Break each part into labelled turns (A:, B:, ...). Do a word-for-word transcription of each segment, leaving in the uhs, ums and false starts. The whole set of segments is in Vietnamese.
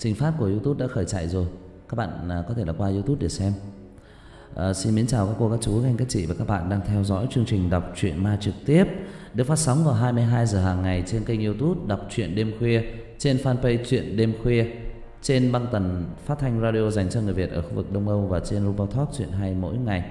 A: trình phát của YouTube đã khởi chạy rồi. Các bạn à, có thể là qua YouTube để xem. À, xin mến chào các cô, các chú, các anh, các chị và các bạn đang theo dõi chương trình đọc truyện ma trực tiếp được phát sóng vào hai mươi hai giờ hàng ngày trên kênh YouTube Đọc truyện đêm khuya, trên fanpage Truyện đêm khuya, trên băng tần phát thanh radio dành cho người Việt ở khu vực Đông Âu và trên Robot Talk truyện hay mỗi ngày.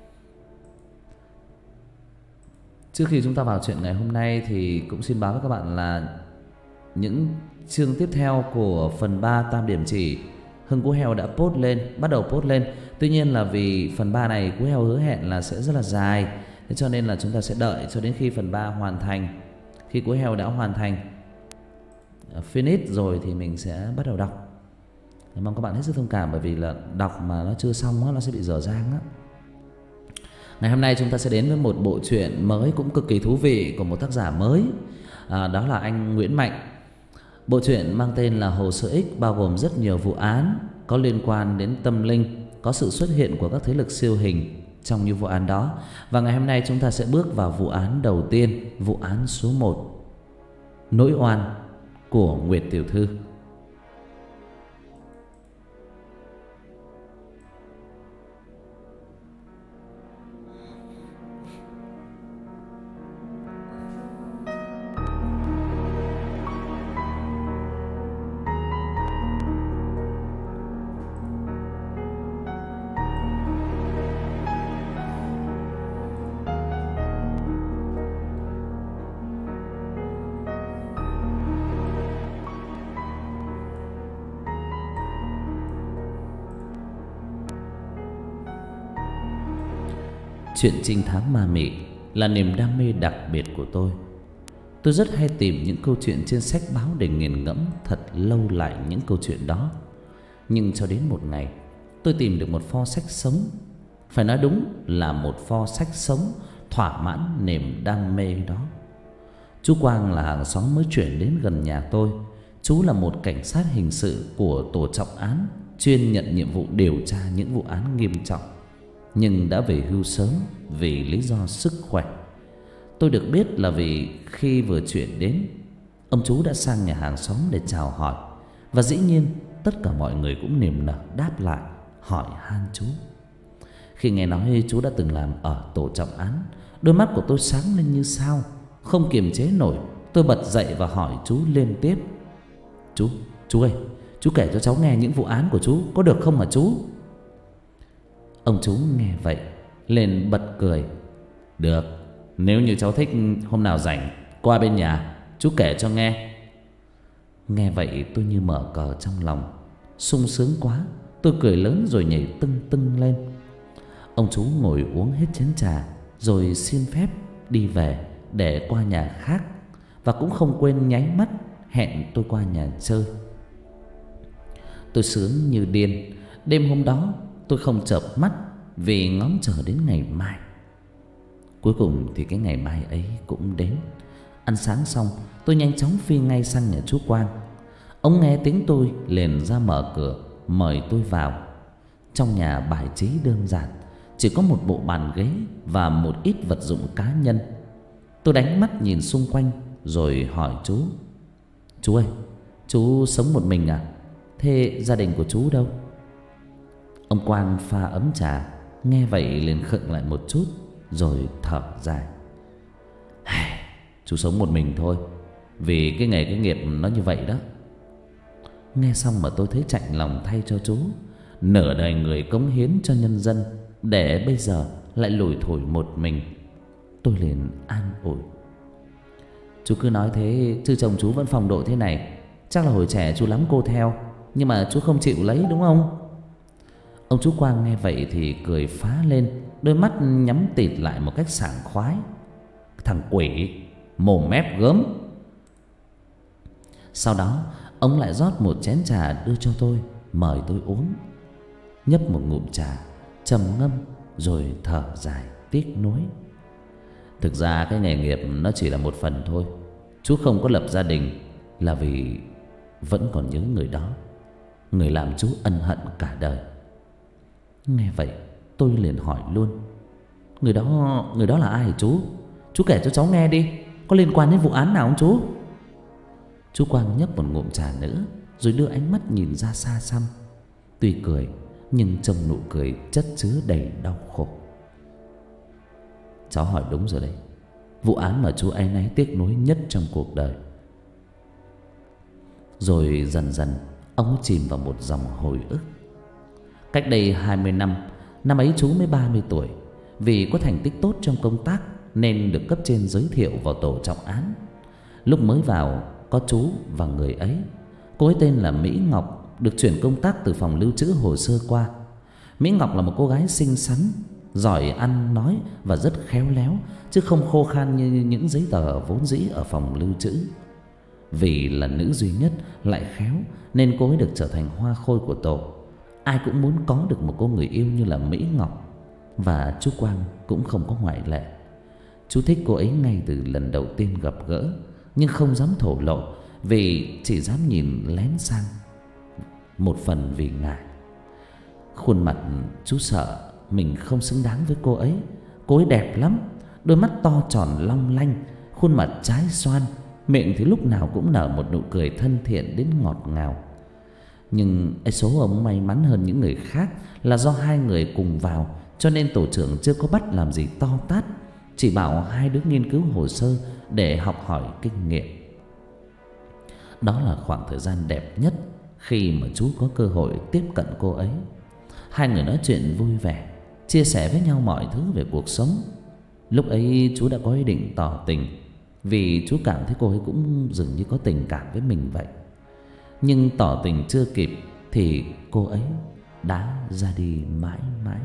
A: Trước khi chúng ta vào chuyện ngày hôm nay thì cũng xin báo với các bạn là những chương tiếp theo của phần ba Tam Điểm Chỉ Hưng Cú Heo đã post lên, bắt đầu post lên. Tuy nhiên là vì phần ba này Cú Heo hứa hẹn là sẽ rất là dài, thế cho nên là chúng ta sẽ đợi cho đến khi phần ba hoàn thành. Khi Cú Heo đã hoàn thành finish rồi thì mình sẽ bắt đầu đọc. Mong các bạn hết sức thông cảm, bởi vì là đọc mà nó chưa xong á, nó sẽ bị dở dang á. Ngày hôm nay chúng ta sẽ đến với một bộ truyện mới cũng cực kỳ thú vị của một tác giả mới, à, đó là anh Nguyễn Mạnh. Bộ truyện mang tên là Hồ Sơ X, bao gồm rất nhiều vụ án có liên quan đến tâm linh, có sự xuất hiện của các thế lực siêu hình trong những vụ án đó. Và ngày hôm nay chúng ta sẽ bước vào vụ án đầu tiên, vụ án số một, Nỗi oan của Nguyệt tiểu thư. Chuyện trinh thám ma mị là niềm đam mê đặc biệt của tôi. Tôi rất hay tìm những câu chuyện trên sách báo để nghiền ngẫm thật lâu lại những câu chuyện đó. Nhưng cho đến một ngày, tôi tìm được một pho sách sống. Phải nói đúng là một pho sách sống thỏa mãn niềm đam mê đó. Chú Quang là hàng xóm mới chuyển đến gần nhà tôi. Chú là một cảnh sát hình sự của tổ trọng án, chuyên nhận nhiệm vụ điều tra những vụ án nghiêm trọng, nhưng đã về hưu sớm vì lý do sức khỏe. Tôi được biết là vì khi vừa chuyển đến, ông chú đã sang nhà hàng xóm để chào hỏi. Và dĩ nhiên tất cả mọi người cũng niềm nở đáp lại, hỏi han chú. Khi nghe nói chú đã từng làm ở tổ trọng án, đôi mắt của tôi sáng lên như sao. Không kiềm chế nổi, tôi bật dậy và hỏi chú liên tiếp: Chú, chú ơi, chú kể cho cháu nghe những vụ án của chú có được không hả chú? Ông chú nghe vậy lên bật cười: Được, nếu như cháu thích, hôm nào rảnh qua bên nhà chú kể cho nghe. Nghe vậy tôi như mở cờ trong lòng, sung sướng quá. Tôi cười lớn rồi nhảy tưng tưng lên. Ông chú ngồi uống hết chén trà rồi xin phép đi về để qua nhà khác, và cũng không quên nháy mắt hẹn tôi qua nhà chơi. Tôi sướng như điên. Đêm hôm đó tôi không chợp mắt vì ngóng chờ đến ngày mai. Cuối cùng thì cái ngày mai ấy cũng đến. Ăn sáng xong, tôi nhanh chóng phi ngay sang nhà chú Quang. Ông nghe tiếng tôi liền ra mở cửa mời tôi vào. Trong nhà bài trí đơn giản, chỉ có một bộ bàn ghế và một ít vật dụng cá nhân. Tôi đánh mắt nhìn xung quanh rồi hỏi chú: Chú ơi, chú sống một mình à? Thế gia đình của chú đâu? Ông Quang pha ấm trà, nghe vậy liền khựng lại một chút rồi thở dài: Chú sống một mình thôi, vì cái nghề cái nghiệp nó như vậy đó. Nghe xong mà tôi thấy chạnh lòng thay cho chú. Nửa đời người cống hiến cho nhân dân, để bây giờ lại lủi thủi một mình. Tôi liền an ủi: Chú cứ nói thế, chứ chồng chú vẫn phong độ thế này, chắc là hồi trẻ chú lắm cô theo, nhưng mà chú không chịu lấy đúng không? Ông chú Quang nghe vậy thì cười phá lên, đôi mắt nhắm tịt lại một cách sảng khoái: Thằng quỷ, mồm mép gớm. Sau đó ông lại rót một chén trà đưa cho tôi, mời tôi uống. Nhấp một ngụm trà, trầm ngâm rồi thở dài tiếc nuối: Thực ra cái nghề nghiệp nó chỉ là một phần thôi. Chú không có lập gia đình là vì vẫn còn nhớ người đó, người làm chú ân hận cả đời. Nghe vậy tôi liền hỏi luôn: Người đó, người đó là ai hả chú? Chú kể cho cháu nghe đi, có liên quan đến vụ án nào không chú? Chú Quang nhấp một ngụm trà nữa, rồi đưa ánh mắt nhìn ra xa xăm. Tuy cười nhưng trong nụ cười chất chứa đầy đau khổ. Cháu hỏi đúng rồi đấy. Vụ án mà chú áy náy tiếc nuối nhất trong cuộc đời. Rồi dần dần ông chìm vào một dòng hồi ức. Cách đây hai mươi năm, năm ấy chú mới ba mươi tuổi. Vì có thành tích tốt trong công tác nên được cấp trên giới thiệu vào tổ trọng án. Lúc mới vào có chú và người ấy. Cô ấy tên là Mỹ Ngọc, được chuyển công tác từ phòng lưu trữ hồ sơ qua. Mỹ Ngọc là một cô gái xinh xắn, giỏi ăn nói và rất khéo léo, chứ không khô khan như những giấy tờ vốn dĩ ở phòng lưu trữ. Vì là nữ duy nhất lại khéo nên cô ấy được trở thành hoa khôi của tổ. Ai cũng muốn có được một cô người yêu như là Mỹ Ngọc, và chú Quang cũng không có ngoại lệ. Chú thích cô ấy ngay từ lần đầu tiên gặp gỡ, nhưng không dám thổ lộ vì chỉ dám nhìn lén sang. Một phần vì ngại. Khuôn mặt chú sợ mình không xứng đáng với cô ấy. Cô ấy đẹp lắm, đôi mắt to tròn long lanh, khuôn mặt trái xoan, miệng thì lúc nào cũng nở một nụ cười thân thiện đến ngọt ngào. Nhưng ấy số ông may mắn hơn những người khác là do hai người cùng vào, cho nên tổ trưởng chưa có bắt làm gì to tát, chỉ bảo hai đứa nghiên cứu hồ sơ để học hỏi kinh nghiệm. Đó là khoảng thời gian đẹp nhất khi mà chú có cơ hội tiếp cận cô ấy. Hai người nói chuyện vui vẻ, chia sẻ với nhau mọi thứ về cuộc sống. Lúc ấy chú đã có ý định tỏ tình, vì chú cảm thấy cô ấy cũng dường như có tình cảm với mình vậy. Nhưng tỏ tình chưa kịp thì cô ấy đã ra đi mãi mãi.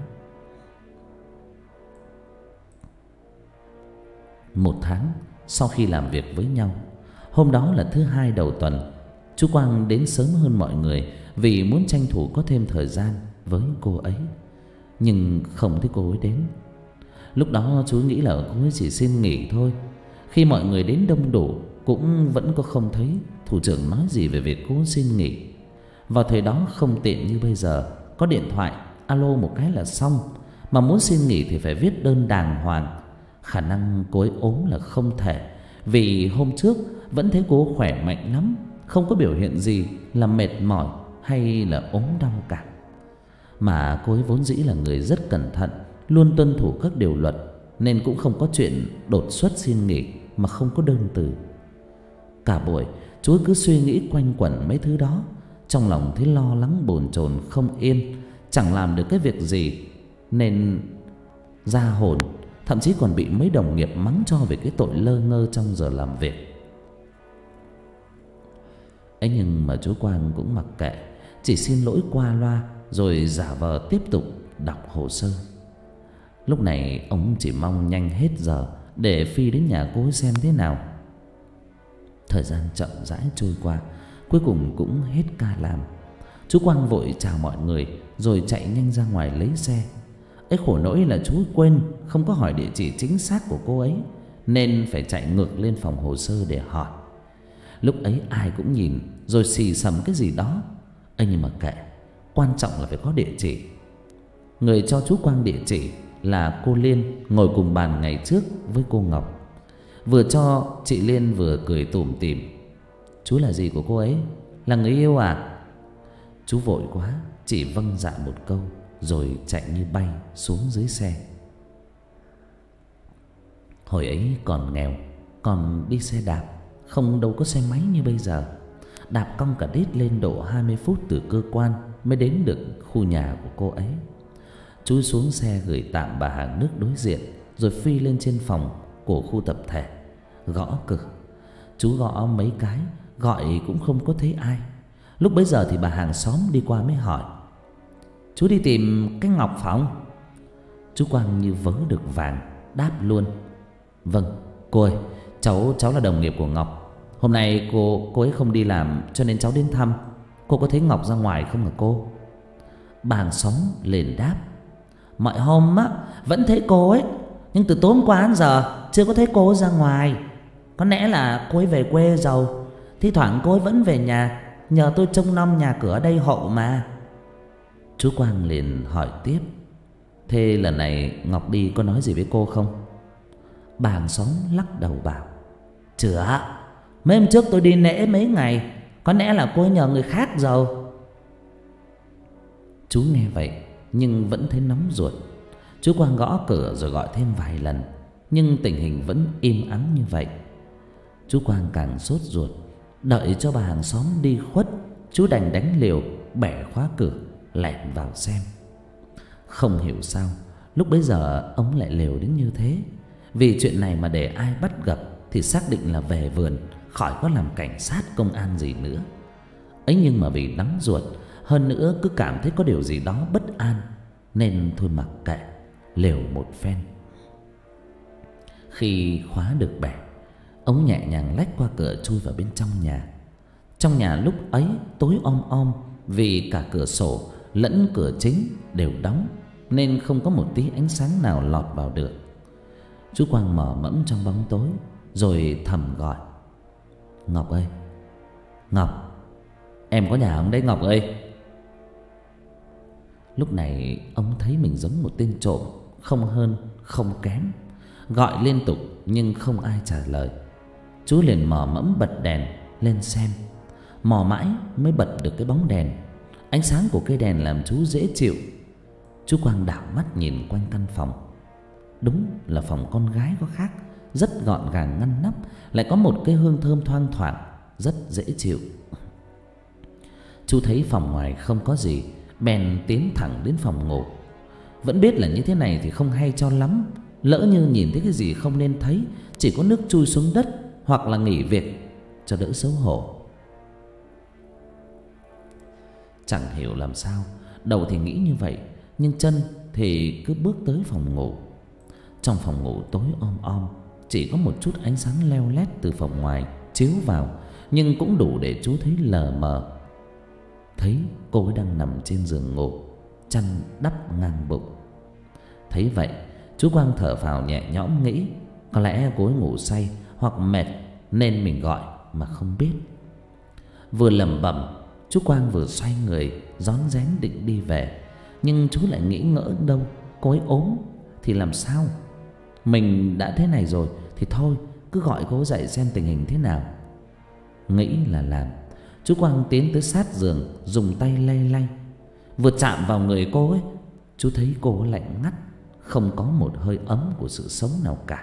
A: Một tháng sau khi làm việc với nhau, hôm đó là thứ hai đầu tuần, chú Quang đến sớm hơn mọi người vì muốn tranh thủ có thêm thời gian với cô ấy. Nhưng không thấy cô ấy đến. Lúc đó chú nghĩ là cô ấy chỉ xin nghỉ thôi. Khi mọi người đến đông đủ cũng vẫn có không thấy thủ trưởng nói gì về việc cô ấy xin nghỉ. Vào thời đó không tiện như bây giờ, có điện thoại alo một cái là xong. Mà muốn xin nghỉ thì phải viết đơn đàng hoàng. Khả năng cô ấy ốm là không thể, vì hôm trước vẫn thấy cô khỏe mạnh lắm, không có biểu hiện gì là mệt mỏi hay là ốm đau cả. Mà cô ấy vốn dĩ là người rất cẩn thận, luôn tuân thủ các điều luật, nên cũng không có chuyện đột xuất xin nghỉ mà không có đơn từ. Cả buổi chú cứ suy nghĩ quanh quẩn mấy thứ đó, trong lòng thấy lo lắng bồn chồn không yên, chẳng làm được cái việc gì nên ra hồn, thậm chí còn bị mấy đồng nghiệp mắng cho về cái tội lơ ngơ trong giờ làm việc. Ấy nhưng mà chú Quang cũng mặc kệ, chỉ xin lỗi qua loa rồi giả vờ tiếp tục đọc hồ sơ. Lúc này ông chỉ mong nhanh hết giờ để phi đến nhà cô ấy xem thế nào. Thời gian chậm rãi trôi qua, cuối cùng cũng hết ca làm. Chú Quang vội chào mọi người rồi chạy nhanh ra ngoài lấy xe. Ấy khổ nỗi là chú quên không có hỏi địa chỉ chính xác của cô ấy, nên phải chạy ngược lên phòng hồ sơ để hỏi. Lúc ấy ai cũng nhìn rồi xì xầm cái gì đó. Ấy nhưng mà kệ, quan trọng là phải có địa chỉ. Người cho chú Quang địa chỉ là cô Liên, ngồi cùng bàn ngày trước với cô Ngọc. Vừa cho, chị Liên vừa cười tủm tỉm. Chú là gì của cô ấy? Là người yêu à? Chú vội quá, chỉ vâng dạ một câu rồi chạy như bay xuống dưới xe. Hồi ấy còn nghèo, còn đi xe đạp, không đâu có xe máy như bây giờ. Đạp cong cả đít lên độ hai mươi phút từ cơ quan mới đến được khu nhà của cô ấy. Chú xuống xe gửi tạm bà hàng nước đối diện, rồi phi lên trên phòng của khu tập thể, gõ cửa. Chú gõ mấy cái, gọi cũng không có thấy ai. Lúc bấy giờ thì bà hàng xóm đi qua mới hỏi: Chú đi tìm cái Ngọc phải không? Chú Quang như vớ được vàng, đáp luôn: Vâng, cô ơi, cháu cháu là đồng nghiệp của Ngọc. Hôm nay cô cô ấy không đi làm cho nên cháu đến thăm. Cô có thấy Ngọc ra ngoài không hả cô? Bà hàng xóm liền đáp: Mọi hôm á vẫn thấy cô ấy, nhưng từ tối hôm qua đến giờ chưa có thấy cô ra ngoài. Có lẽ là cô ấy về quê rồi. Thi thoảng cô ấy vẫn về nhà, nhờ tôi trông nom nhà cửa ở đây hộ mà. Chú Quang liền hỏi tiếp: Thế lần này Ngọc đi có nói gì với cô không? Bà hàng xóm lắc đầu bảo: Chưa, mấy hôm trước tôi đi nễ mấy ngày, có lẽ là cô ấy nhờ người khác rồi. Chú nghe vậy nhưng vẫn thấy nóng ruột. Chú Quang gõ cửa rồi gọi thêm vài lần, nhưng tình hình vẫn im ắng như vậy. Chú Quang càng sốt ruột. Đợi cho bà hàng xóm đi khuất, chú đành đánh liều bẻ khóa cửa lẻn vào xem. Không hiểu sao lúc bấy giờ ông lại liều đến như thế. Vì chuyện này mà để ai bắt gặp thì xác định là về vườn, khỏi có làm cảnh sát công an gì nữa. Ấy nhưng mà vì nóng ruột, hơn nữa cứ cảm thấy có điều gì đó bất an, nên thôi mặc kệ, liều một phen. Khi khóa được bẻ, ông nhẹ nhàng lách qua cửa chui vào bên trong nhà. Trong nhà lúc ấy tối om om, vì cả cửa sổ lẫn cửa chính đều đóng, nên không có một tí ánh sáng nào lọt vào được. Chú Quang mò mẫm trong bóng tối, rồi thầm gọi: Ngọc ơi, Ngọc, em có nhà không đấy Ngọc ơi? Lúc này ông thấy mình giống một tên trộm, không hơn không kém. Gọi liên tục nhưng không ai trả lời. Chú liền mò mẫm bật đèn lên xem. Mò mãi mới bật được cái bóng đèn. Ánh sáng của cây đèn làm chú dễ chịu. Chú Quang đảo mắt nhìn quanh căn phòng. Đúng là phòng con gái có khác, rất gọn gàng ngăn nắp, lại có một cái hương thơm thoang thoảng, rất dễ chịu. Chú thấy phòng ngoài không có gì, bèn tiến thẳng đến phòng ngủ. Vẫn biết là như thế này thì không hay cho lắm, lỡ như nhìn thấy cái gì không nên thấy, chỉ có nước chui xuống đất hoặc là nghỉ việc cho đỡ xấu hổ. Chẳng hiểu làm sao, đầu thì nghĩ như vậy, nhưng chân thì cứ bước tới phòng ngủ. Trong phòng ngủ tối om om, chỉ có một chút ánh sáng leo lét từ phòng ngoài chiếu vào, nhưng cũng đủ để chú thấy lờ mờ. Thấy cô ấy đang nằm trên giường ngủ, chăn đắp ngang bụng. Thấy vậy, chú Quang thở phào nhẹ nhõm, nghĩ có lẽ cô ấy ngủ say hoặc mệt nên mình gọi mà không biết. Vừa lẩm bẩm, chú Quang vừa xoay người rón rén định đi về, nhưng chú lại nghĩ ngỡ đâu cô ấy ốm thì làm sao. Mình đã thế này rồi thì thôi, cứ gọi cô ấy dậy xem tình hình thế nào. Nghĩ là làm, chú Quang tiến tới sát giường, dùng tay lay lay. Vừa chạm vào người cô ấy, chú thấy cô ấy lạnh ngắt, không có một hơi ấm của sự sống nào cả.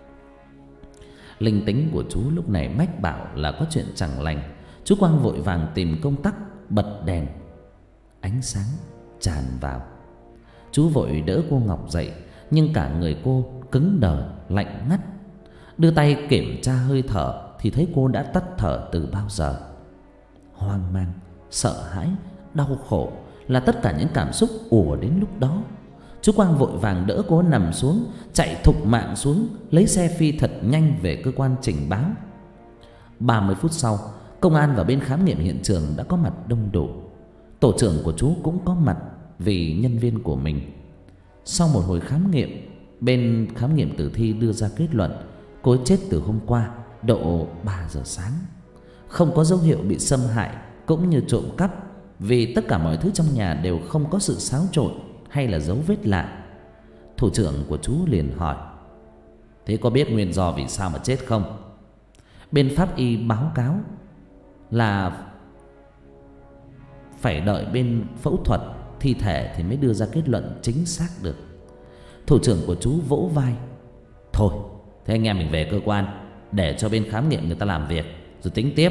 A: Linh tính của chú lúc này mách bảo là có chuyện chẳng lành. Chú Quang vội vàng tìm công tắc, bật đèn. Ánh sáng tràn vào. Chú vội đỡ cô Ngọc dậy, nhưng cả người cô cứng đờ, lạnh ngắt. Đưa tay kiểm tra hơi thở thì thấy cô đã tắt thở từ bao giờ. Hoang mang, sợ hãi, đau khổ là tất cả những cảm xúc ùa đến lúc đó. Chú Quang vội vàng đỡ cô nằm xuống, chạy thục mạng xuống, lấy xe phi thật nhanh về cơ quan trình báo. Ba mươi phút sau, công an và bên khám nghiệm hiện trường đã có mặt đông đủ. Tổ trưởng của chú cũng có mặt vì nhân viên của mình. Sau một hồi khám nghiệm, bên khám nghiệm tử thi đưa ra kết luận cô ấy chết từ hôm qua độ ba giờ sáng. Không có dấu hiệu bị xâm hại cũng như trộm cắp, vì tất cả mọi thứ trong nhà đều không có sự xáo trộn hay là dấu vết lạ. Thủ trưởng của chú liền hỏi: Thế có biết nguyên do vì sao mà chết không? Bên pháp y báo cáo là phải đợi bên phẫu thuật thi thể thì mới đưa ra kết luận chính xác được. Thủ trưởng của chú vỗ vai: Thôi, thế anh em mình về cơ quan, để cho bên khám nghiệm người ta làm việc rồi tính tiếp.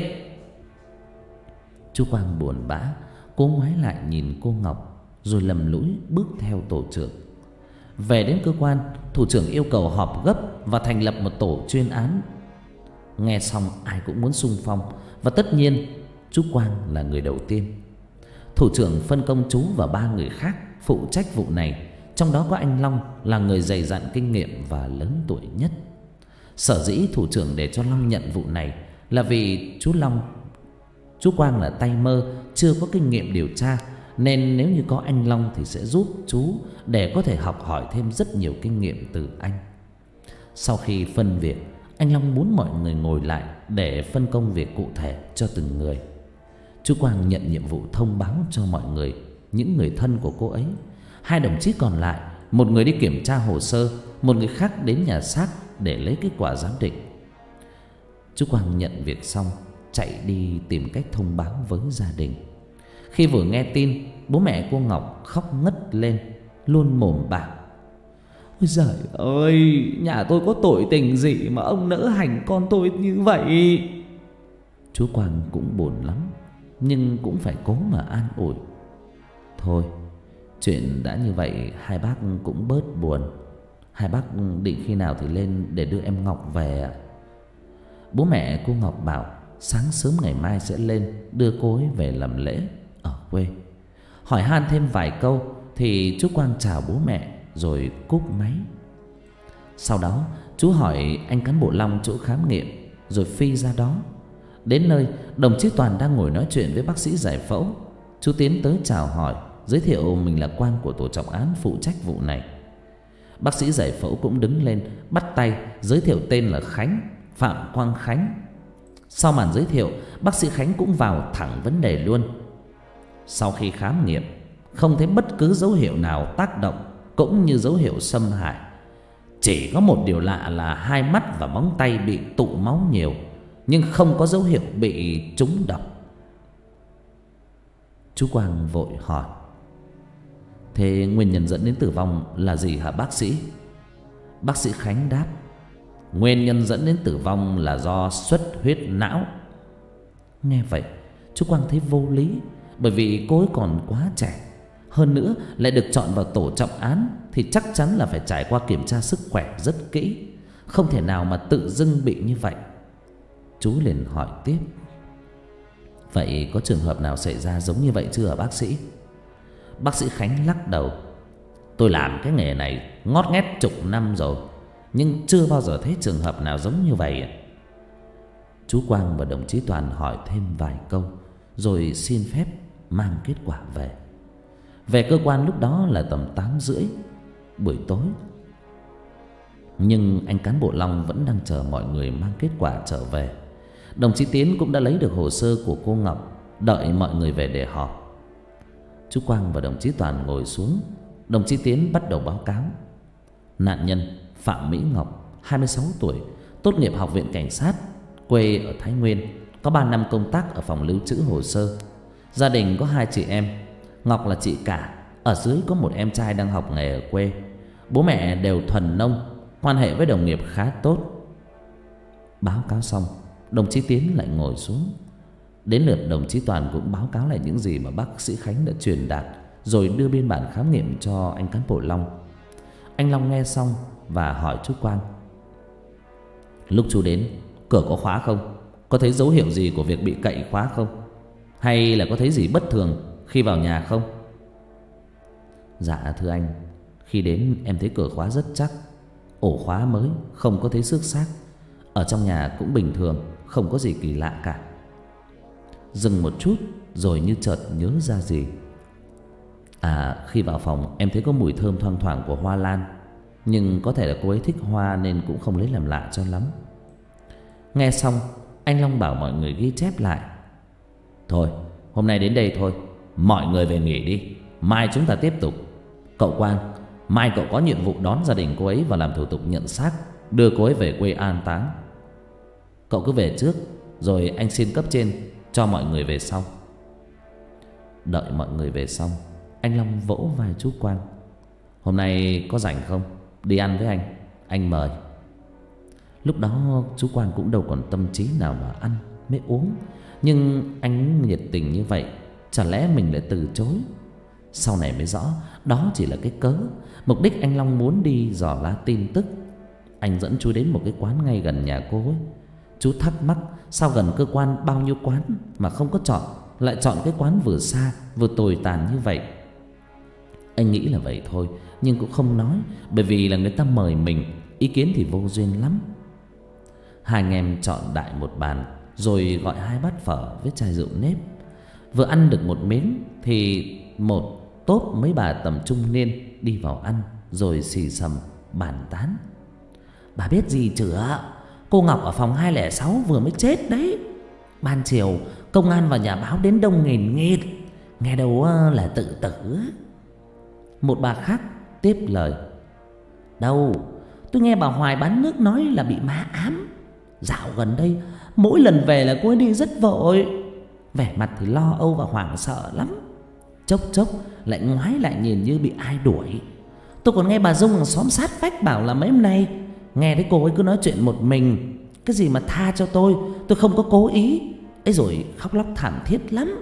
A: Chú Quang buồn bã, cố ngoái lại nhìn cô Ngọc, rồi lầm lũi bước theo tổ trưởng. Về đến cơ quan, thủ trưởng yêu cầu họp gấp và thành lập một tổ chuyên án. Nghe xong ai cũng muốn xung phong, và tất nhiên chú Quang là người đầu tiên. Thủ trưởng phân công chú và ba người khác phụ trách vụ này, trong đó có anh Long là người dày dặn kinh nghiệm và lớn tuổi nhất. Sở dĩ thủ trưởng để cho Long nhận vụ này là vì chú Long, chú Quang là tay mơ, chưa có kinh nghiệm điều tra, nên nếu như có anh Long thì sẽ giúp chú để có thể học hỏi thêm rất nhiều kinh nghiệm từ anh. Sau khi phân việc, anh Long muốn mọi người ngồi lại để phân công việc cụ thể cho từng người. Chú Quang nhận nhiệm vụ thông báo cho mọi người, những người thân của cô ấy. Hai đồng chí còn lại, một người đi kiểm tra hồ sơ, một người khác đến nhà xác để lấy kết quả giám định. Chú Quang nhận việc xong, chạy đi tìm cách thông báo với gia đình. Khi vừa nghe tin, bố mẹ cô Ngọc khóc ngất lên, luôn mồm bảo: ôi giời ơi, nhà tôi có tội tình gì mà ông nỡ hành con tôi như vậy. Chú Quang cũng buồn lắm, nhưng cũng phải cố mà an ủi. Thôi, chuyện đã như vậy, hai bác cũng bớt buồn. Hai bác định khi nào thì lên để đưa em Ngọc về ạ? Bố mẹ cô Ngọc bảo sáng sớm ngày mai sẽ lên đưa cô ấy về làm lễ ở quê. Hỏi han thêm vài câu thì chú Quang chào bố mẹ rồi cúp máy. Sau đó chú hỏi anh cán bộ Long chỗ khám nghiệm rồi phi ra đó. Đến nơi, đồng chí Toàn đang ngồi nói chuyện với bác sĩ giải phẫu. Chú tiến tới chào hỏi, giới thiệu mình là quan của tổ trọng án phụ trách vụ này. Bác sĩ giải phẫu cũng đứng lên bắt tay giới thiệu tên là Khánh, Phạm Quang Khánh. Sau màn giới thiệu, bác sĩ Khánh cũng vào thẳng vấn đề luôn. Sau khi khám nghiệm, không thấy bất cứ dấu hiệu nào tác động cũng như dấu hiệu xâm hại. Chỉ có một điều lạ là hai mắt và móng tay bị tụ máu nhiều, nhưng không có dấu hiệu bị trúng độc. Chú Quang vội hỏi: thế nguyên nhân dẫn đến tử vong là gì hả bác sĩ? Bác sĩ Khánh đáp: nguyên nhân dẫn đến tử vong là do xuất huyết não. Nghe vậy, chú Quang thấy vô lý, bởi vì cô ấy còn quá trẻ, hơn nữa lại được chọn vào tổ trọng án thì chắc chắn là phải trải qua kiểm tra sức khỏe rất kỹ, không thể nào mà tự dưng bị như vậy. Chú liền hỏi tiếp: vậy có trường hợp nào xảy ra giống như vậy chưa hả bác sĩ? Bác sĩ Khánh lắc đầu: tôi làm cái nghề này ngót nghét chục năm rồi, nhưng chưa bao giờ thấy trường hợp nào giống như vậy. Chú Quang và đồng chí Toàn hỏi thêm vài câu rồi xin phép mang kết quả về. Về cơ quan lúc đó là tầm tám rưỡi buổi tối, nhưng anh cán bộ Long vẫn đang chờ mọi người mang kết quả trở về. Đồng chí Tiến cũng đã lấy được hồ sơ của cô Ngọc, đợi mọi người về để họp. Chú Quang và đồng chí Toàn ngồi xuống. Đồng chí Tiến bắt đầu báo cáo. Nạn nhân Phạm Mỹ Ngọc, hai mươi sáu tuổi, tốt nghiệp Học viện Cảnh sát, quê ở Thái Nguyên, có ba năm công tác ở phòng lưu trữ hồ sơ. Gia đình có hai chị em, Ngọc là chị cả, ở dưới có một em trai đang học nghề ở quê. Bố mẹ đều thuần nông, quan hệ với đồng nghiệp khá tốt. Báo cáo xong, đồng chí Tiến lại ngồi xuống. Đến lượt đồng chí Toàn cũng báo cáo lại những gì mà bác sĩ Khánh đã truyền đạt, rồi đưa biên bản khám nghiệm cho anh cán bộ Long. Anh Long nghe xong và hỏi chú Quang: lúc chú đến, cửa có khóa không? Có thấy dấu hiệu gì của việc bị cậy khóa không? Hay là có thấy gì bất thường khi vào nhà không? Dạ thưa anh, khi đến em thấy cửa khóa rất chắc, ổ khóa mới, không có thấy xước xác. Ở trong nhà cũng bình thường, không có gì kỳ lạ cả. Dừng một chút rồi như chợt nhớ ra gì: à, khi vào phòng em thấy có mùi thơm thoang thoảng của hoa lan, nhưng có thể là cô ấy thích hoa nên cũng không lấy làm lạ cho lắm. Nghe xong, anh Long bảo mọi người ghi chép lại: thôi, hôm nay đến đây thôi, mọi người về nghỉ đi, mai chúng ta tiếp tục. Cậu Quang, mai cậu có nhiệm vụ đón gia đình cô ấy và làm thủ tục nhận xác, đưa cô ấy về quê an táng. Cậu cứ về trước, rồi anh xin cấp trên cho mọi người về sau. Đợi mọi người về xong, anh Long vỗ vai chú Quang: hôm nay có rảnh không? Đi ăn với anh, anh mời. Lúc đó chú Quang cũng đâu còn tâm trí nào mà ăn mới uống, nhưng anh nhiệt tình như vậy, chả lẽ mình lại từ chối? Sau này mới rõ đó chỉ là cái cớ. Mục đích anh Long muốn đi dò la tin tức. Anh dẫn chú đến một cái quán ngay gần nhà cô ấy. Chú thắc mắc sao gần cơ quan bao nhiêu quán mà không có chọn, lại chọn cái quán vừa xa vừa tồi tàn như vậy. Anh nghĩ là vậy thôi, nhưng cũng không nói, bởi vì là người ta mời mình, ý kiến thì vô duyên lắm. Hai anh em chọn đại một bàn, rồi gọi hai bát phở với chai rượu nếp. Vừa ăn được một miếng thì một tốp mấy bà tầm trung niên đi vào ăn, rồi xì xầm bàn tán: bà biết gì chưa? Cô Ngọc ở phòng hai không sáu vừa mới chết đấy. Ban chiều công an và nhà báo đến đông nghìn nghịt, nghe đâu là tự tử. Một bà khác tiếp lời: đâu, tôi nghe bà Hoài bán nước nói là bị ma ám. Dạo gần đây mỗi lần về là cô ấy đi rất vội, vẻ mặt thì lo âu và hoảng sợ lắm. Chốc chốc lại ngoái lại nhìn như bị ai đuổi. Tôi còn nghe bà Dung ở xóm sát vách bảo là mấy hôm nay nghe thấy cô ấy cứ nói chuyện một mình, cái gì mà tha cho tôi, tôi không có cố ý ấy, rồi khóc lóc thảm thiết lắm.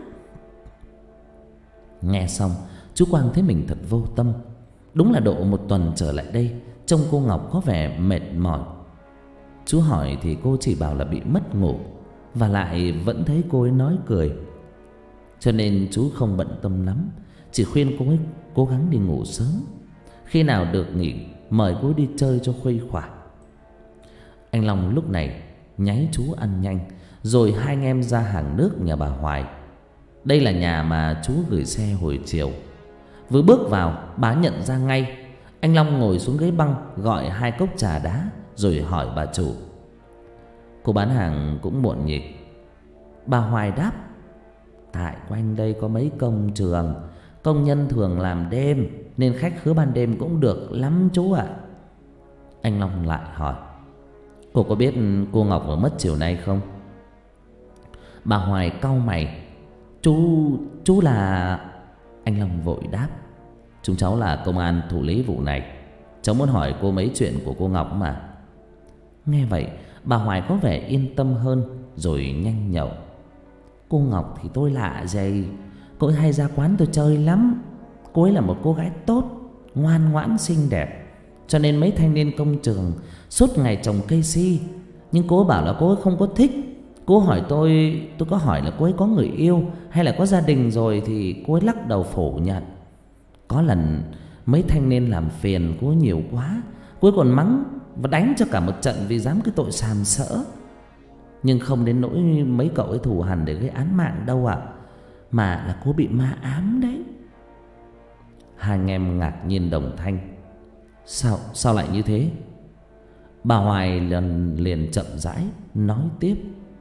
A: Nghe xong chú Quang thấy mình thật vô tâm. Đúng là độ một tuần trở lại đây trông cô Ngọc có vẻ mệt mỏi. Chú hỏi thì cô chỉ bảo là bị mất ngủ, và lại vẫn thấy cô ấy nói cười. Cho nên chú không bận tâm lắm, chỉ khuyên cô ấy cố gắng đi ngủ sớm. Khi nào được nghỉ mời cô ấy đi chơi cho khuây khỏa. Anh Long lúc này nháy chú ăn nhanh, rồi hai anh em ra hàng nước nhà bà Hoài. Đây là nhà mà chú gửi xe hồi chiều. Vừa bước vào bà nhận ra ngay. Anh Long ngồi xuống ghế băng gọi hai cốc trà đá, rồi hỏi bà chủ: cô bán hàng cũng muộn nhỉ? Bà Hoài đáp: tại quanh đây có mấy công trường, công nhân thường làm đêm, nên khách khứa ban đêm cũng được lắm chú ạ. Anh Long lại hỏi: cô có biết cô Ngọc vừa mất chiều nay không? Bà Hoài cau mày: Chú, chú là... Anh Long vội đáp: chúng cháu là công an thụ lý vụ này. Cháu muốn hỏi cô mấy chuyện của cô Ngọc mà. Nghe vậy bà Hoài có vẻ yên tâm hơn, rồi nhanh nhậu: cô Ngọc thì tôi lạ gì, cô ấy hay ra quán tôi chơi lắm. Cô ấy là một cô gái tốt, ngoan ngoãn xinh đẹp, cho nên mấy thanh niên công trường suốt ngày trồng cây si. Nhưng cô ấy bảo là cô ấy không có thích. Cô hỏi tôi, tôi có hỏi là cô ấy có người yêu hay là có gia đình rồi, thì cô ấy lắc đầu phủ nhận. Có lần mấy thanh niên làm phiền cô ấy nhiều quá, cô ấy còn mắng và đánh cho cả một trận vì dám cái tội sàm sỡ. Nhưng không đến nỗi mấy cậu ấy thù hằn để gây án mạng đâu ạ, à, mà là cô bị ma ám đấy. Hai anh em ngạc nhiên đồng thanh: Sao, sao lại như thế? Bà Hoài lần liền chậm rãi nói tiếp: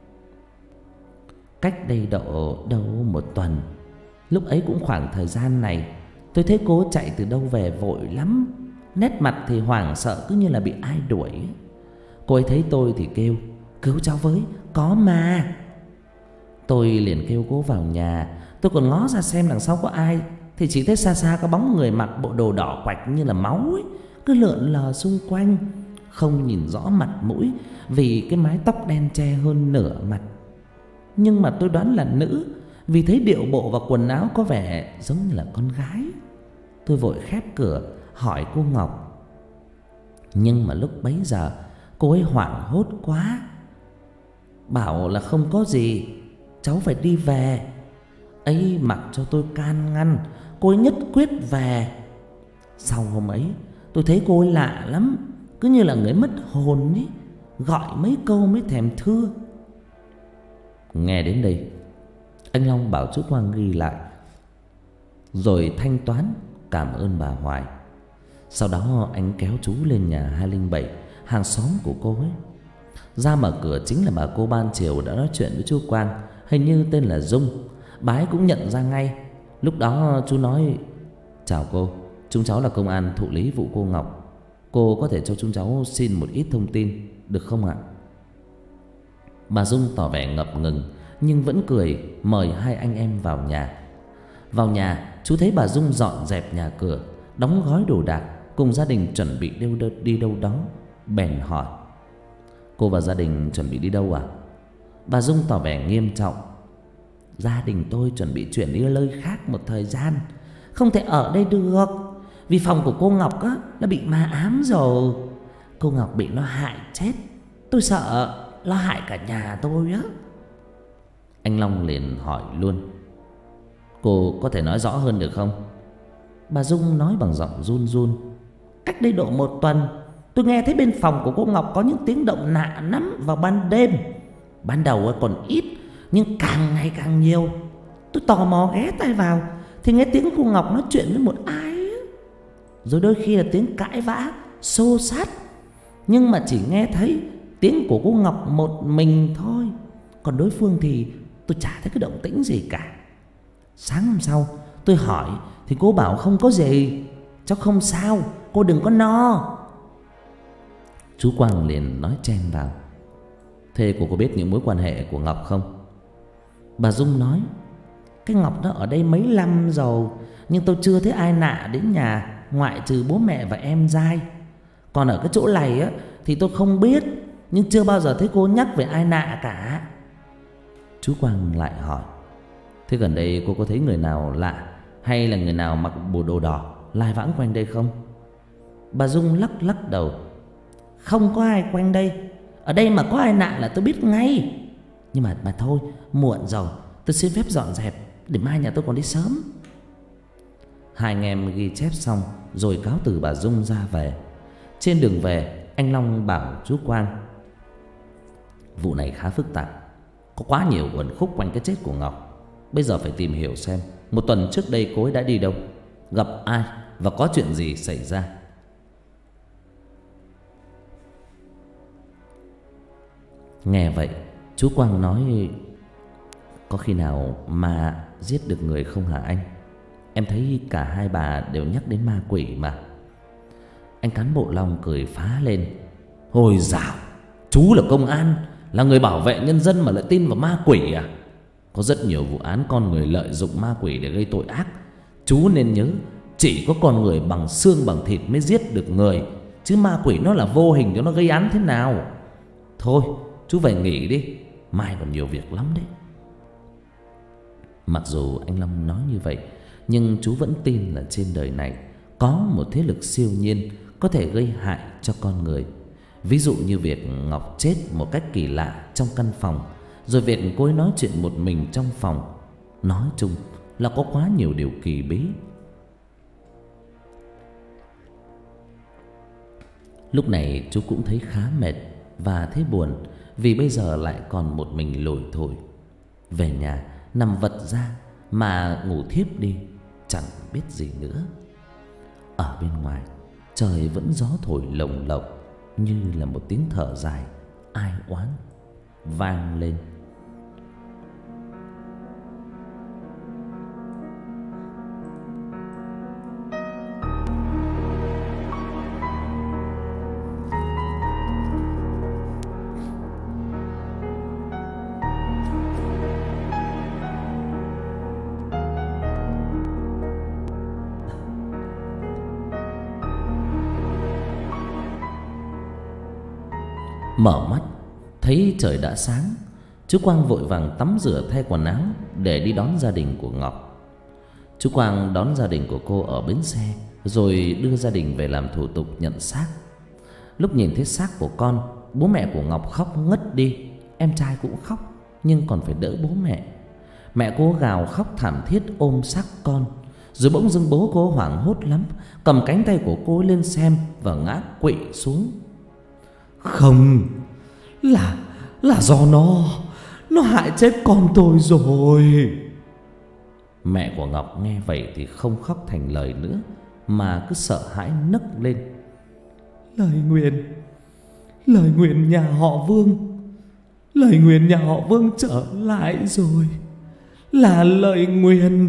A: cách đây độ đâu một tuần, lúc ấy cũng khoảng thời gian này, tôi thấy cô chạy từ đâu về vội lắm, nét mặt thì hoảng sợ cứ như là bị ai đuổi. Cô ấy thấy tôi thì kêu: cứu cháu với, có ma. Tôi liền kêu cô vào nhà. Tôi còn ngó ra xem đằng sau có ai, thì chỉ thấy xa xa có bóng người mặc bộ đồ đỏ quạch như là máu ấy, cứ lượn lờ xung quanh, không nhìn rõ mặt mũi vì cái mái tóc đen che hơn nửa mặt. Nhưng mà tôi đoán là nữ, vì thấy điệu bộ và quần áo có vẻ giống như là con gái. Tôi vội khép cửa hỏi cô Ngọc. Nhưng mà lúc bấy giờ cô ấy hoảng hốt quá, bảo là không có gì, cháu phải đi về. Ấy mặc cho tôi can ngăn, cô ấy nhất quyết về. Sau hôm ấy tôi thấy cô ấy lạ lắm, cứ như là người mất hồn ấy, gọi mấy câu mới thèm thưa. Nghe đến đây anh Long bảo chú Quang ghi lại, rồi thanh toán cảm ơn bà Hoài. Sau đó anh kéo chú lên nhà hai không bảy, hàng xóm của cô ấy. Ra mở cửa chính là bà cô ban chiều đã nói chuyện với chú Quang, hình như tên là Dung. Bà ấy cũng nhận ra ngay. Lúc đó chú nói: chào cô, chúng cháu là công an thụ lý vụ cô Ngọc. Cô có thể cho chúng cháu xin một ít thông tin được không ạ? Bà Dung tỏ vẻ ngập ngừng nhưng vẫn cười mời hai anh em vào nhà. Vào nhà, chú thấy bà Dung dọn dẹp nhà cửa, đóng gói đồ đạc, cùng gia đình chuẩn bị đi đâu đó. Bèn hỏi: cô và gia đình chuẩn bị đi đâu à? Bà Dung tỏ vẻ nghiêm trọng: gia đình tôi chuẩn bị chuyển đi nơi khác một thời gian, không thể ở đây được, vì phòng của cô Ngọc á đã bị ma ám rồi. Cô Ngọc bị nó hại chết, tôi sợ nó hại cả nhà tôi á. Anh Long liền hỏi luôn: cô có thể nói rõ hơn được không? Bà Dung nói bằng giọng run run: cách đây độ một tuần, tôi nghe thấy bên phòng của cô Ngọc có những tiếng động lạ lắm vào ban đêm. Ban đầu còn ít, nhưng càng ngày càng nhiều. Tôi tò mò ghé tai vào thì nghe tiếng cô Ngọc nói chuyện với một ai ấy. Rồi đôi khi là tiếng cãi vã, xô xát, nhưng mà chỉ nghe thấy tiếng của cô Ngọc một mình thôi, còn đối phương thì tôi chả thấy cái động tĩnh gì cả. Sáng hôm sau tôi hỏi thì cô bảo không có gì, cháu không sao, cô đừng có no. Chú Quang liền nói chen vào: Thế cô có biết những mối quan hệ của Ngọc không?
B: Bà Dung nói: Cái Ngọc nó ở đây mấy năm rồi, nhưng tôi chưa thấy ai nạ đến nhà, ngoại trừ bố mẹ và em dai. Còn ở cái chỗ này á thì tôi không biết, nhưng chưa bao giờ thấy cô nhắc về ai nạ cả.
A: Chú Quang lại hỏi: Thế gần đây cô có thấy người nào lạ, hay là người nào mặc bộ đồ đỏ lai vãng quanh đây không?
B: Bà Dung lắc lắc đầu: Không có ai quanh đây. Ở đây mà có ai nạ là tôi biết ngay. Nhưng mà mà thôi, muộn rồi, tôi xin phép dọn dẹp, để mai nhà tôi còn đi sớm.
A: Hai anh em ghi chép xong rồi cáo từ bà Dung ra về. Trên đường về, anh Long bảo chú Quang: Vụ này khá phức tạp, có quá nhiều uẩn khúc quanh cái chết của Ngọc. Bây giờ phải tìm hiểu xem một tuần trước đây cô ấy đã đi đâu, gặp ai và có chuyện gì xảy ra. Nghe vậy, chú Quang nói: Có khi nào ma giết được người không hả anh? Em thấy cả hai bà đều nhắc đến ma quỷ mà. Anh cán bộ Long cười phá lên: Ôi dào, chú là công an, là người bảo vệ nhân dân mà lại tin vào ma quỷ à? Có rất nhiều vụ án con người lợi dụng ma quỷ để gây tội ác. Chú nên nhớ, chỉ có con người bằng xương bằng thịt mới giết được người, chứ ma quỷ nó là vô hình cho nó gây án thế nào. Thôi, chú về nghỉ đi, mai còn nhiều việc lắm đấy. Mặc dù anh Long nói như vậy, nhưng chú vẫn tin là trên đời này có một thế lực siêu nhiên có thể gây hại cho con người. Ví dụ như việc Ngọc chết một cách kỳ lạ trong căn phòng, rồi việc cô ấy nói chuyện một mình trong phòng. Nói chung là có quá nhiều điều kỳ bí. Lúc này chú cũng thấy khá mệt và thấy buồn, vì bây giờ lại còn một mình lủi thủi. Về nhà nằm vật ra mà ngủ thiếp đi, chẳng biết gì nữa. Ở bên ngoài, trời vẫn gió thổi lồng lộng, như là một tiếng thở dài ai oán vang lên. Mở mắt thấy trời đã sáng, chú Quang vội vàng tắm rửa thay quần áo để đi đón gia đình của Ngọc. Chú Quang đón gia đình của cô ở bến xe, rồi đưa gia đình về làm thủ tục nhận xác. Lúc nhìn thấy xác của con, bố mẹ của Ngọc khóc ngất đi. Em trai cũng khóc, nhưng còn phải đỡ bố mẹ. Mẹ cô gào khóc thảm thiết ôm xác con. Rồi bỗng dưng bố cô hoảng hốt lắm, cầm cánh tay của cô lên xem và ngã quỵ xuống.
B: Không, là là do nó Nó hại chết con tôi rồi.
A: Mẹ của Ngọc nghe vậy thì không khóc thành lời nữa, mà cứ sợ hãi nấc lên:
B: Lời nguyền, lời nguyền nhà họ Vương, lời nguyền nhà họ Vương trở lại rồi. Là lời nguyền.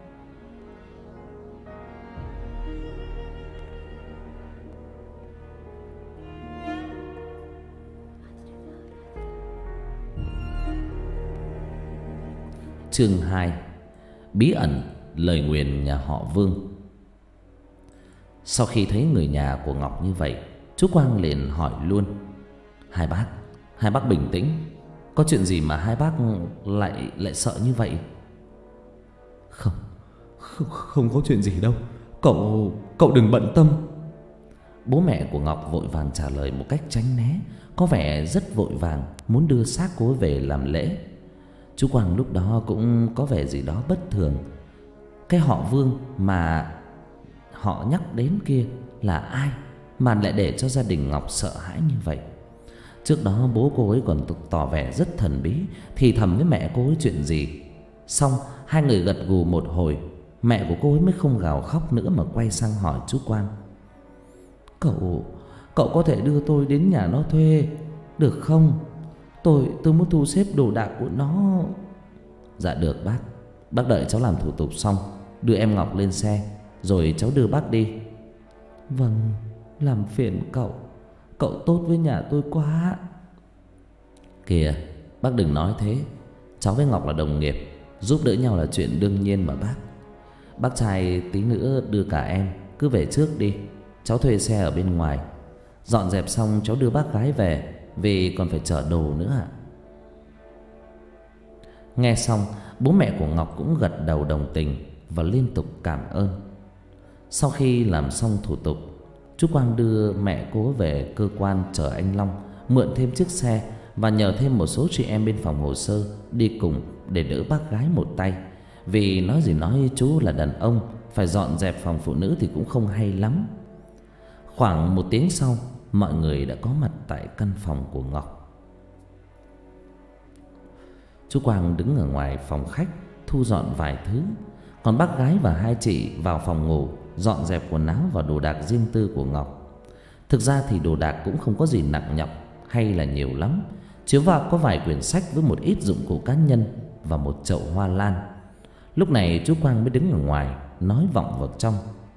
A: Chương hai: Bí ẩn lời nguyền nhà họ Vương. Sau khi thấy người nhà của Ngọc như vậy, chú Quang liền hỏi luôn: Hai bác, hai bác bình tĩnh, có chuyện gì mà hai bác lại lại sợ như vậy?
B: Không, không, không có chuyện gì đâu. Cậu, cậu đừng bận tâm.
A: Bố mẹ của Ngọc vội vàng trả lời một cách tránh né, có vẻ rất vội vàng muốn đưa xác cô ấy về làm lễ. Chú Quang lúc đó cũng có vẻ gì đó bất thường. Cái họ Vương mà họ nhắc đến kia là ai mà lại để cho gia đình Ngọc sợ hãi như vậy? Trước đó bố cô ấy còn tỏ vẻ rất thần bí, thì thầm với mẹ cô ấy chuyện gì. Xong hai người gật gù một hồi, mẹ của cô ấy mới không gào khóc nữa mà quay sang hỏi chú Quang:
B: Cậu, cậu có thể đưa tôi đến nhà nó thuê được không? Tôi, tôi muốn thu xếp đồ đạc của nó.
A: Dạ được bác. Bác đợi cháu làm thủ tục xong, đưa em Ngọc lên xe, rồi cháu đưa bác đi.
B: Vâng, làm phiền cậu. Cậu tốt với nhà tôi quá.
A: Kìa, bác đừng nói thế. Cháu với Ngọc là đồng nghiệp, giúp đỡ nhau là chuyện đương nhiên mà bác. Bác trai tí nữa đưa cả em, cứ về trước đi. Cháu thuê xe ở bên ngoài. Dọn dẹp xong cháu đưa bác gái về, vì còn phải chở đồ nữa ạ. Nghe xong, bố mẹ của Ngọc cũng gật đầu đồng tình và liên tục cảm ơn. Sau khi làm xong thủ tục, chú Quang đưa mẹ cô về cơ quan chờ anh Long mượn thêm chiếc xe và nhờ thêm một số chị em bên phòng hồ sơ đi cùng để đỡ bác gái một tay. Vì nói gì nói chú là đàn ông, phải dọn dẹp phòng phụ nữ thì cũng không hay lắm. Khoảng một tiếng sau, mọi người đã có mặt tại căn phòng của Ngọc. Chú Quang đứng ở ngoài phòng khách thu dọn vài thứ, còn bác gái và hai chị vào phòng ngủ dọn dẹp quần áo và đồ đạc riêng tư của Ngọc. Thực ra thì đồ đạc cũng không có gì nặng nhọc hay là nhiều lắm, chỉ vào có vài quyển sách với một ít dụng cụ cá nhân và một chậu hoa lan. Lúc này chú Quang mới đứng ở ngoài nói vọng vào trong: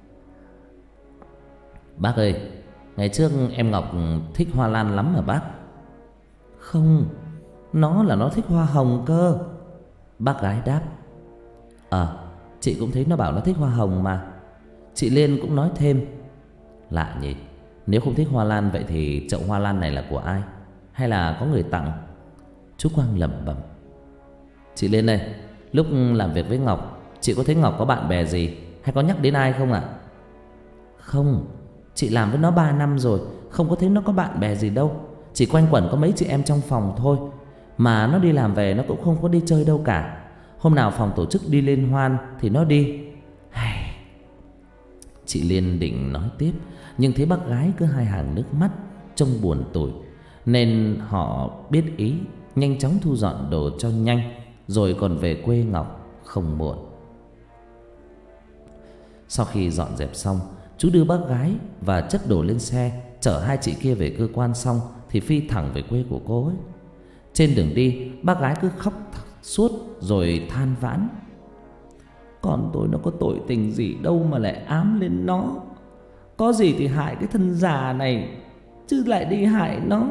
A: "Bác ơi, ngày trước em Ngọc thích hoa lan lắm mà bác."
B: "Không, nó là nó thích hoa hồng cơ."
A: Bác gái đáp.
B: "Ờ, chị cũng thấy nó bảo nó thích hoa hồng mà." Chị Liên cũng nói thêm:
A: "Lạ nhỉ, nếu không thích hoa lan vậy thì chậu hoa lan này là của ai? Hay là có người tặng?"
B: Chú Quang lẩm bẩm:
A: "Chị Liên ơi, lúc làm việc với Ngọc, chị có thấy Ngọc có bạn bè gì hay có nhắc đến ai không ạ?"
B: "Không, chị làm với nó ba năm rồi, không có thấy nó có bạn bè gì đâu. Chỉ quanh quẩn có mấy chị em trong phòng thôi. Mà nó đi làm về nó cũng không có đi chơi đâu cả. Hôm nào phòng tổ chức đi liên hoan thì nó đi."
A: Chị Liên định nói tiếp, nhưng thấy bác gái cứ hai hàng nước mắt trông buồn tủi, nên họ biết ý, nhanh chóng thu dọn đồ cho nhanh, rồi còn về quê Ngọc không muộn. Sau khi dọn dẹp xong, chú đưa bác gái và chất đồ lên xe, chở hai chị kia về cơ quan xong thì phi thẳng về quê của cô ấy. Trên đường đi, bác gái cứ khóc suốt rồi than vãn:
B: "Con tôi nó có tội tình gì đâu mà lại ám lên nó. Có gì thì hại cái thân già này, chứ lại đi hại nó."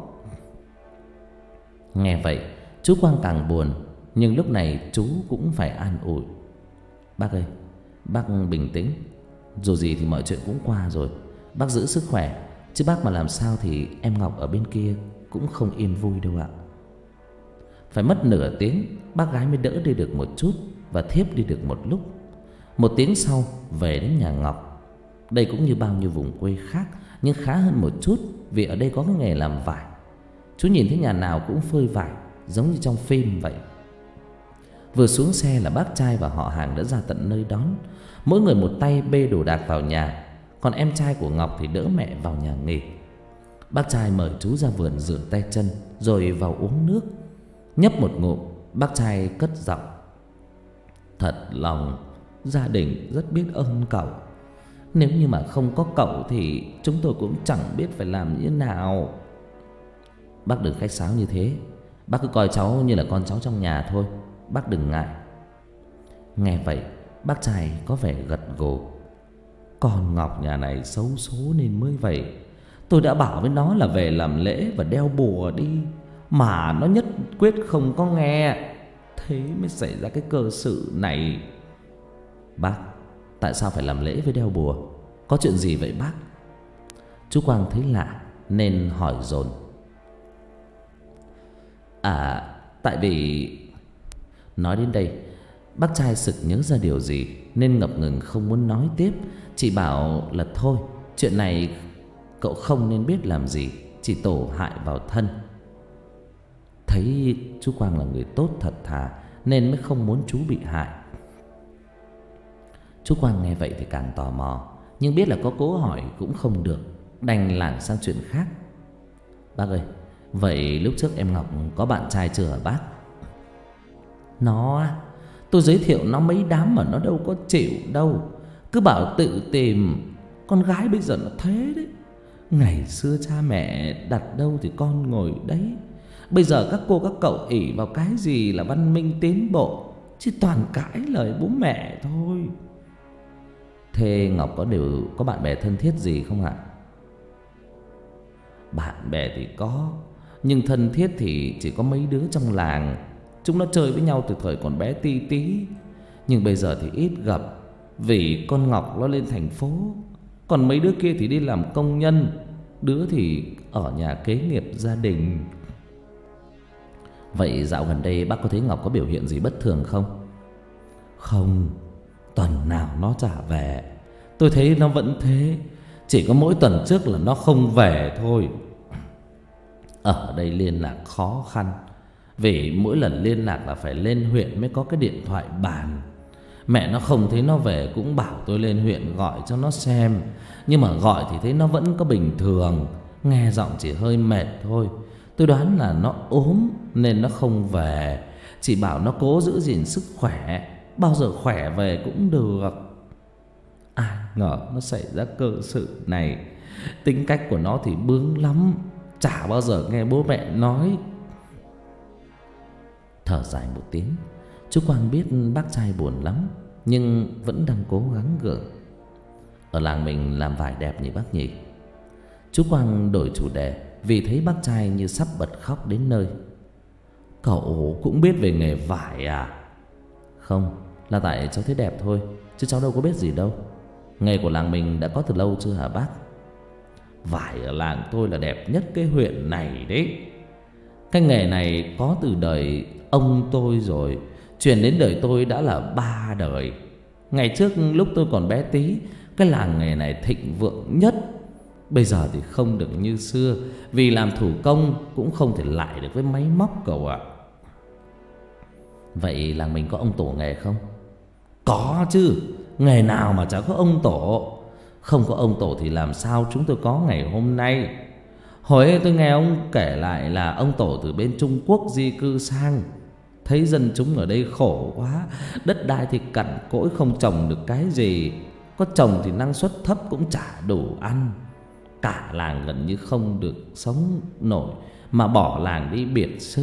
A: Nghe vậy, chú Quang càng buồn, nhưng lúc này chú cũng phải an ủi: "Bác ơi, bác bình tĩnh. Dù gì thì mọi chuyện cũng qua rồi. Bác giữ sức khỏe, chứ bác mà làm sao thì em Ngọc ở bên kia cũng không yên vui đâu ạ." Phải mất nửa tiếng, bác gái mới đỡ đi được một chút và thiếp đi được một lúc. Một tiếng sau, về đến nhà Ngọc. Đây cũng như bao nhiêu vùng quê khác, nhưng khá hơn một chút vì ở đây có cái nghề làm vải. Chú nhìn thấy nhà nào cũng phơi vải, giống như trong phim vậy. Vừa xuống xe là bác trai và họ hàng đã ra tận nơi đón. Mỗi người một tay bê đồ đạc vào nhà, còn em trai của Ngọc thì đỡ mẹ vào nhà nghỉ. Bác trai mời chú ra vườn rửa tay chân rồi vào uống nước. Nhấp một ngụm, bác trai cất giọng: "Thật lòng gia đình rất biết ơn cậu. Nếu như mà không có cậu thì chúng tôi cũng chẳng biết phải làm như thế nào." "Bác đừng khách sáo như thế. Bác cứ coi cháu như là con cháu trong nhà thôi, bác đừng ngại." Nghe vậy, bác trai có vẻ gật gù: "Con Ngọc nhà này xấu số nên mới vậy. Tôi đã bảo với nó là về làm lễ và đeo bùa đi, mà nó nhất quyết không có nghe. Thế mới xảy ra cái cơ sự này." "Bác, tại sao phải làm lễ với đeo bùa? Có chuyện gì vậy bác?" Chú Quang thấy lạ nên hỏi dồn: "À, tại vì..." Nói đến đây, bác trai sực nhớ ra điều gì nên ngập ngừng không muốn nói tiếp, chỉ bảo là thôi, chuyện này cậu không nên biết làm gì, chỉ tổ hại vào thân. Thấy chú Quang là người tốt thật thà nên mới không muốn chú bị hại. Chú Quang nghe vậy thì càng tò mò, nhưng biết là có cố hỏi cũng không được, đành lảng sang chuyện khác: "Bác ơi, vậy lúc trước em Ngọc có bạn trai chưa hả bác?"
B: "Nó, tôi giới thiệu nó mấy đám mà nó đâu có chịu đâu, cứ bảo tự tìm. Con gái bây giờ nó thế đấy. Ngày xưa cha mẹ đặt đâu thì con ngồi đấy. Bây giờ các cô các cậu ỷ vào cái gì là văn minh tiến bộ, chứ toàn cãi lời bố mẹ thôi."
A: "Thế Ngọc có đều có bạn bè thân thiết gì không ạ?"
B: "Bạn bè thì có,
A: nhưng thân thiết thì chỉ có mấy đứa trong làng. Chúng nó chơi với nhau từ thời còn bé tí tí, nhưng bây giờ thì ít gặp, vì con Ngọc nó lên thành phố, còn mấy đứa kia thì đi làm công nhân, đứa thì ở nhà kế nghiệp gia đình. Vậy dạo gần đây bác có thấy Ngọc có biểu hiện gì bất thường không?
B: Không, tuần nào nó chả về. Tôi thấy nó vẫn thế, chỉ có mỗi tuần trước là nó không về thôi.
A: Ở đây liên lạc khó khăn, vì mỗi lần liên lạc là phải lên huyện mới có cái điện thoại bàn. Mẹ nó không thấy nó về cũng bảo tôi lên huyện gọi cho nó xem, nhưng mà gọi thì thấy nó vẫn có bình thường, nghe giọng chỉ hơi mệt thôi. Tôi đoán là nó ốm nên nó không về, chỉ bảo nó cố giữ gìn sức khỏe, bao giờ khỏe về cũng được. Ai ngờ nó xảy ra cơ sự này. Tính cách của nó thì bướng lắm, chả bao giờ nghe bố mẹ nói. Thở dài một tiếng, chú Quang biết bác trai buồn lắm, nhưng vẫn đang cố gắng gượng. Ở làng mình làm vải đẹp nhỉ bác nhỉ? Chú Quang đổi chủ đề vì thấy bác trai như sắp bật khóc đến nơi.
B: Cậu cũng biết về nghề vải à?
A: Không, là tại cháu thấy đẹp thôi, chứ cháu đâu có biết gì đâu. Nghề của làng mình đã có từ lâu chưa hả bác?
B: Vải ở làng tôi là đẹp nhất cái huyện này đấy.
A: Cái nghề này có từ đời ông tôi rồi, truyền đến đời tôi đã là ba đời. Ngày trước lúc tôi còn bé tí, cái làng nghề này thịnh vượng nhất. Bây giờ thì không được như xưa, vì làm thủ công cũng không thể lại được với máy móc cậu ạ. Vậy làng mình có ông tổ nghề không?
B: Có chứ, nghề nào mà chả có ông tổ.
A: Không có ông tổ thì làm sao chúng tôi có ngày hôm nay. Hồi ấy tôi nghe ông kể lại là ông tổ từ bên Trung Quốc di cư sang, thấy dân chúng ở đây khổ quá, đất đai thì cằn cỗi không trồng được cái gì, có trồng thì năng suất thấp cũng chả đủ ăn. Cả làng gần như không được sống nổi, mà bỏ làng đi biệt xứ.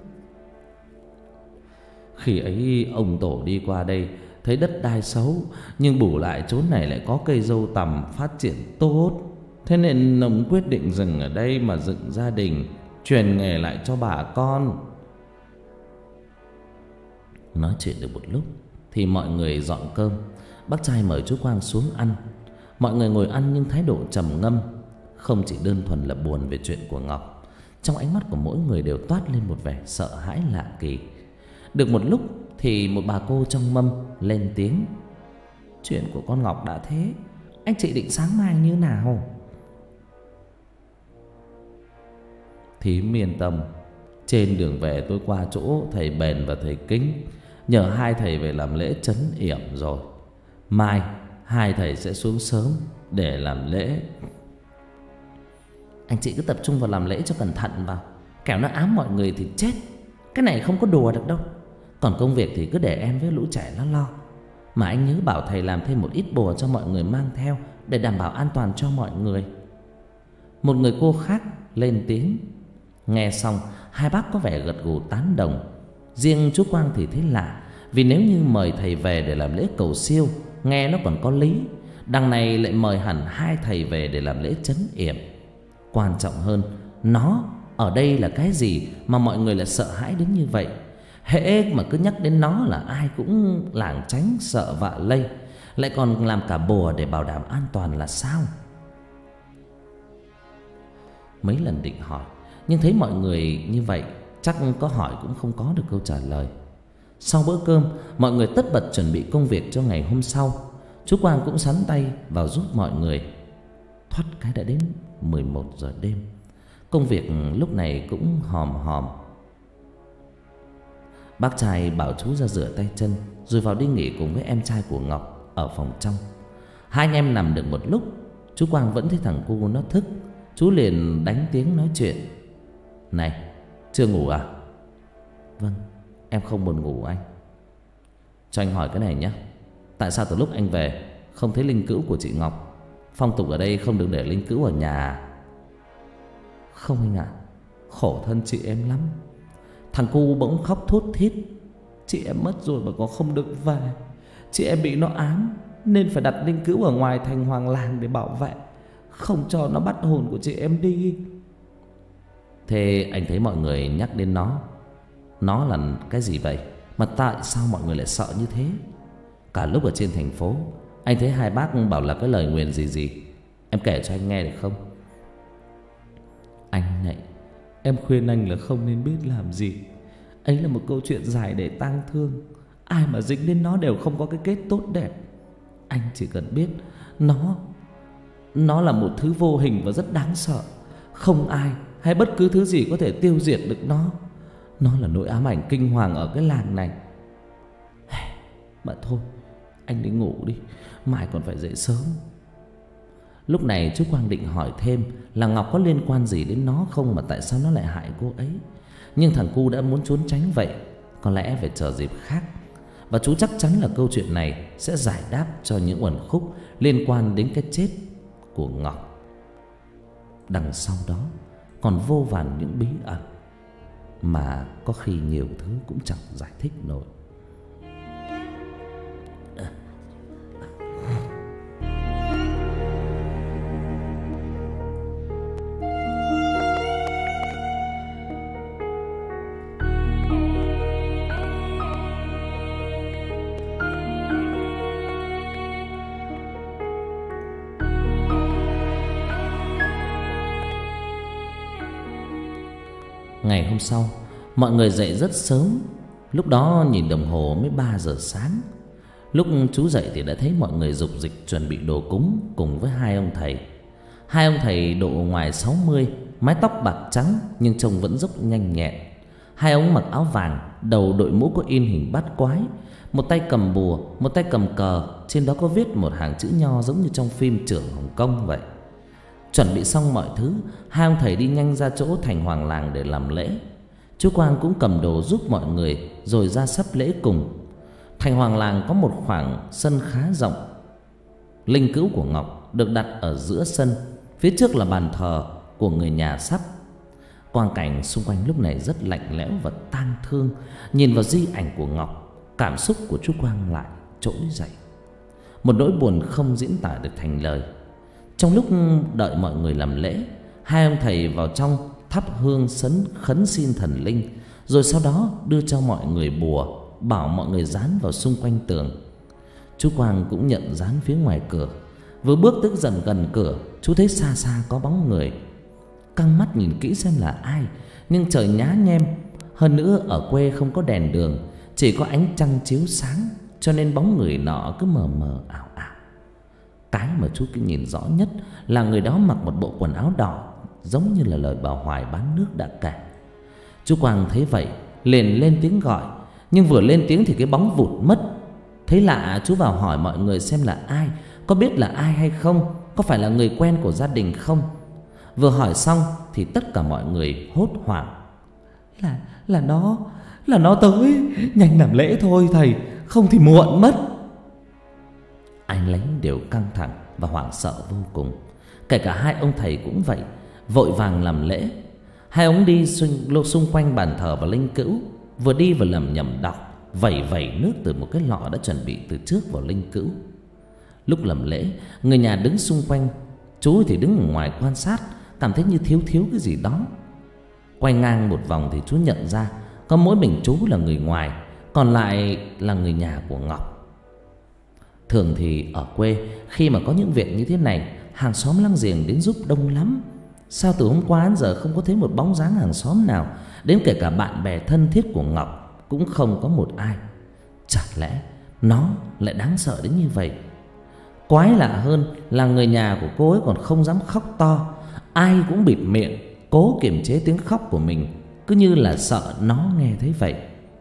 A: Khi ấy ông tổ đi qua đây, thấy đất đai xấu, nhưng bù lại chỗ này lại có cây dâu tằm phát triển tốt. Thế nên ông quyết định dừng ở đây mà dựng gia đình, truyền nghề lại cho bà con. Nói chuyện được một lúc thì mọi người dọn cơm. Bác trai mời chú Quang xuống ăn. Mọi người ngồi ăn nhưng thái độ trầm ngâm, không chỉ đơn thuần là buồn về chuyện của Ngọc. Trong ánh mắt của mỗi người đều toát lên một vẻ sợ hãi lạ kỳ. Được một lúc thì một bà cô trong mâm lên tiếng.
B: Chuyện của con Ngọc đã thế, anh chị định sáng mai như nào?
A: Thím yên tâm, trên đường về tôi qua chỗ thầy Bền và thầy Kính, nhờ hai thầy về làm lễ trấn yểm rồi. Mai hai thầy sẽ xuống sớm để làm lễ.
B: Anh chị cứ tập trung vào làm lễ cho cẩn thận vào, kẻo nó ám mọi người thì chết. Cái này không có đùa được đâu. Còn công việc thì cứ để em với lũ trẻ nó lo. Mà anh nhớ bảo thầy làm thêm một ít bùa cho mọi người mang theo, để đảm bảo an toàn cho mọi người.
A: Một người cô khác lên tiếng. Nghe xong hai bác có vẻ gật gù tán đồng. Riêng chú Quang thì thấy lạ, vì nếu như mời thầy về để làm lễ cầu siêu, nghe nó còn có lý. Đằng này lại mời hẳn hai thầy về để làm lễ trấn yểm. Quan trọng hơn, nó ở đây là cái gì mà mọi người lại sợ hãi đến như vậy? Hễ mà cứ nhắc đến nó là ai cũng lảng tránh sợ vạ lây, lại còn làm cả bùa để bảo đảm an toàn là sao? Mấy lần định hỏi, nhưng thấy mọi người như vậy, chắc có hỏi cũng không có được câu trả lời. Sau bữa cơm, mọi người tất bật chuẩn bị công việc cho ngày hôm sau. Chú Quang cũng sắn tay vào giúp mọi người. Thoát cái đã đến mười một giờ đêm. Công việc lúc này cũng hòm hòm. Bác trai bảo chú ra rửa tay chân, rồi vào đi nghỉ cùng với em trai của Ngọc ở phòng trong. Hai anh em nằm được một lúc, chú Quang vẫn thấy thằng cu nó thức. Chú liền đánh tiếng nói chuyện. Này, chưa ngủ à? Vâng, em không buồn ngủ anh. Cho anh hỏi cái này nhé, tại sao từ lúc anh về không thấy linh cữu của chị Ngọc? Phong tục ở đây không được để linh cữu ở nhà. Không anh ạ, khổ thân chị em lắm. Thằng cu bỗng khóc thút thít. Chị em mất rồi mà còn không được về. Chị em bị nó ám, nên phải đặt linh cữu ở ngoài thành hoàng làng để bảo vệ, không cho nó bắt hồn của chị em đi. Thế anh thấy mọi người nhắc đến nó, nó là cái gì vậy? Mà tại sao mọi người lại sợ như thế? Cả lúc ở trên thành phố, anh thấy hai bác bảo là cái lời nguyền gì gì. Em kể cho anh nghe được không?
B: Anh này, em khuyên anh là không nên biết làm gì. Ấy là một câu chuyện dài để tang thương. Ai mà dính đến nó đều không có cái kết tốt đẹp. Anh chỉ cần biết Nó Nó là một thứ vô hình và rất đáng sợ. Không ai hay bất cứ thứ gì có thể tiêu diệt được nó. Nó là nỗi ám ảnh kinh hoàng ở cái làng này. Mà thôi, anh đi ngủ đi, mai còn phải dậy sớm.
A: Lúc này chú Quang định hỏi thêm là Ngọc có liên quan gì đến nó không, mà tại sao nó lại hại cô ấy. Nhưng thằng cu đã muốn trốn tránh vậy, có lẽ phải chờ dịp khác. Và chú chắc chắn là câu chuyện này sẽ giải đáp cho những uẩn khúc liên quan đến cái chết của Ngọc. Đằng sau đó còn vô vàn những bí ẩn mà có khi nhiều thứ cũng chẳng giải thích nổi. Ngày hôm sau, mọi người dậy rất sớm. Lúc đó nhìn đồng hồ mới ba giờ sáng. Lúc chú dậy thì đã thấy mọi người rục rịch chuẩn bị đồ cúng cùng với hai ông thầy. Hai ông thầy độ ngoài sáu mươi, mái tóc bạc trắng nhưng trông vẫn dốc nhanh nhẹn. Hai ông mặc áo vàng, đầu đội mũ có in hình bát quái, một tay cầm bùa, một tay cầm cờ, trên đó có viết một hàng chữ nho giống như trong phim Trưởng Hồng Kông vậy. Chuẩn bị xong mọi thứ, hai ông thầy đi nhanh ra chỗ thành hoàng làng để làm lễ. Chú Quang cũng cầm đồ giúp mọi người rồi ra sắp lễ cùng. Thành hoàng làng có một khoảng sân khá rộng. Linh cữu của Ngọc được đặt ở giữa sân, phía trước là bàn thờ của người nhà sắp. Quang cảnh xung quanh lúc này rất lạnh lẽo và tang thương. Nhìn vào di ảnh của Ngọc, cảm xúc của chú Quang lại trỗi dậy, một nỗi buồn không diễn tả được thành lời. Trong lúc đợi mọi người làm lễ, hai ông thầy vào trong thắp hương sấn khấn xin thần linh, rồi sau đó đưa cho mọi người bùa, bảo mọi người dán vào xung quanh tường. Chú Quang cũng nhận dán phía ngoài cửa. Vừa bước tới dần gần cửa, chú thấy xa xa có bóng người. Căng mắt nhìn kỹ xem là ai, nhưng trời nhá nhem, hơn nữa ở quê không có đèn đường, chỉ có ánh trăng chiếu sáng, cho nên bóng người nọ cứ mờ mờ ảo ảo. Cái mà chú cứ nhìn rõ nhất là người đó mặc một bộ quần áo đỏ, giống như là lời bà Hoài bán nước đã kể. Chú Quang thấy vậy liền lên tiếng gọi, nhưng vừa lên tiếng thì cái bóng vụt mất. Thấy lạ, chú vào hỏi mọi người xem là ai, có biết là ai hay không, có phải là người quen của gia đình không. Vừa hỏi xong thì tất cả mọi người hốt hoảng.
B: Là là nó, là nó tới, nhanh làm lễ thôi thầy, không thì muộn mất.
A: Anh lấy đều căng thẳng và hoảng sợ vô cùng. Kể cả hai ông thầy cũng vậy, vội vàng làm lễ. Hai ông đi xung, xung quanh bàn thờ và linh cữu, vừa đi vừa lẩm nhẩm đọc, vẩy vẩy nước từ một cái lọ đã chuẩn bị từ trước vào linh cữu. Lúc làm lễ, người nhà đứng xung quanh, chú thì đứng ở ngoài quan sát, cảm thấy như thiếu thiếu cái gì đó. Quay ngang một vòng thì chú nhận ra có mỗi mình chú là người ngoài, còn lại là người nhà của Ngọc. Thường thì ở quê, khi mà có những việc như thế này, hàng xóm láng giềng đến giúp đông lắm. Sao từ hôm qua đến giờ không có thấy một bóng dáng hàng xóm nào, đến kể cả bạn bè thân thiết của Ngọc cũng không có một ai. Chả lẽ nó lại đáng sợ đến như vậy? Quái lạ hơn là người nhà của cô ấy còn không dám khóc to, ai cũng bịt miệng, cố kiềm chế tiếng khóc của mình, cứ như là sợ nó nghe thấy vậy.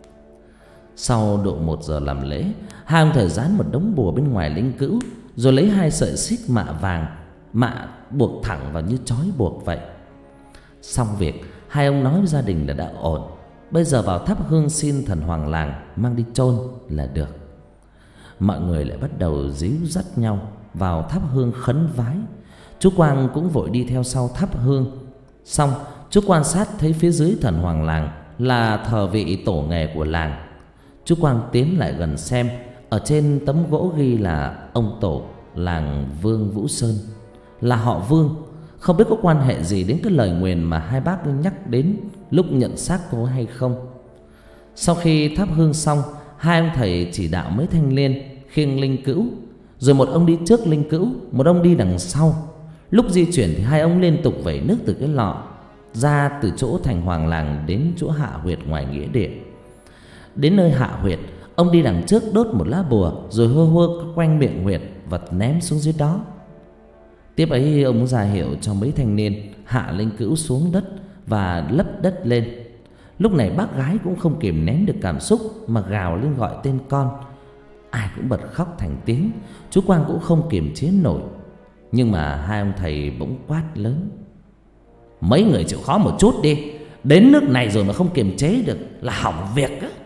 A: Sau độ một giờ làm lễ, hai ông thầy dán một đống bùa bên ngoài linh cữu, rồi lấy hai sợi xích mạ vàng, mạ buộc thẳng vào như trói buộc vậy. Xong việc, hai ông nói với gia đình là đã ổn, bây giờ vào thắp hương xin thần hoàng làng mang đi chôn là được. Mọi người lại bắt đầu díu dắt nhau vào thắp hương khấn vái. Chú Quang cũng vội đi theo sau thắp hương. Xong, chú quan sát thấy phía dưới thần hoàng làng là thờ vị tổ nghề của làng. Chú Quang tiến lại gần xem, ở trên tấm gỗ ghi là ông tổ làng Vương Vũ Sơn, là họ Vương. Không biết có quan hệ gì đến cái lời nguyền mà hai bác nhắc đến lúc nhận xác cô hay không. Sau khi thắp hương xong, hai ông thầy chỉ đạo mấy thanh niên khiêng linh cữu, rồi một ông đi trước linh cữu, một ông đi đằng sau. Lúc di chuyển thì hai ông liên tục vẩy nước từ cái lọ ra từ chỗ thành hoàng làng đến chỗ hạ huyệt ngoài nghĩa địa. Đến nơi hạ huyệt, ông đi đằng trước đốt một lá bùa, rồi hơ hơ quanh miệng huyệt và ném xuống dưới đó. Tiếp ấy ông ra hiệu cho mấy thanh niên hạ linh cữu xuống đất và lấp đất lên. Lúc này bác gái cũng không kìm nén được cảm xúc mà gào lên gọi tên con. Ai cũng bật khóc thành tiếng. Chú Quang cũng không kiềm chế nổi. Nhưng mà hai ông thầy bỗng quát lớn: mấy người chịu khó một chút đi, đến nước này rồi mà không kiềm chế được là hỏng việc á.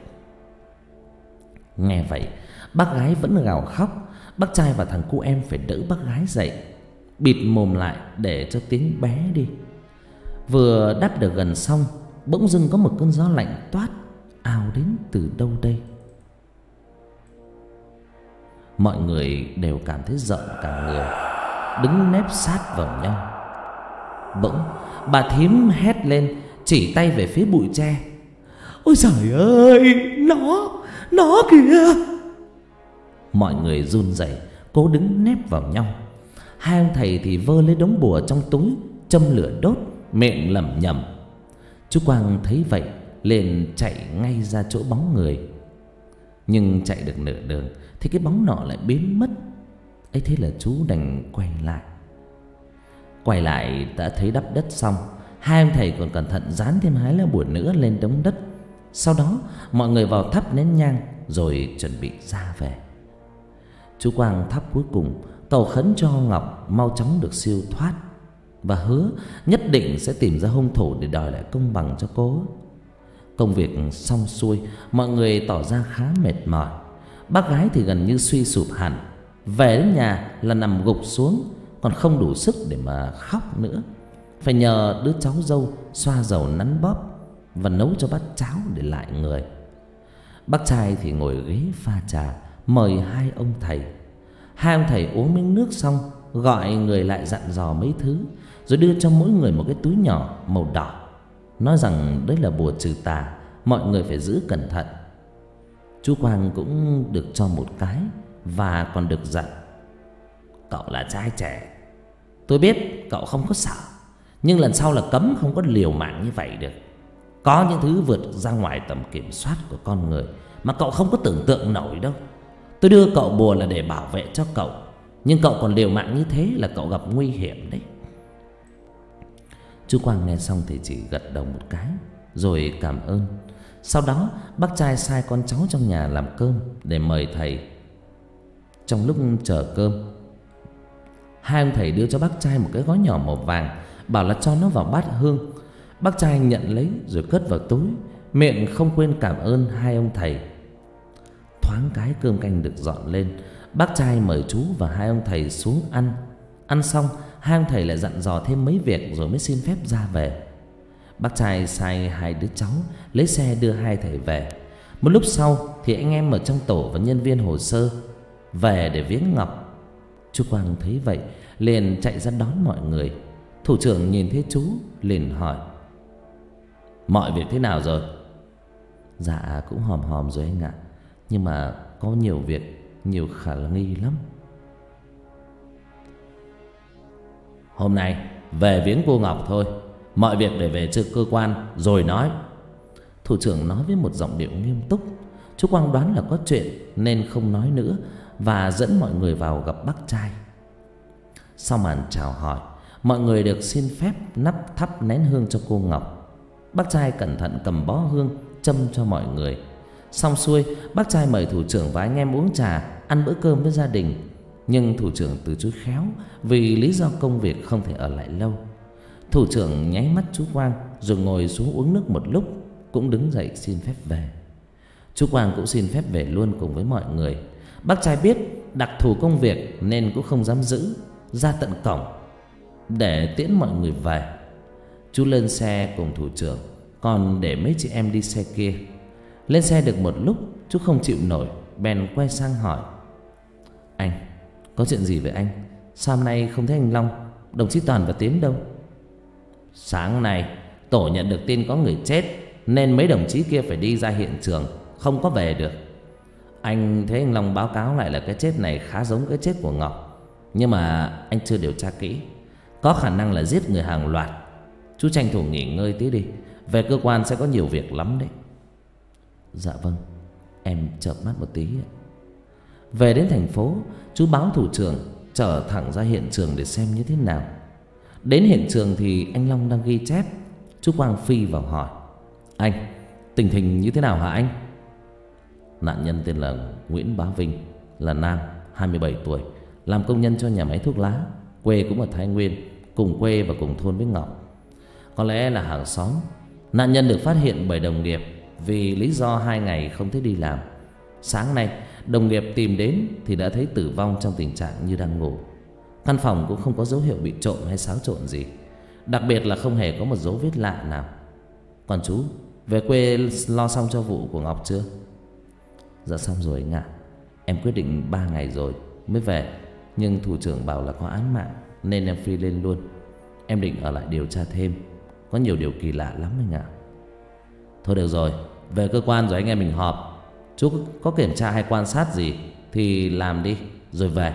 A: Nghe vậy, bác gái vẫn gào khóc. Bác trai và thằng cu em phải đỡ bác gái dậy, bịt mồm lại để cho tiếng bé đi. Vừa đắp được gần xong, bỗng dưng có một cơn gió lạnh toát ào đến từ đâu đây. Mọi người đều cảm thấy rợn cả người, đứng nép sát vào nhau. Bỗng bà thím hét lên, chỉ tay về phía bụi tre: ôi trời ơi, nó, nó kìa! Mọi người run rẩy, cố đứng nép vào nhau. Hai ông thầy thì vơ lấy đống bùa trong túi, châm lửa đốt, miệng lẩm nhẩm. Chú Quang thấy vậy liền chạy ngay ra chỗ bóng người. Nhưng chạy được nửa đường thì cái bóng nọ lại biến mất. ấy thế là chú đành quay lại. Quay lại đã thấy đắp đất xong, hai ông thầy còn cẩn thận dán thêm hai lá bùa nữa lên đống đất. Sau đó mọi người vào thắp nén nhang rồi chuẩn bị ra về. Chú Quang thắp cuối cùng, cầu khấn cho Ngọc mau chóng được siêu thoát, và hứa nhất định sẽ tìm ra hung thủ để đòi lại công bằng cho cô. Công việc xong xuôi, mọi người tỏ ra khá mệt mỏi. Bác gái thì gần như suy sụp hẳn. Về đến nhà là nằm gục xuống, còn không đủ sức để mà khóc nữa. Phải nhờ đứa cháu dâu xoa dầu nắn bóp và nấu cho bát cháo để lại người. Bác trai thì ngồi ghế pha trà, mời hai ông thầy. Hai ông thầy uống miếng nước xong, gọi người lại dặn dò mấy thứ, rồi đưa cho mỗi người một cái túi nhỏ màu đỏ, nói rằng đấy là bùa trừ tà, mọi người phải giữ cẩn thận. Chú Quang cũng được cho một cái, và còn được dặn: cậu là trai trẻ, tôi biết cậu không có sợ, nhưng lần sau là cấm không có liều mạng như vậy được. Có những thứ vượt ra ngoài tầm kiểm soát của con người mà cậu không có tưởng tượng nổi đâu. Tôi đưa cậu bùa là để bảo vệ cho cậu, nhưng cậu còn liều mạng như thế là cậu gặp nguy hiểm đấy. Chú Quang nghe xong thì chỉ gật đầu một cái rồi cảm ơn. Sau đó bác trai sai con cháu trong nhà làm cơm để mời thầy. Trong lúc chờ cơm, hai ông thầy đưa cho bác trai một cái gói nhỏ màu vàng, bảo là cho nó vào bát hương. Bác trai nhận lấy rồi cất vào túi, miệng không quên cảm ơn hai ông thầy. Thoáng cái cơm canh được dọn lên, bác trai mời chú và hai ông thầy xuống ăn. Ăn xong, hai ông thầy lại dặn dò thêm mấy việc rồi mới xin phép ra về. Bác trai sai hai đứa cháu lấy xe đưa hai thầy về. Một lúc sau thì anh em ở trong tổ và nhân viên hồ sơ về để viếng Ngọc. Chú Quang thấy vậy liền chạy ra đón mọi người. Thủ trưởng nhìn thấy chú liền hỏi: mọi việc thế nào rồi? Dạ cũng hòm hòm rồi anh ạ, nhưng mà có nhiều việc, nhiều khả nghi lắm. Hôm nay về viếng cô Ngọc thôi, mọi việc để về trước cơ quan rồi nói. Thủ trưởng nói với một giọng điệu nghiêm túc. Chú Quang đoán là có chuyện nên không nói nữa, và dẫn mọi người vào gặp bác trai. Sau màn chào hỏi, mọi người được xin phép nắp thắp nén hương cho cô Ngọc. Bác trai cẩn thận cầm bó hương châm cho mọi người. Xong xuôi, bác trai mời thủ trưởng và anh em uống trà, ăn bữa cơm với gia đình. Nhưng thủ trưởng từ chối khéo vì lý do công việc không thể ở lại lâu. Thủ trưởng nháy mắt chú Quang rồi ngồi xuống uống nước một lúc, cũng đứng dậy xin phép về. Chú Quang cũng xin phép về luôn cùng với mọi người. Bác trai biết đặc thù công việc nên cũng không dám giữ, ra tận cổng để tiễn mọi người về. Chú lên xe cùng thủ trưởng, còn để mấy chị em đi xe kia. Lên xe được một lúc, chú không chịu nổi, bèn quay sang hỏi: anh, có chuyện gì với anh? Sao hôm nay không thấy anh Long?
B: Đồng chí Toàn và Tiến đâu?
A: Sáng nay tổ nhận được tin có người chết, nên mấy đồng chí kia phải đi ra hiện trường, không có về được. Anh thấy anh Long báo cáo lại là cái chết này khá giống cái chết của Ngọc, nhưng mà anh chưa điều tra kỹ. Có khả năng là giết người hàng loạt. Chú tranh thủ nghỉ ngơi tí đi, về cơ quan sẽ có nhiều việc lắm đấy.
B: Dạ vâng, em chợp mắt một tí. Về đến thành phố, chú báo thủ trưởng chở thẳng ra hiện trường để xem như thế nào. Đến hiện trường thì anh Long đang ghi chép. Chú Quang phi vào hỏi:
A: Anh, tình hình như thế nào hả anh?
B: Nạn nhân tên là Nguyễn Bá Vinh, là nam, hai mươi bảy tuổi, làm công nhân cho nhà máy thuốc lá, quê cũng ở Thái Nguyên, cùng quê và cùng thôn với Ngọc. Có lẽ là hàng xóm. Nạn nhân được phát hiện bởi đồng nghiệp vì lý do hai ngày không thấy đi làm. Sáng nay đồng nghiệp tìm đến thì đã thấy tử vong trong tình trạng như đang ngủ. Căn phòng cũng không có dấu hiệu bị trộm hay xáo trộn gì, đặc biệt là không hề có một dấu vết lạ nào. Còn chú, về quê lo xong cho vụ của Ngọc chưa?
A: Dạ xong rồi anh ạ. Em quyết định ba ngày rồi mới về, nhưng thủ trưởng bảo là có án mạng nên em phi lên luôn. Em định ở lại điều tra thêm, có nhiều điều kỳ lạ lắm anh ạ.
B: Thôi được rồi, về cơ quan rồi anh em mình họp. Chú có kiểm tra hay quan sát gì thì làm đi rồi về.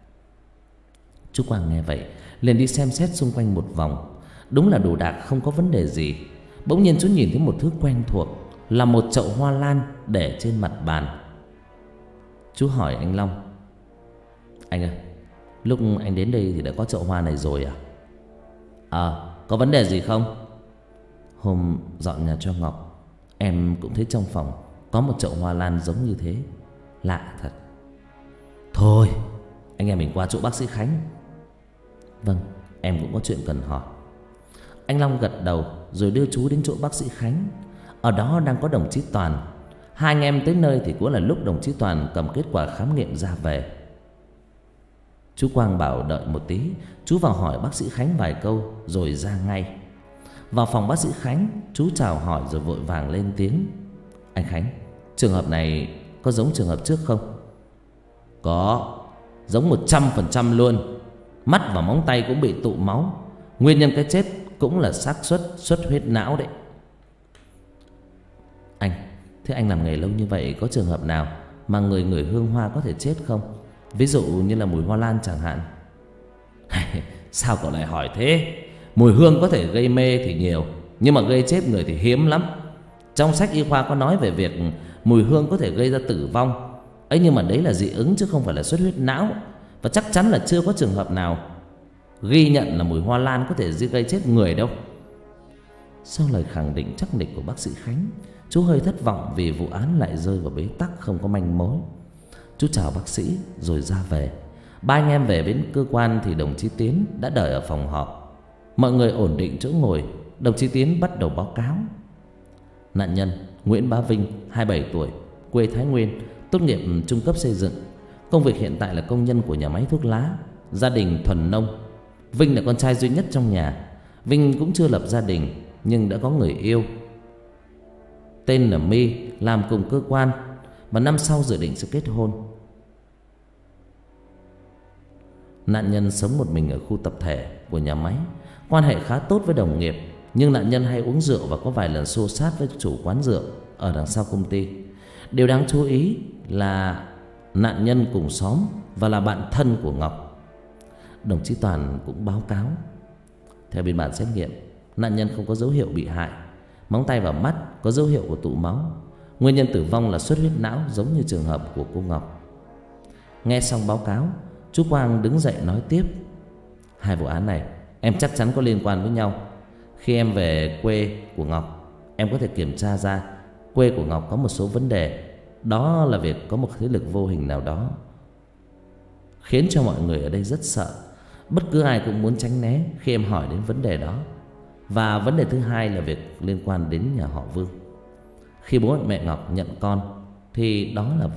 B: Chú Quang nghe vậy liền đi xem xét xung quanh một vòng. Đúng là đồ đạc không có vấn đề gì. Bỗng nhiên chú nhìn thấy một thứ quen thuộc, là một chậu hoa lan để trên mặt bàn. Chú hỏi anh Long: Anh ơi, lúc anh đến đây thì đã có chậu hoa này rồi à? Ờ, à, có vấn đề gì không? Hôm dọn nhà cho Ngọc, em cũng thấy trong phòng có một chậu hoa lan giống như thế. Lạ thật. Thôi, anh em mình qua chỗ bác sĩ Khánh. Vâng, em cũng có chuyện cần hỏi. Anh Long gật đầu rồi đưa chú đến chỗ bác sĩ Khánh. Ở đó đang có đồng chí Toàn. Hai anh em tới nơi thì cũng là lúc đồng chí Toàn cầm kết quả khám nghiệm ra về. Chú Quang bảo đợi một tí, chú vào hỏi bác sĩ Khánh vài câu rồi ra ngay. Vào phòng bác sĩ Khánh, chú chào hỏi rồi vội vàng lên tiếng: Anh Khánh, trường hợp này có giống trường hợp trước không? Có, giống một trăm phần trăm luôn. Mắt và móng tay cũng bị tụ máu. Nguyên nhân cái chết cũng là xác suất xuất huyết não đấy. Anh, thế anh làm nghề lâu như vậy, có trường hợp nào mà người ngửi hương hoa có thể chết không? Ví dụ như là mùi hoa lan chẳng hạn. Sao cậu lại hỏi thế? Mùi hương có thể gây mê thì nhiều, nhưng mà gây chết người thì hiếm lắm. Trong sách y khoa có nói về việc mùi hương có thể gây ra tử vong ấy, nhưng mà đấy là dị ứng chứ không phải là xuất huyết não. Và chắc chắn là chưa có trường hợp nào ghi nhận là mùi hoa lan có thể gây chết người đâu. Sau lời khẳng định chắc nịch của bác sĩ Khánh, chú hơi thất vọng vì vụ án lại rơi vào bế tắc không có manh mối. Chú chào bác sĩ rồi ra về. Ba anh em về đến cơ quan thì đồng chí Tiến đã đợi ở phòng họp. Mọi người ổn định chỗ ngồi, đồng chí Tiến bắt đầu báo cáo. Nạn nhân Nguyễn Bá Vinh, hai mươi bảy tuổi, quê Thái Nguyên, tốt nghiệp trung cấp xây dựng. Công việc hiện tại là công nhân của nhà máy thuốc lá. Gia đình thuần nông. Vinh là con trai duy nhất trong nhà. Vinh cũng chưa lập gia đình nhưng đã có người yêu, tên là My, làm cùng cơ quan, và năm sau dự định sẽ kết hôn. Nạn nhân sống một mình ở khu tập thể của nhà máy, quan hệ khá tốt với đồng nghiệp, nhưng nạn nhân hay uống rượu và có vài lần xô xát với chủ quán rượu ở đằng sau công ty. Điều đáng chú ý là nạn nhân cùng xóm và là bạn thân của Ngọc. Đồng chí Toàn cũng báo cáo. Theo biên bản xét nghiệm, nạn nhân không có dấu hiệu bị hại. Móng tay và mắt có dấu hiệu của tụ máu. Nguyên nhân tử vong là xuất huyết não giống như trường hợp của cô Ngọc. Nghe xong báo cáo, chú Quang đứng dậy nói tiếp: Hai vụ án này em chắc chắn có liên quan với nhau. Khi em về quê của Ngọc, em có thể kiểm tra ra quê của Ngọc có một số vấn đề. Đó là việc có một thế lực vô hình nào đó khiến cho mọi người ở đây rất sợ. Bất cứ ai cũng muốn tránh né khi em hỏi đến vấn đề đó. Và vấn đề thứ hai là việc liên quan đến nhà họ Vương. Khi bố mẹ Ngọc nhận con thì đó là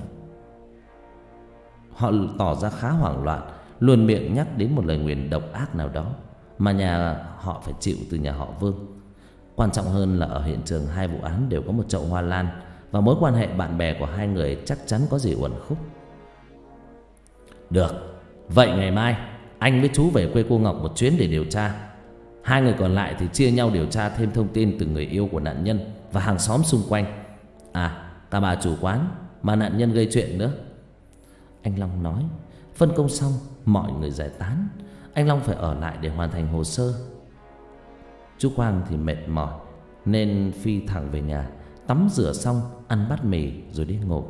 B: họ tỏ ra khá hoảng loạn, luôn miệng nhắc đến một lời nguyền độc ác nào đó mà nhà họ phải chịu từ nhà họ Vương. Quan trọng hơn là ở hiện trường hai vụ án đều có một chậu hoa lan, và mối quan hệ bạn bè của hai người chắc chắn có gì uẩn khúc. Được, vậy ngày mai
A: anh với chú về quê cô Ngọc một chuyến để điều tra. Hai người còn lại thì chia nhau điều tra thêm thông tin từ người yêu của nạn nhân và hàng xóm xung quanh. À, cả bà chủ quán mà nạn nhân gây chuyện nữa.
B: Anh Long nói. Phân công xong, mọi người giải tán. Anh Long phải ở lại để hoàn thành hồ sơ. Chú Quang thì mệt mỏi nên phi thẳng về nhà, tắm rửa xong, ăn bát mì rồi đi ngủ.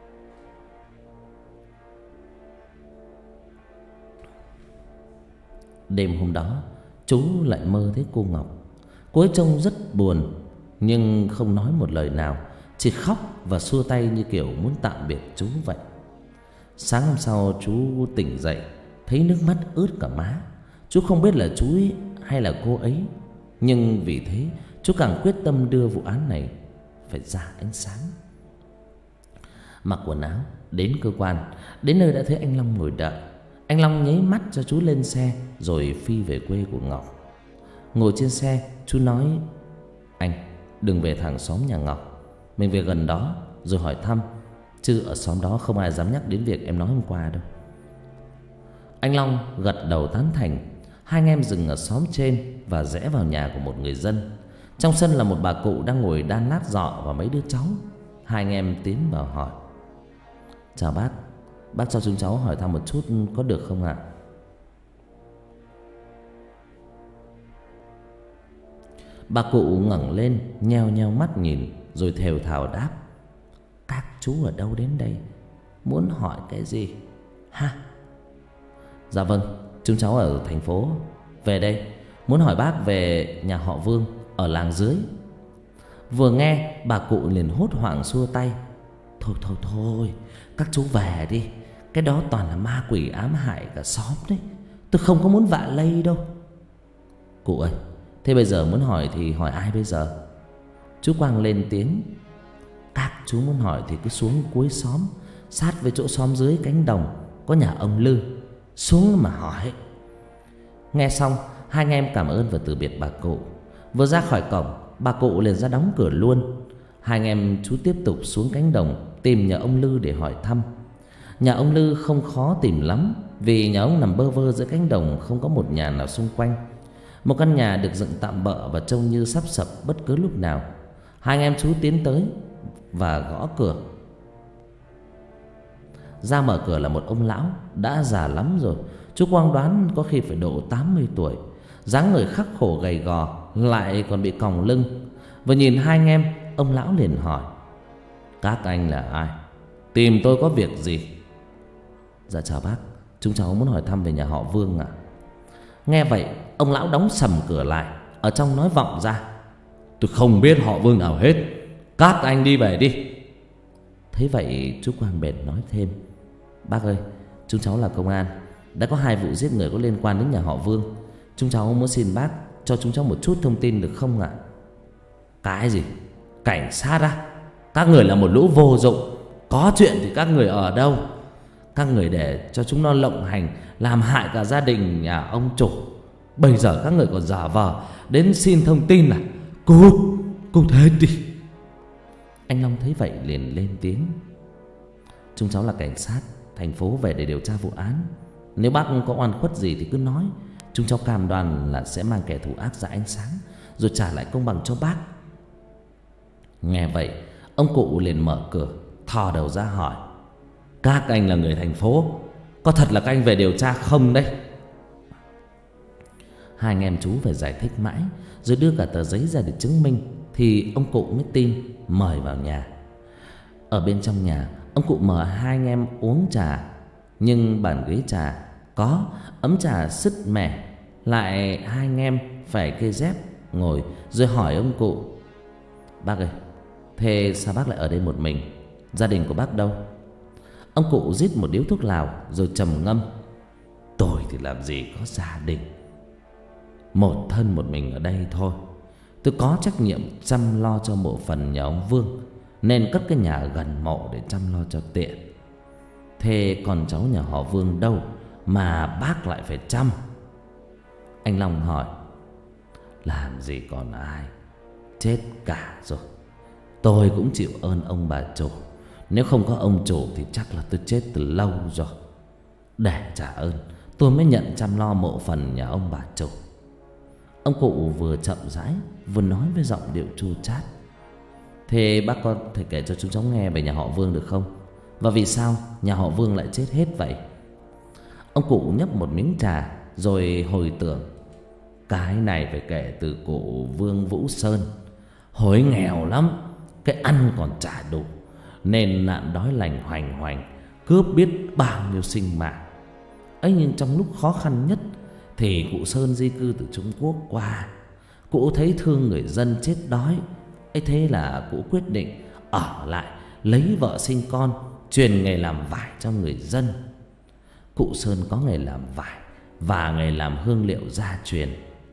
B: Đêm hôm đó, chú lại mơ thấy cô Ngọc. Cô ấy trông rất buồn, nhưng không nói một lời nào, chỉ khóc và xua tay như kiểu muốn tạm biệt chú vậy. Sáng hôm sau chú tỉnh dậy, thấy nước mắt ướt cả má. Chú không biết là chú ấy hay là cô ấy, nhưng vì thế chú càng quyết tâm đưa vụ án này phải ra ánh sáng. Mặc quần áo, đến cơ quan. Đến nơi đã thấy anh Long ngồi đợi. Anh Long nháy mắt cho chú lên xe rồi phi về quê của Ngọc. Ngồi trên xe, chú nói: Anh đừng về thẳng xóm nhà Ngọc, mình về gần đó rồi hỏi thăm, chứ ở xóm đó không ai dám nhắc đến việc em nói hôm qua đâu. Anh Long gật đầu tán thành. Hai anh em dừng ở xóm trên và rẽ vào nhà của một người dân. Trong sân là một bà cụ đang ngồi đan lát giọ và mấy đứa cháu. Hai anh em tiến vào hỏi: Chào bác, bác cho chúng cháu hỏi thăm một chút có được không ạ? Bà cụ ngẩng lên, nheo nheo mắt nhìn rồi thều thào đáp: Các chú ở đâu đến đây? Muốn hỏi cái gì? Ha? Dạ vâng, chúng cháu ở thành phố về đây, muốn hỏi bác về nhà họ Vương ở làng dưới. Vừa nghe, bà cụ liền hốt hoảng xua tay: Thôi thôi thôi, các chú về đi, cái đó toàn là ma quỷ ám hại cả xóm đấy, tôi không có muốn vạ lây đâu. Cụ ơi, thế bây giờ muốn hỏi thì hỏi ai bây giờ? Chú Quang lên tiếng: Các chú muốn hỏi thì cứ xuống cuối xóm, sát với chỗ xóm dưới cánh đồng có nhà ông Lư, xuống mà hỏi. Nghe xong, hai anh em cảm ơn và từ biệt bà cụ. Vừa ra khỏi cổng, bà cụ liền ra đóng cửa luôn. Hai anh em chú tiếp tục xuống cánh đồng tìm nhà ông Lư để hỏi thăm. Nhà ông Lư không khó tìm lắm, vì nhà ông nằm bơ vơ giữa cánh đồng, không có một nhà nào xung quanh. Một căn nhà được dựng tạm bợ và trông như sắp sập bất cứ lúc nào. Hai anh em chú tiến tới và gõ cửa. Ra mở cửa là một ông lão đã già lắm rồi. Chú Quang đoán có khi phải độ tám mươi tuổi. Dáng người khắc khổ gầy gò, lại còn bị còng lưng. Vừa nhìn hai anh em, ông lão liền hỏi: Các anh là ai? Tìm tôi có việc gì? Dạ chào bác, chúng cháu muốn hỏi thăm về nhà họ Vương ạ. Nghe vậy, ông lão đóng sầm cửa lại. Ở trong nói vọng ra: Tôi không biết họ Vương nào hết, các anh đi về đi. Thế vậy chú Quang bèn nói thêm: Bác ơi, chúng cháu là công an, đã có hai vụ giết người có liên quan đến nhà họ Vương. Chúng cháu muốn xin bác cho chúng cháu một chút thông tin được không ạ? Cái gì? Cảnh sát á? Các người là một lũ vô dụng. Có chuyện thì các người ở đâu? Các người để cho chúng nó lộng hành, làm hại cả gia đình nhà ông chủ. Bây giờ các người còn giả vờ đến xin thông tin à? Cút, cút hết đi. Anh Long thấy vậy liền lên tiếng: Chúng cháu là cảnh sát thành phố về để điều tra vụ án. Nếu bác có oan khuất gì thì cứ nói, chúng cháu cam đoan là sẽ mang kẻ thù ác ra ánh sáng, rồi trả lại công bằng cho bác. Nghe vậy, ông cụ liền mở cửa, thò đầu ra hỏi: Các anh là người thành phố, có thật là các anh về điều tra không đấy? Hai anh em chú phải giải thích mãi, rồi đưa cả tờ giấy ra để chứng minh, thì ông cụ mới tin, mời vào nhà. Ở bên trong nhà, ông cụ mời hai anh em uống trà. Nhưng bàn ghế trà có, ấm trà sứt mẻ. Lại hai anh em phải kê dép ngồi, rồi hỏi ông cụ: Bác ơi, thế sao bác lại ở đây một mình? Gia đình của bác đâu? Ông cụ rít một điếu thuốc lào rồi trầm ngâm: Tôi thì làm gì có gia đình, một thân một mình ở đây thôi. Tôi có trách nhiệm chăm lo cho mộ phần nhà ông Vương, nên cất cái nhà gần mộ để chăm lo cho tiện. Thế con cháu nhà họ Vương đâu mà bác lại phải chăm? Anh Long hỏi: Làm gì còn ai, chết cả rồi. Tôi cũng chịu ơn ông bà chủ, nếu không có ông chủ thì chắc là tôi chết từ lâu rồi. Để trả ơn,
A: tôi mới nhận chăm lo mộ phần nhà ông bà chủ. Ông cụ vừa chậm rãi vừa nói với giọng điệu chua chát: thế bác có thể kể cho chúng cháu nghe về nhà họ Vương được không? Và vì sao nhà họ Vương lại chết hết vậy? Ông cụ nhấp một miếng trà rồi hồi tưởng: cái này phải kể từ cụ Vương Vũ Sơn. Hồi nghèo lắm, cái ăn còn chả đủ, nên nạn đói lành hoành hoành, cướp biết bao nhiêu sinh mạng. Ấy nhưng trong lúc khó khăn nhất thì cụ Sơn di cư từ Trung Quốc qua. Cụ thấy thương người dân chết đói, ấy thế là cụ quyết định ở lại lấy vợ sinh con, truyền nghề làm vải cho người dân. Cụ Sơn có nghề làm vải và nghề làm hương liệu gia truyền.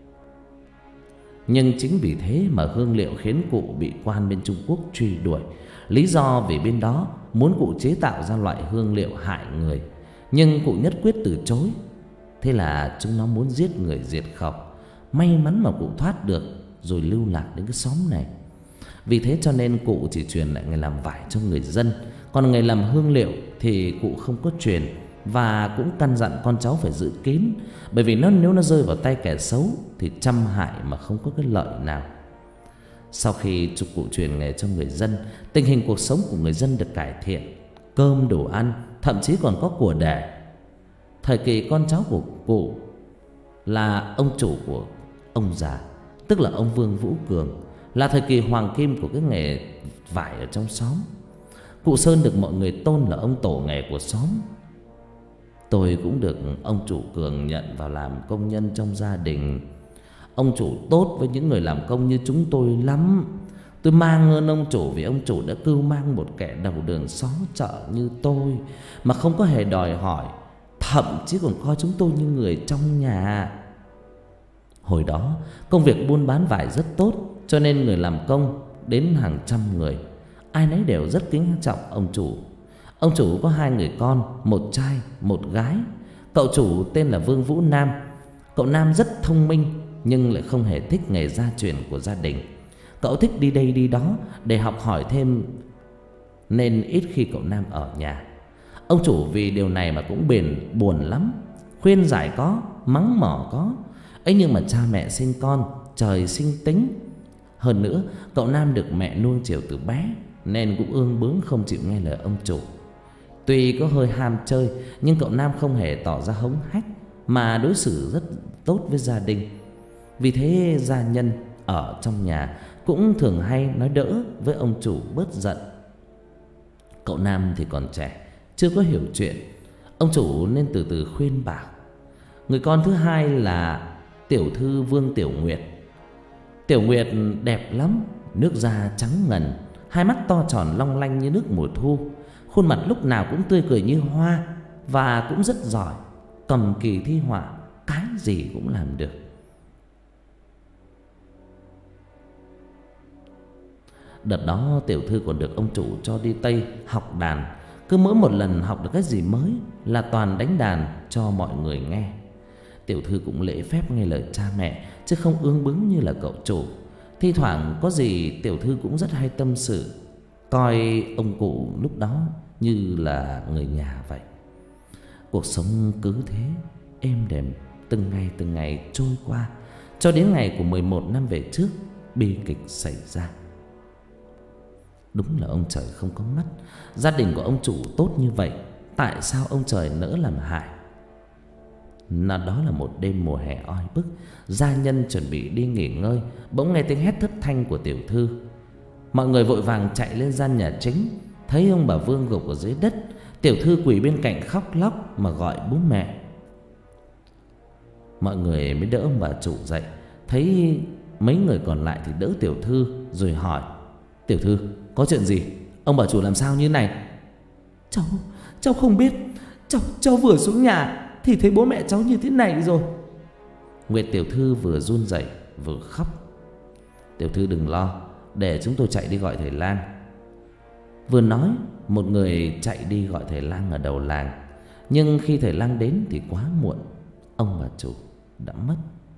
A: Nhưng chính vì thế mà hương liệu khiến cụ bị quan bên Trung Quốc truy đuổi. Lý do vì bên đó muốn cụ chế tạo ra loại hương liệu hại người, nhưng cụ nhất quyết từ chối. Thế là chúng nó muốn giết người diệt khẩu. May mắn mà cụ thoát được rồi lưu lạc đến cái xóm này. Vì thế cho nên cụ chỉ truyền lại nghề làm vải cho người dân, còn nghề làm hương liệu thì cụ không có truyền. Và cũng căn dặn con cháu phải giữ kín, bởi vì nó nếu nó rơi vào tay kẻ xấu thì trăm hại mà không có cái lợi nào. Sau khi chục cụ truyền nghề cho người dân, tình hình cuộc sống của người dân được cải thiện, cơm đủ ăn, thậm chí còn có của để. Thời kỳ con cháu của cụ là ông chủ của ông già, tức là ông Vương Vũ Cường, là thời kỳ hoàng kim của cái nghề vải ở trong xóm. Cụ Sơn được mọi người tôn là ông tổ nghề của xóm. Tôi cũng được ông chủ Cường nhận vào làm công nhân trong gia đình. Ông chủ tốt với những người làm công như chúng tôi lắm. Tôi mang ơn ông chủ vì ông chủ đã cưu mang một kẻ đầu đường xó chợ như tôi mà không có hề đòi hỏi, thậm chí còn coi chúng tôi như người trong nhà. Hồi đó công việc buôn bán vải rất tốt, cho nên người làm công đến hàng trăm người, ai nấy đều rất kính trọng ông chủ. Ông chủ có hai người con, một trai một gái. Cậu chủ tên là Vương Vũ Nam. Cậu Nam rất thông minh nhưng lại không hề thích nghề gia truyền của gia đình. Cậu thích đi đây đi đó để học hỏi thêm, nên ít khi cậu Nam ở nhà. Ông chủ vì điều này mà cũng bền buồn lắm. Khuyên giải có, mắng mỏ có, ấy nhưng mà cha mẹ sinh con, trời sinh tính. Hơn nữa cậu Nam được mẹ nuông chiều từ bé, nên cũng ương bướng không chịu nghe lời ông chủ. Tuy có hơi ham chơi, nhưng cậu Nam không hề tỏ ra hống hách, mà đối xử rất tốt với gia đình. Vì thế gia nhân ở trong nhà cũng thường hay nói đỡ với ông chủ bớt giận. Cậu Nam thì còn trẻ, chưa có hiểu chuyện, ông chủ nên từ từ khuyên bảo. Người con thứ hai là tiểu thư Vương Tiểu Nguyệt. Tiểu Nguyệt đẹp lắm, nước da trắng ngần, hai mắt to tròn long lanh như nước mùa thu, khuôn mặt lúc nào cũng tươi cười như hoa, và cũng rất giỏi, cầm kỳ thi họa, cái gì cũng làm được. Đợt đó tiểu thư còn được ông chủ cho đi Tây học đàn. Cứ mỗi một lần học được cái gì mới là toàn đánh đàn cho mọi người nghe. Tiểu thư cũng lễ phép nghe lời cha mẹ, chứ không ương bướng như là cậu chủ. Thi thoảng có gì tiểu thư cũng rất hay tâm sự, coi ông cụ lúc đó như là người nhà vậy. Cuộc sống cứ thế êm đềm, từng ngày từng ngày trôi qua, cho đến ngày của mười một năm về trước, bi kịch xảy ra. Đúng là ông trời không có mắt. Gia đình của ông chủ tốt như vậy, tại sao ông trời nỡ làm hại? Nó đó là một đêm mùa hè oi bức, gia nhân chuẩn bị đi nghỉ ngơi, bỗng nghe tiếng hét thất thanh của tiểu thư. Mọi người vội vàng chạy lên gian nhà chính, thấy ông bà Vương gục ở dưới đất, tiểu thư quỳ bên cạnh khóc lóc mà gọi bố mẹ. Mọi người mới đỡ ông bà chủ dậy, thấy mấy người còn lại thì đỡ tiểu thư, rồi hỏi: tiểu thư, có chuyện gì? Ông bà chủ làm sao như này? Cháu, cháu không biết. Cháu, cháu vừa xuống nhà thì thấy bố mẹ cháu như thế này rồi. Nguyệt tiểu thư vừa run rẩy vừa khóc. Tiểu thư đừng lo, để chúng tôi chạy đi gọi thầy lang. Vừa nói, một người chạy đi gọi thầy lang ở đầu làng. Nhưng khi thầy lang đến thì quá muộn, ông bà chủ đã mất.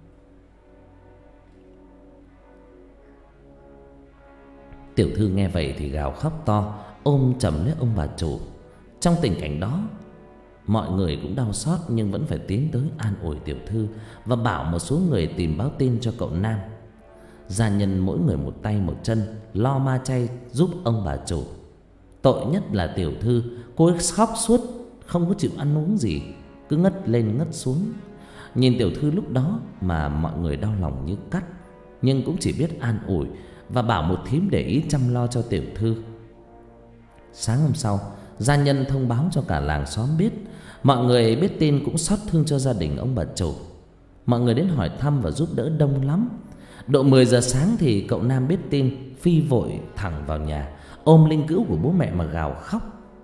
A: Tiểu thư nghe vậy thì gào khóc to, ôm chầm lấy ông bà chủ. Trong tình cảnh đó, Mọi người cũng đau xót nhưng vẫn phải tiến tới an ủi tiểu thư và bảo một số người tìm báo tin cho cậu Nam. Gia nhân mỗi người một tay một chân lo ma chay giúp ông bà chủ. Tội nhất là tiểu thư, cô ấy khóc suốt, không có chịu ăn uống gì, cứ ngất lên ngất xuống. Nhìn tiểu thư lúc đó mà mọi người đau lòng như cắt, nhưng cũng chỉ biết an ủi và bảo một thím để ý chăm lo cho tiểu thư. Sáng hôm sau, gia nhân thông báo cho cả làng xóm biết. Mọi người biết tin cũng xót thương cho gia đình ông bà chủ. Mọi người đến hỏi thăm và giúp đỡ đông lắm. Độ mười giờ sáng thì cậu Nam biết tin, phi vội thẳng vào nhà, ôm linh cữu của bố mẹ mà gào khóc.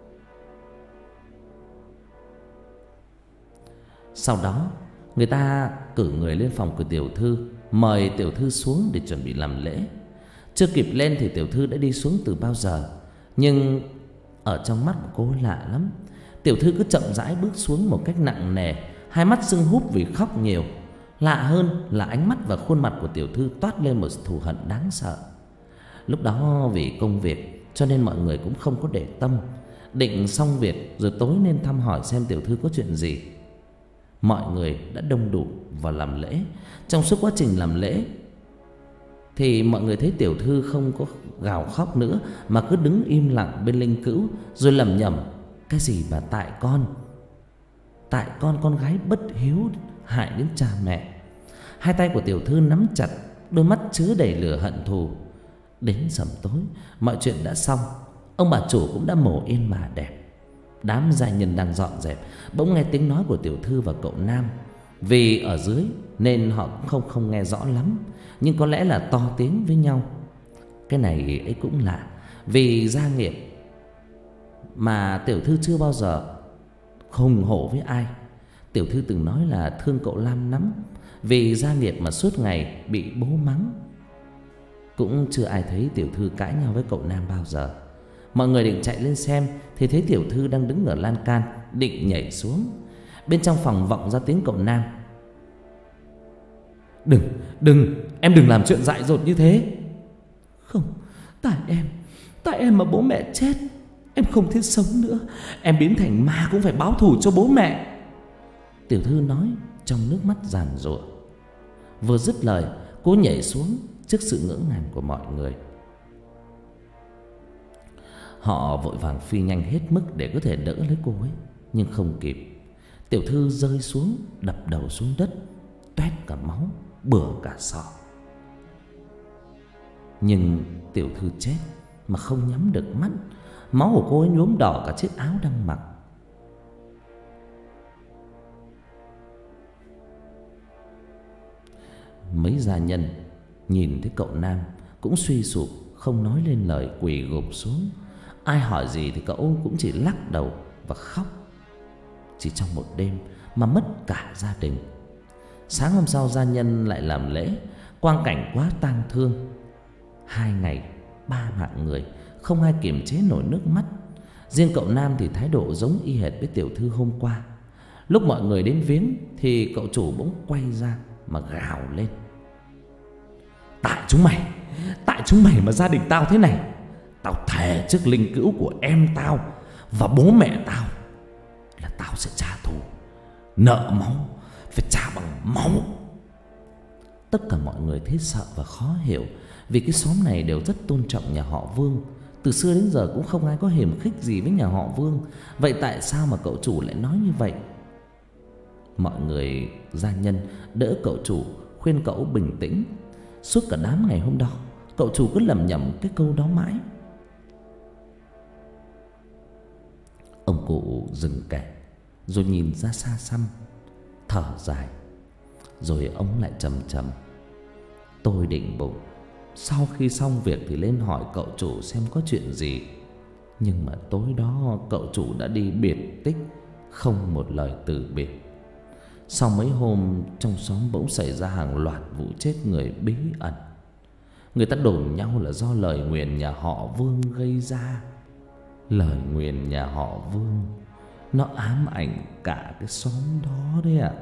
A: Sau đó, người ta cử người lên phòng của tiểu thư, mời tiểu thư xuống để chuẩn bị làm lễ. Chưa kịp lên thì tiểu thư đã đi xuống từ bao giờ. Nhưng ở trong mắt của cô lạ lắm. Tiểu thư cứ chậm rãi bước xuống một cách nặng nề, hai mắt sưng húp vì khóc nhiều. Lạ hơn là ánh mắt và khuôn mặt của tiểu thư toát lên một thù hận đáng sợ. Lúc đó vì công việc cho nên mọi người cũng không có để tâm. Định xong việc rồi tối nên thăm hỏi xem tiểu thư có chuyện gì. Mọi người đã đông đủ vào làm lễ. Trong suốt quá trình làm lễ thì mọi người thấy tiểu thư không có gào khóc nữa, mà cứ đứng im lặng bên linh cữu, rồi lẩm nhẩm: cái gì mà tại con, tại con con gái bất hiếu hại đến cha mẹ. Hai tay của tiểu thư nắm chặt, đôi mắt chứa đầy lửa hận thù. Đến sầm tối, mọi chuyện đã xong. Ông bà chủ cũng đã mổ yên bà đẹp. Đám gia nhân đang dọn dẹp, bỗng nghe tiếng nói của tiểu thư và cậu Nam. Vì ở dưới nên họ cũng không không nghe rõ lắm, nhưng có lẽ là to tiếng với nhau. Cái này ấy cũng lạ, vì gia nghiệp mà tiểu thư chưa bao giờ hùng hổ với ai. Tiểu thư từng nói là thương cậu Lam lắm, vì gia nghiệp mà suốt ngày bị bố mắng. Cũng chưa ai thấy tiểu thư cãi nhau với cậu Nam bao giờ. Mọi người định chạy lên xem thì thấy tiểu thư đang đứng ở lan can, định nhảy xuống. Bên trong phòng vọng ra tiếng cậu Nam: Đừng, đừng, em đừng làm chuyện dại dột như thế. Không, tại em, tại em mà bố mẹ chết, em không thể sống nữa. Em biến thành ma cũng phải báo thù cho bố mẹ. Tiểu thư nói trong nước mắt giàn giụa. Vừa dứt lời, cô nhảy xuống trước sự ngỡ ngàng của mọi người. Họ vội vàng phi nhanh hết mức để có thể đỡ lấy cô ấy, nhưng không kịp. Tiểu thư rơi xuống, đập đầu xuống đất, toét cả máu, bừa cả sọ. Nhưng tiểu thư chết mà không nhắm được mắt. Máu của cô ấy nhuốm đỏ cả chiếc áo đang mặc. Mấy gia nhân nhìn thấy cậu Nam cũng suy sụp, không nói lên lời, quỳ gục xuống. Ai hỏi gì thì cậu cũng chỉ lắc đầu và khóc. Chỉ trong một đêm mà mất cả gia đình. Sáng hôm sau gia nhân lại làm lễ. Quang cảnh quá tang thương. Hai ngày ba mạng người, không ai kiềm chế nổi nước mắt. Riêng cậu Nam thì thái độ giống y hệt với tiểu thư hôm qua. Lúc mọi người đến viếng thì cậu chủ bỗng quay ra mà gào lên: Tại chúng mày, tại chúng mày mà gia đình tao thế này. Tao thề trước linh cữu của em tao và bố mẹ tao là tao sẽ trả thù. Nợ máu phải trả bằng máu. Tất cả mọi người thấy sợ và khó hiểu, vì cái xóm này đều rất tôn trọng nhà họ Vương. Từ xưa đến giờ cũng không ai có hiềm khích gì với nhà họ Vương. Vậy tại sao mà cậu chủ lại nói như vậy? Mọi người gia nhân đỡ cậu chủ, khuyên cậu bình tĩnh. Suốt cả đám ngày hôm đó, cậu chủ cứ lẩm nhẩm cái câu đó mãi. Ông cụ dừng kể, rồi nhìn ra xa xăm, thở dài. Rồi ông lại trầm trầm: Tôi định bụng sau khi xong việc thì lên hỏi cậu chủ xem có chuyện gì. Nhưng mà tối đó cậu chủ đã đi biệt tích, không một lời từ biệt. Sau mấy hôm trong xóm bỗng xảy ra hàng loạt vụ chết người bí ẩn. Người ta đồn nhau là do lời nguyền nhà họ Vương gây ra. Lời nguyền nhà họ Vương nó ám ảnh cả cái xóm đó đấy ạ.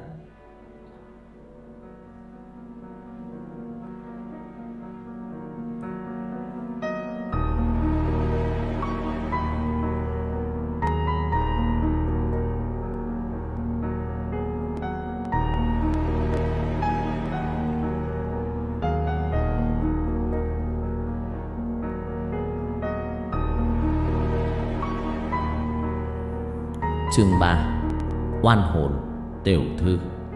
A: Chương ba. Oan hồn tiểu thư.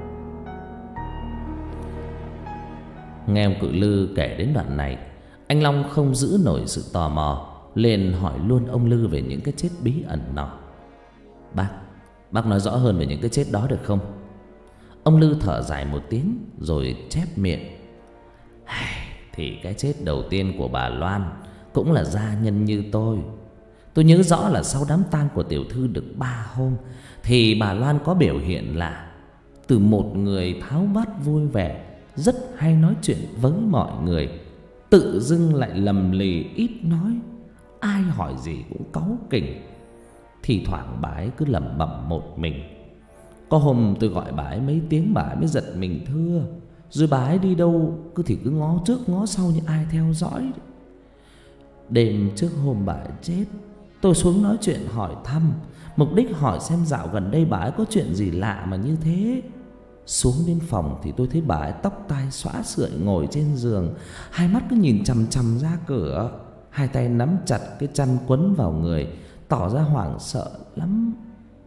A: Nghe ông Cự Lư kể đến đoạn này, anh Long không giữ nổi sự tò mò, liền hỏi luôn ông Lư về những cái chết bí ẩn nọ. Bác, bác nói rõ hơn về những cái chết đó được không? Ông Lư thở dài một tiếng rồi chép miệng. Thì cái chết đầu tiên của bà Loan cũng là gia nhân như tôi. Tôi nhớ rõ là sau đám tang của tiểu thư được ba hôm thì bà Loan có biểu hiện lạ. Từ một người tháo vát vui vẻ, rất hay nói chuyện với mọi người, tự dưng lại lầm lì ít nói, ai hỏi gì cũng cáu kỉnh. Thì thoảng bà ấy cứ lẩm bẩm một mình. Có hôm tôi gọi bà ấy mấy tiếng, bà ấy mới giật mình thưa. Rồi bà ấy đi đâu cứ thì cứ ngó trước ngó sau như ai theo dõi. Đêm trước hôm bà ấy chết, tôi xuống nói chuyện hỏi thăm, mục đích hỏi xem dạo gần đây bà ấy có chuyện gì lạ mà như thế. Xuống đến phòng thì tôi thấy bà ấy tóc tai xõa sượi ngồi trên giường, hai mắt cứ nhìn chằm chằm ra cửa, hai tay nắm chặt cái chăn quấn vào người, tỏ ra hoảng sợ lắm.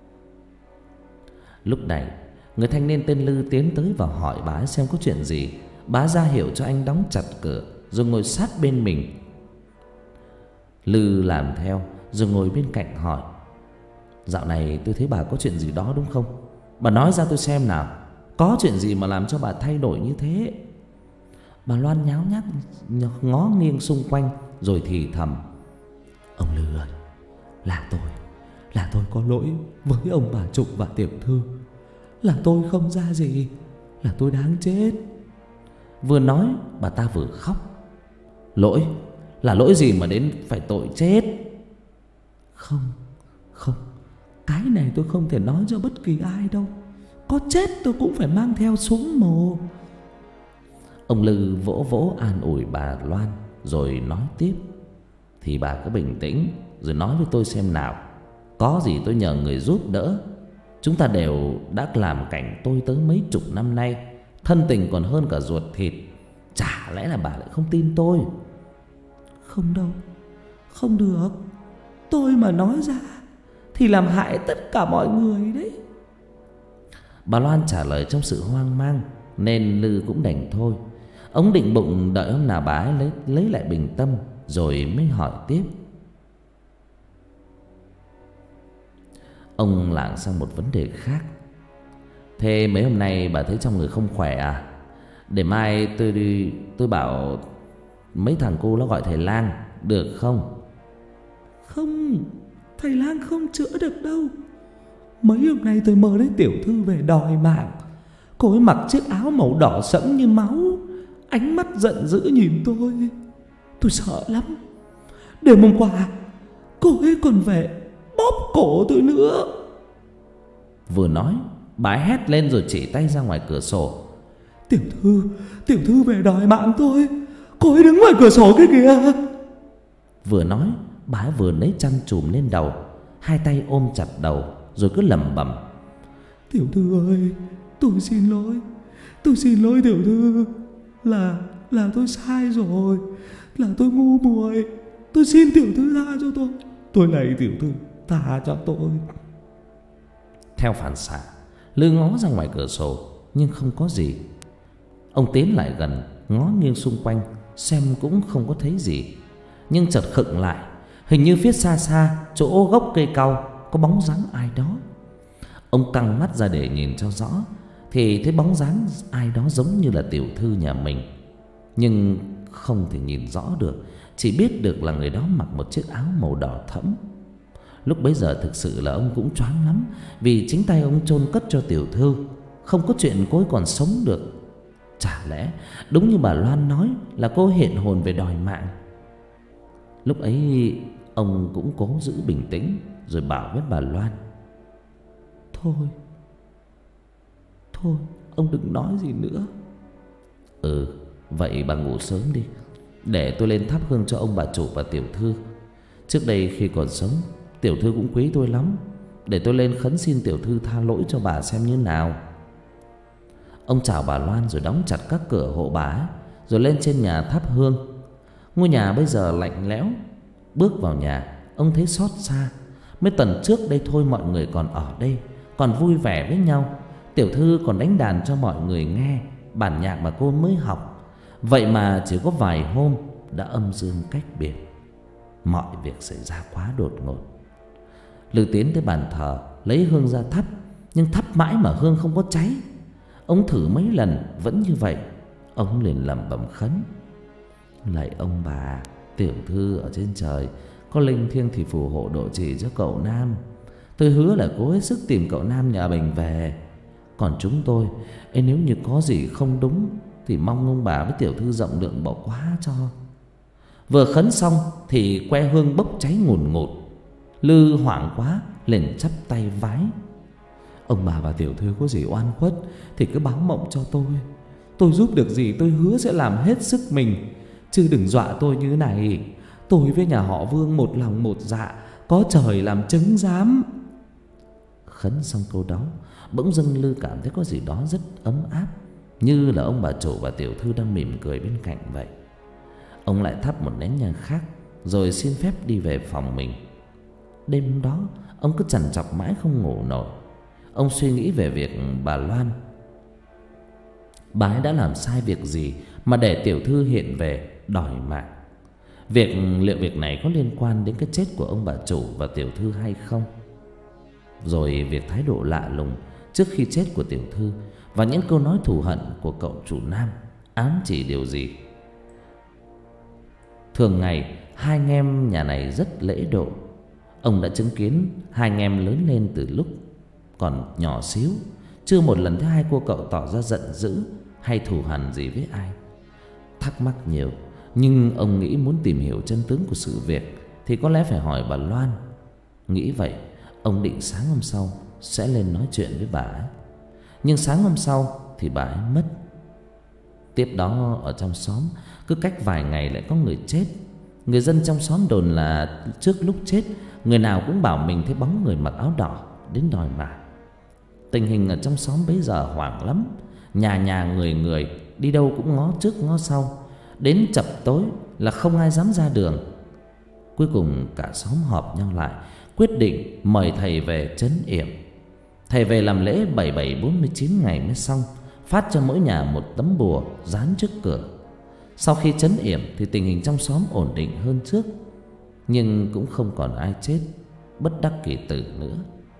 A: Lúc này người thanh niên tên Lư tiến tới và hỏi bà ấy xem có chuyện gì. Bà ra hiệu cho anh đóng chặt cửa rồi ngồi sát bên mình. Lư làm theo rồi ngồi bên cạnh hỏi: Dạo này tôi thấy bà có chuyện gì đó đúng không? Bà nói ra tôi xem nào, có chuyện gì mà làm cho bà thay đổi như thế? Bà Loan nháo nhác ngó nghiêng xung quanh rồi thì thầm: Ông Lư ơi, là tôi Là tôi có lỗi với ông bà Trục và tiểu thư. Là tôi không ra gì, là tôi đáng chết. Vừa nói bà ta vừa khóc. Lỗi? Là lỗi gì mà đến phải tội chết? Không, không, cái này tôi không thể nói cho bất kỳ ai đâu. Có chết tôi cũng phải mang theo súng mồ. Ông Lư vỗ vỗ an ủi bà Loan rồi nói tiếp: Thì bà cứ bình tĩnh rồi nói với tôi xem nào. Có gì tôi nhờ người giúp đỡ. Chúng ta đều đã làm cảnh tôi tới mấy chục năm nay, thân tình còn hơn cả ruột thịt. Chả lẽ là bà lại không tin tôi? Không đâu, không được. Tôi mà nói ra thì làm hại tất cả mọi người đấy. Bà Loan trả lời trong sự hoang mang, nên Lư cũng đành thôi. Ông định bụng đợi hôm nào bà ấy lấy, lấy lại bình tâm rồi mới hỏi tiếp. Ông lảng sang một vấn đề khác. Thế mấy hôm nay bà thấy trong người không khỏe à? Để mai tôi đi, tôi bảo mấy thằng cô nó gọi thầy lang, được không? Không, thầy lang không chữa được đâu. Mấy hôm nay tôi mơ thấy tiểu thư về đòi mạng. Cô ấy mặc chiếc áo màu đỏ sẫm như máu, ánh mắt giận dữ nhìn tôi. Tôi sợ lắm. Đêm hôm qua cô ấy còn về bóp cổ tôi nữa. Vừa nói bà ấy hét lên rồi chỉ tay ra ngoài cửa sổ. Tiểu thư, tiểu thư về đòi mạng tôi. Cô ấy đứng ngoài cửa sổ kia kìa. Vừa nói bà ấy vừa lấy chăn trùm lên đầu, hai tay ôm chặt đầu rồi cứ lẩm bẩm: Tiểu thư ơi, tôi xin lỗi, tôi xin lỗi tiểu thư. Là, là tôi sai rồi, là tôi ngu muội. Tôi xin tiểu thư tha cho tôi. Tôi này tiểu thư, tha cho tôi. Theo phản xạ, Lư ngó ra ngoài cửa sổ nhưng không có gì. Ông tiến lại gần, ngó nghiêng xung quanh xem cũng không có thấy gì. Nhưng chợt khựng lại, hình như phía xa xa chỗ gốc cây cau có bóng dáng ai đó. Ông căng mắt ra để nhìn cho rõ, thì thấy bóng dáng ai đó giống như là tiểu thư nhà mình, nhưng không thể nhìn rõ được, chỉ biết được là người đó mặc một chiếc áo màu đỏ thẫm. Lúc bấy giờ thực sự là ông cũng choáng lắm, vì chính tay ông chôn cất cho tiểu thư, không có chuyện cô ấy còn sống được. Chả lẽ đúng như bà Loan nói là cô hiện hồn về đòi mạng? Lúc ấy ông cũng cố giữ bình tĩnh rồi bảo với bà Loan: Thôi, thôi ông đừng nói gì nữa. Ừ, vậy bà ngủ sớm đi, để tôi lên thắp hương cho ông bà chủ và tiểu thư. Trước đây khi còn sống, tiểu thư cũng quý tôi lắm. Để tôi lên khấn xin tiểu thư tha lỗi cho bà xem như nào. Ông chào bà Loan rồi đóng chặt các cửa hộ bà, rồi lên trên nhà thắp hương. Ngôi nhà bây giờ lạnh lẽo. Bước vào nhà, ông thấy xót xa.
B: Mấy tuần trước đây thôi mọi người còn ở đây, còn vui vẻ với nhau. Tiểu thư còn đánh đàn cho mọi người nghe bản nhạc mà cô mới học. Vậy mà chỉ có vài hôm đã âm dương cách biệt. Mọi việc xảy ra quá đột ngột. Lư tiến tới bàn thờ lấy hương ra thắp, nhưng thắp mãi mà hương không có cháy. Ông thử mấy lần vẫn như vậy. Ông liền lẩm bẩm khấn: lạy ông bà, tiểu thư ở trên trời có linh thiêng thì phù hộ độ trì cho cậu Nam. Tôi hứa là cố hết sức tìm cậu Nam nhà mình về. Còn chúng tôi ấy, nếu như có gì không đúng thì mong ông bà với tiểu thư rộng lượng bỏ qua cho. Vừa khấn xong thì que hương bốc cháy ngùn ngụt. Lư hoảng quá liền chắp tay vái: ông bà và tiểu thư có gì oan khuất thì cứ báo mộng cho tôi. Tôi giúp được gì tôi hứa sẽ làm hết sức mình, chứ đừng dọa tôi như này. Tôi với nhà họ Vương một lòng một dạ, có trời làm chứng giám. Khấn xong câu đó, bỗng dưng Lư cảm thấy có gì đó rất ấm áp, như là ông bà chủ và tiểu thư đang mỉm cười bên cạnh vậy. Ông lại thắp một nén nhang khác, rồi xin phép đi về phòng mình. Đêm đó ông cứ trằn trọc mãi không ngủ nổi. Ông suy nghĩ về việc bà Loan. Bà ấy đã làm sai việc gì mà để tiểu thư hiện về đòi mạng? Việc liệu việc này có liên quan đến cái chết của ông bà chủ và tiểu thư hay không? Rồi việc thái độ lạ lùng trước khi chết của tiểu thư và những câu nói thù hận của cậu chủ Nam ám chỉ điều gì? Thường ngày hai anh em nhà này rất lễ độ. Ông đã chứng kiến hai anh em lớn lên từ lúc còn nhỏ xíu, chưa một lần thấy hai cô cậu tỏ ra giận dữ hay thù hằn gì với ai. Thắc mắc nhiều, nhưng ông nghĩ muốn tìm hiểu chân tướng của sự việc thì có lẽ phải hỏi bà Loan. Nghĩ vậy, ông định sáng hôm sau sẽ lên nói chuyện với bà ấy. Nhưng sáng hôm sau thì bà ấy mất. Tiếp đó ở trong xóm cứ cách vài ngày lại có người chết. Người dân trong xóm đồn là trước lúc chết, người nào cũng bảo mình thấy bóng người mặc áo đỏ đến đòi mạng. Tình hình ở trong xóm bấy giờ hoảng lắm. Nhà nhà người người, đi đâu cũng ngó trước ngó sau. Đến chập tối là không ai dám ra đường. Cuối cùng cả xóm họp nhau lại, quyết định mời thầy về trấn yểm. Thầy về làm lễ bảy bảy bốn mươi chín ngày mới xong, phát cho mỗi nhà một tấm bùa dán trước cửa. Sau khi trấn yểm thì tình hình trong xóm ổn định hơn trước, nhưng cũng không còn ai chết bất đắc kỳ tử nữa.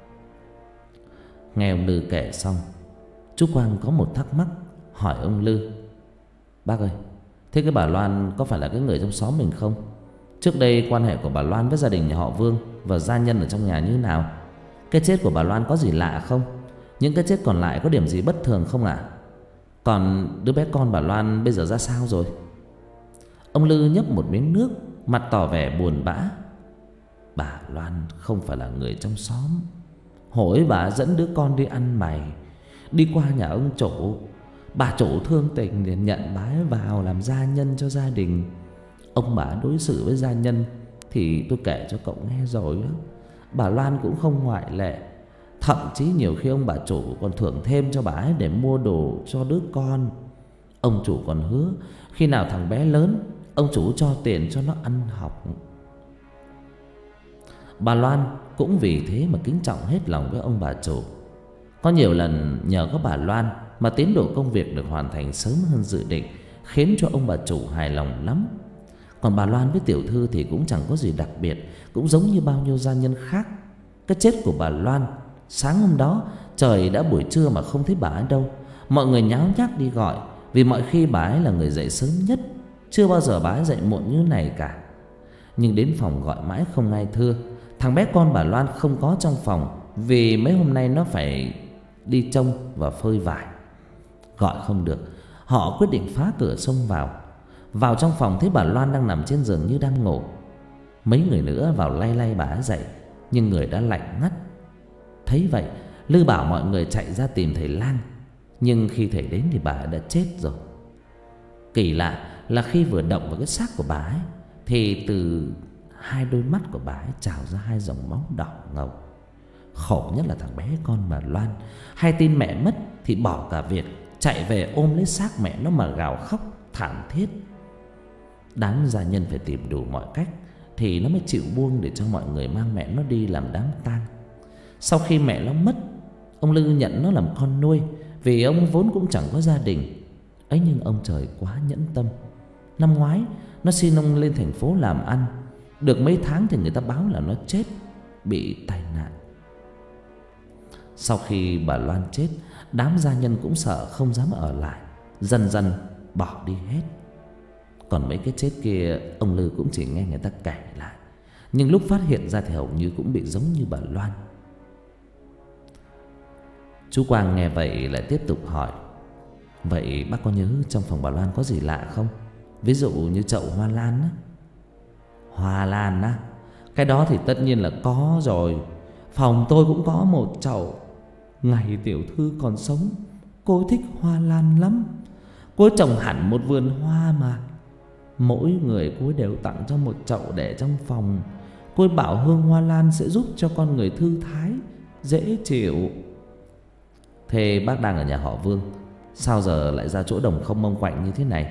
B: Nghe ông Lư kể xong, chú Quang có một thắc mắc, hỏi ông Lư: bác ơi, thế cái bà Loan có phải là cái người trong xóm mình không? Trước đây quan hệ của bà Loan với gia đình nhà họ Vương và gia nhân ở trong nhà như nào? Cái chết của bà Loan có gì lạ không? Những cái chết còn lại có điểm gì bất thường không ạ? À? Còn đứa bé con bà Loan bây giờ ra sao rồi? Ông Lư nhấp một miếng nước, mặt tỏ vẻ buồn bã. Bà Loan không phải là người trong xóm. Hồi bà dẫn đứa con đi ăn mày, đi qua nhà ông chủ. Bà chủ thương tình liền nhận bà ấy vào làm gia nhân cho gia đình. Ông bà đối xử với gia nhân thì tôi kể cho cậu nghe rồi đó. Bà Loan cũng không ngoại lệ. Thậm chí nhiều khi ông bà chủ còn thưởng thêm cho bà ấy để mua đồ cho đứa con. Ông chủ còn hứa khi nào thằng bé lớn, ông chủ cho tiền cho nó ăn học. Bà Loan cũng vì thế mà kính trọng hết lòng với ông bà chủ. Có nhiều lần nhờ có bà Loan mà tiến độ công việc được hoàn thành sớm hơn dự định, khiến cho ông bà chủ hài lòng lắm. Còn bà Loan với tiểu thư thì cũng chẳng có gì đặc biệt, cũng giống như bao nhiêu gia nhân khác. Cái chết của bà Loan, sáng hôm đó trời đã buổi trưa mà không thấy bà ấy đâu. Mọi người nháo nhác đi gọi, vì mọi khi bà ấy là người dậy sớm nhất, chưa bao giờ bà ấy dậy muộn như này cả. Nhưng đến phòng gọi mãi không ai thưa. Thằng bé con bà Loan không có trong phòng, vì mấy hôm nay nó phải đi trông và phơi vải. Gọi không được, họ quyết định phá cửa xông vào. Vào trong phòng thấy bà Loan đang nằm trên giường như đang ngủ. Mấy người nữa vào lay lay bà ấy dậy, nhưng người đã lạnh ngắt. Thấy vậy, Lư bảo mọi người chạy ra tìm thầy Lang. Nhưng khi thầy đến thì bà ấy đã chết rồi. Kỳ lạ là khi vừa động vào cái xác của bà ấy thì từ hai đôi mắt của bà ấy trào ra hai dòng máu đỏ ngầu. Khổ nhất là thằng bé con bà Loan, hay tin mẹ mất thì bỏ cả việc, chạy về ôm lấy xác mẹ nó mà gào khóc thảm thiết. Đám gia nhân phải tìm đủ mọi cách
A: thì nó mới chịu buông để cho mọi người mang mẹ nó đi làm đám tang. Sau khi mẹ nó mất, ông Lư nhận nó làm con nuôi, vì ông vốn cũng chẳng có gia đình. Ấy nhưng ông trời quá nhẫn tâm. Năm ngoái nó xin ông lên thành phố làm ăn. Được mấy tháng thì người ta báo là nó chết, bị tai nạn. Sau khi bà Loan chết, đám gia nhân cũng sợ không dám ở lại, dần dần bỏ đi hết. Còn mấy cái chết kia ông Lư cũng chỉ nghe người ta kể lại, nhưng lúc phát hiện ra thì hầu như cũng bị giống như bà Loan. Chú Quang nghe vậy lại tiếp tục hỏi: vậy bác có nhớ trong phòng bà Loan có gì lạ không? Ví dụ như chậu hoa lan á. Hoa lan á? Cái đó thì tất nhiên là có rồi. Phòng tôi cũng có một chậu. Ngày tiểu thư còn sống, cô thích hoa lan lắm. Cô trồng hẳn một vườn hoa mà. Mỗi người cô đều tặng cho một chậu để trong phòng. Cô bảo hương hoa lan sẽ giúp cho con người thư thái, dễ chịu. Thế bác đang ở nhà họ Vương, sao giờ lại ra chỗ đồng không mông quạnh như thế này?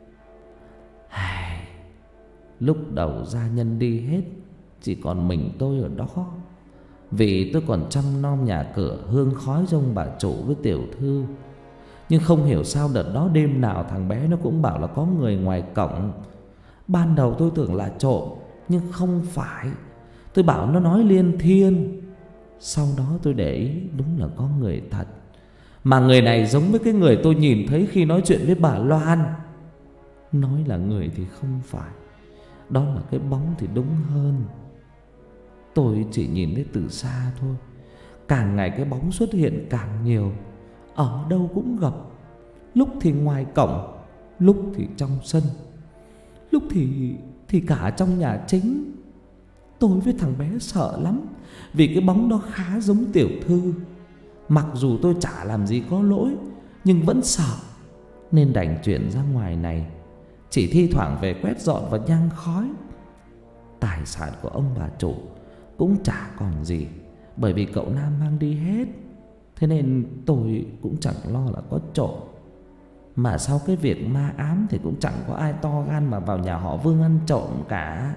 A: Lúc đầu gia nhân đi hết, chỉ còn mình tôi ở đó. Vì tôi còn chăm nom nhà cửa, hương khói trông bà chủ với tiểu thư. Nhưng không hiểu sao đợt đó đêm nào thằng bé nó cũng bảo là có người ngoài cổng. Ban đầu tôi tưởng là trộm, nhưng không phải. Tôi bảo nó nói liên thiên. Sau đó tôi để ý đúng là có người thật. Mà người này giống với cái người tôi nhìn thấy khi nói chuyện với bà Loan. Nói là người thì không phải, đó là cái bóng thì đúng hơn. Tôi chỉ nhìn thấy từ xa thôi. Càng ngày cái bóng xuất hiện càng nhiều, ở đâu cũng gặp. Lúc thì ngoài cổng, lúc thì trong sân, lúc thì thì cả trong nhà chính. Tôi với thằng bé sợ lắm, vì cái bóng đó khá giống tiểu thư. Mặc dù tôi chả làm gì có lỗi, nhưng vẫn sợ, nên đành chuyển ra ngoài này. Chỉ thi thoảng về quét dọn và nhang khói. Tài sản của ông bà chủ cũng chả còn gì, bởi vì cậu Nam mang đi hết. Thế nên tôi cũng chẳng lo là có trộm. Mà sau cái việc ma ám thì cũng chẳng có ai to gan mà vào nhà họ Vương ăn trộm cả.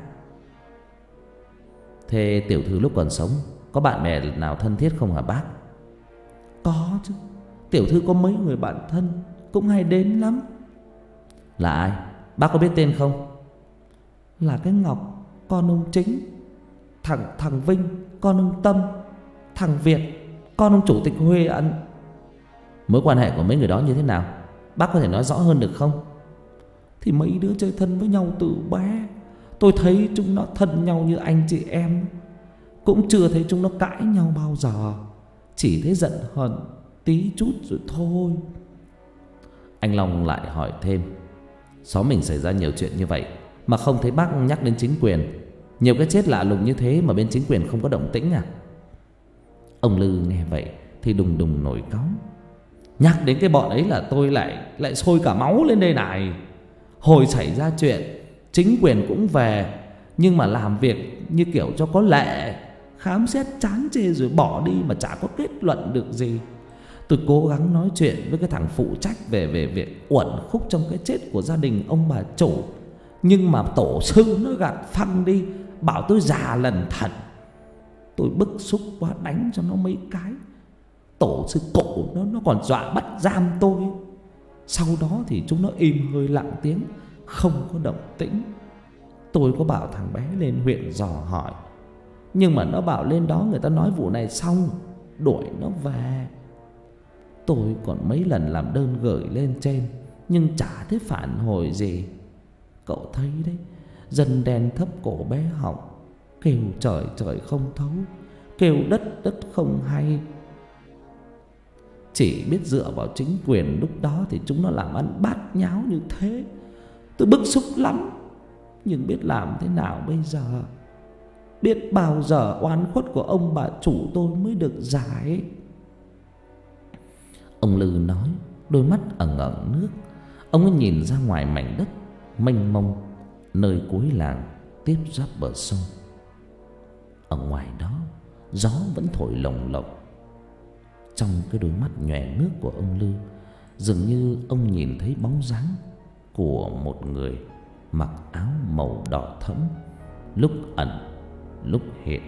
A: Thế tiểu thư lúc còn sống có bạn bè nào thân thiết không hả bác? Có chứ. Tiểu thư có mấy người bạn thân, cũng hay đến lắm. Là ai? Bác có biết tên không? Là cái Ngọc, con ông Chính. Thằng thằng Vinh, con ông Tâm. Thằng Việt, con ông chủ tịch Huệ Ân. Mối quan hệ của mấy người đó như thế nào? Bác có thể nói rõ hơn được không? Thì mấy đứa chơi thân với nhau từ bé. Tôi thấy chúng nó thân nhau như anh chị em. Cũng chưa thấy chúng nó cãi nhau bao giờ. Chỉ thấy giận hờn tí chút rồi thôi. Anh Long lại hỏi thêm: xóm mình xảy ra nhiều chuyện như vậy mà không thấy bác nhắc đến chính quyền. Nhiều cái chết lạ lùng như thế mà bên chính quyền không có động tĩnh à? Ông Lư nghe vậy thì đùng đùng nổi cáu. Nhắc đến cái bọn ấy là tôi lại lại sôi cả máu lên đây này. Hồi xảy ra chuyện, chính quyền cũng về, nhưng mà làm việc như kiểu cho có lệ, khám xét chán chê rồi bỏ đi mà chả có kết luận được gì. Tôi cố gắng nói chuyện với cái thằng phụ trách về về việc uẩn khúc trong cái chết của gia đình ông bà chủ, nhưng mà tổ sư nó gạt phăng đi, bảo tôi già lần thần. Tôi bức xúc quá đánh cho nó mấy cái. Tổ sư cổ nó nó còn dọa bắt giam tôi. Sau đó thì chúng nó im hơi lặng tiếng, không có động tĩnh. Tôi có bảo thằng bé lên huyện dò hỏi, nhưng mà nó bảo lên đó người ta nói vụ này xong, đuổi nó về. Tôi còn mấy lần làm đơn gửi lên trên, nhưng chả thấy phản hồi gì. Cậu thấy đấy, dân đen thấp cổ bé họng, kêu trời trời không thấu, kêu đất đất không hay. Chỉ biết dựa vào chính quyền lúc đó thì chúng nó làm ăn bát nháo như thế. Tôi bức xúc lắm, nhưng biết làm thế nào bây giờ? Biết bao giờ oan khuất của ông bà chủ tôi mới được giải. Ông Lư nói, đôi mắt ẩn ẩn nước. Ông ấy nhìn ra ngoài mảnh đất mênh mông nơi cuối làng tiếp giáp bờ sông. Ở ngoài đó gió vẫn thổi lồng lộng. Trong cái đôi mắt nhòe nước của ông Lư, dường như ông nhìn thấy bóng dáng của một người mặc áo màu đỏ thẫm, lúc ẩn lúc hiện.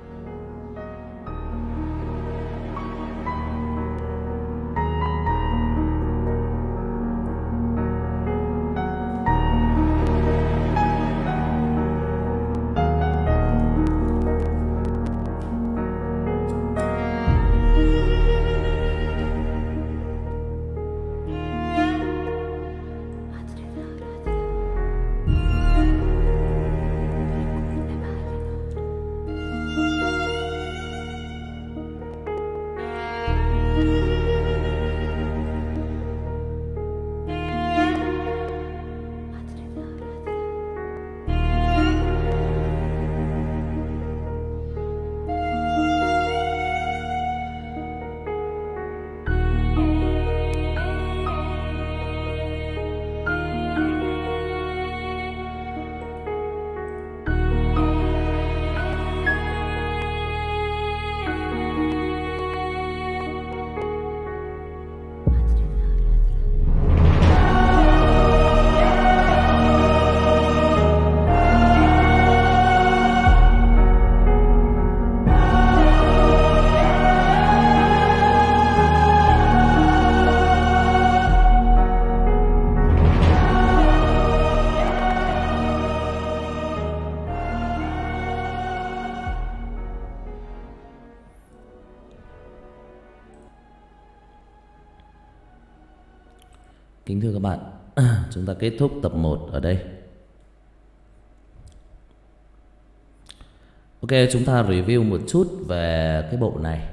A: Kính thưa các bạn, chúng ta kết thúc tập một ở đây. Ok, chúng ta review một chút về cái bộ này.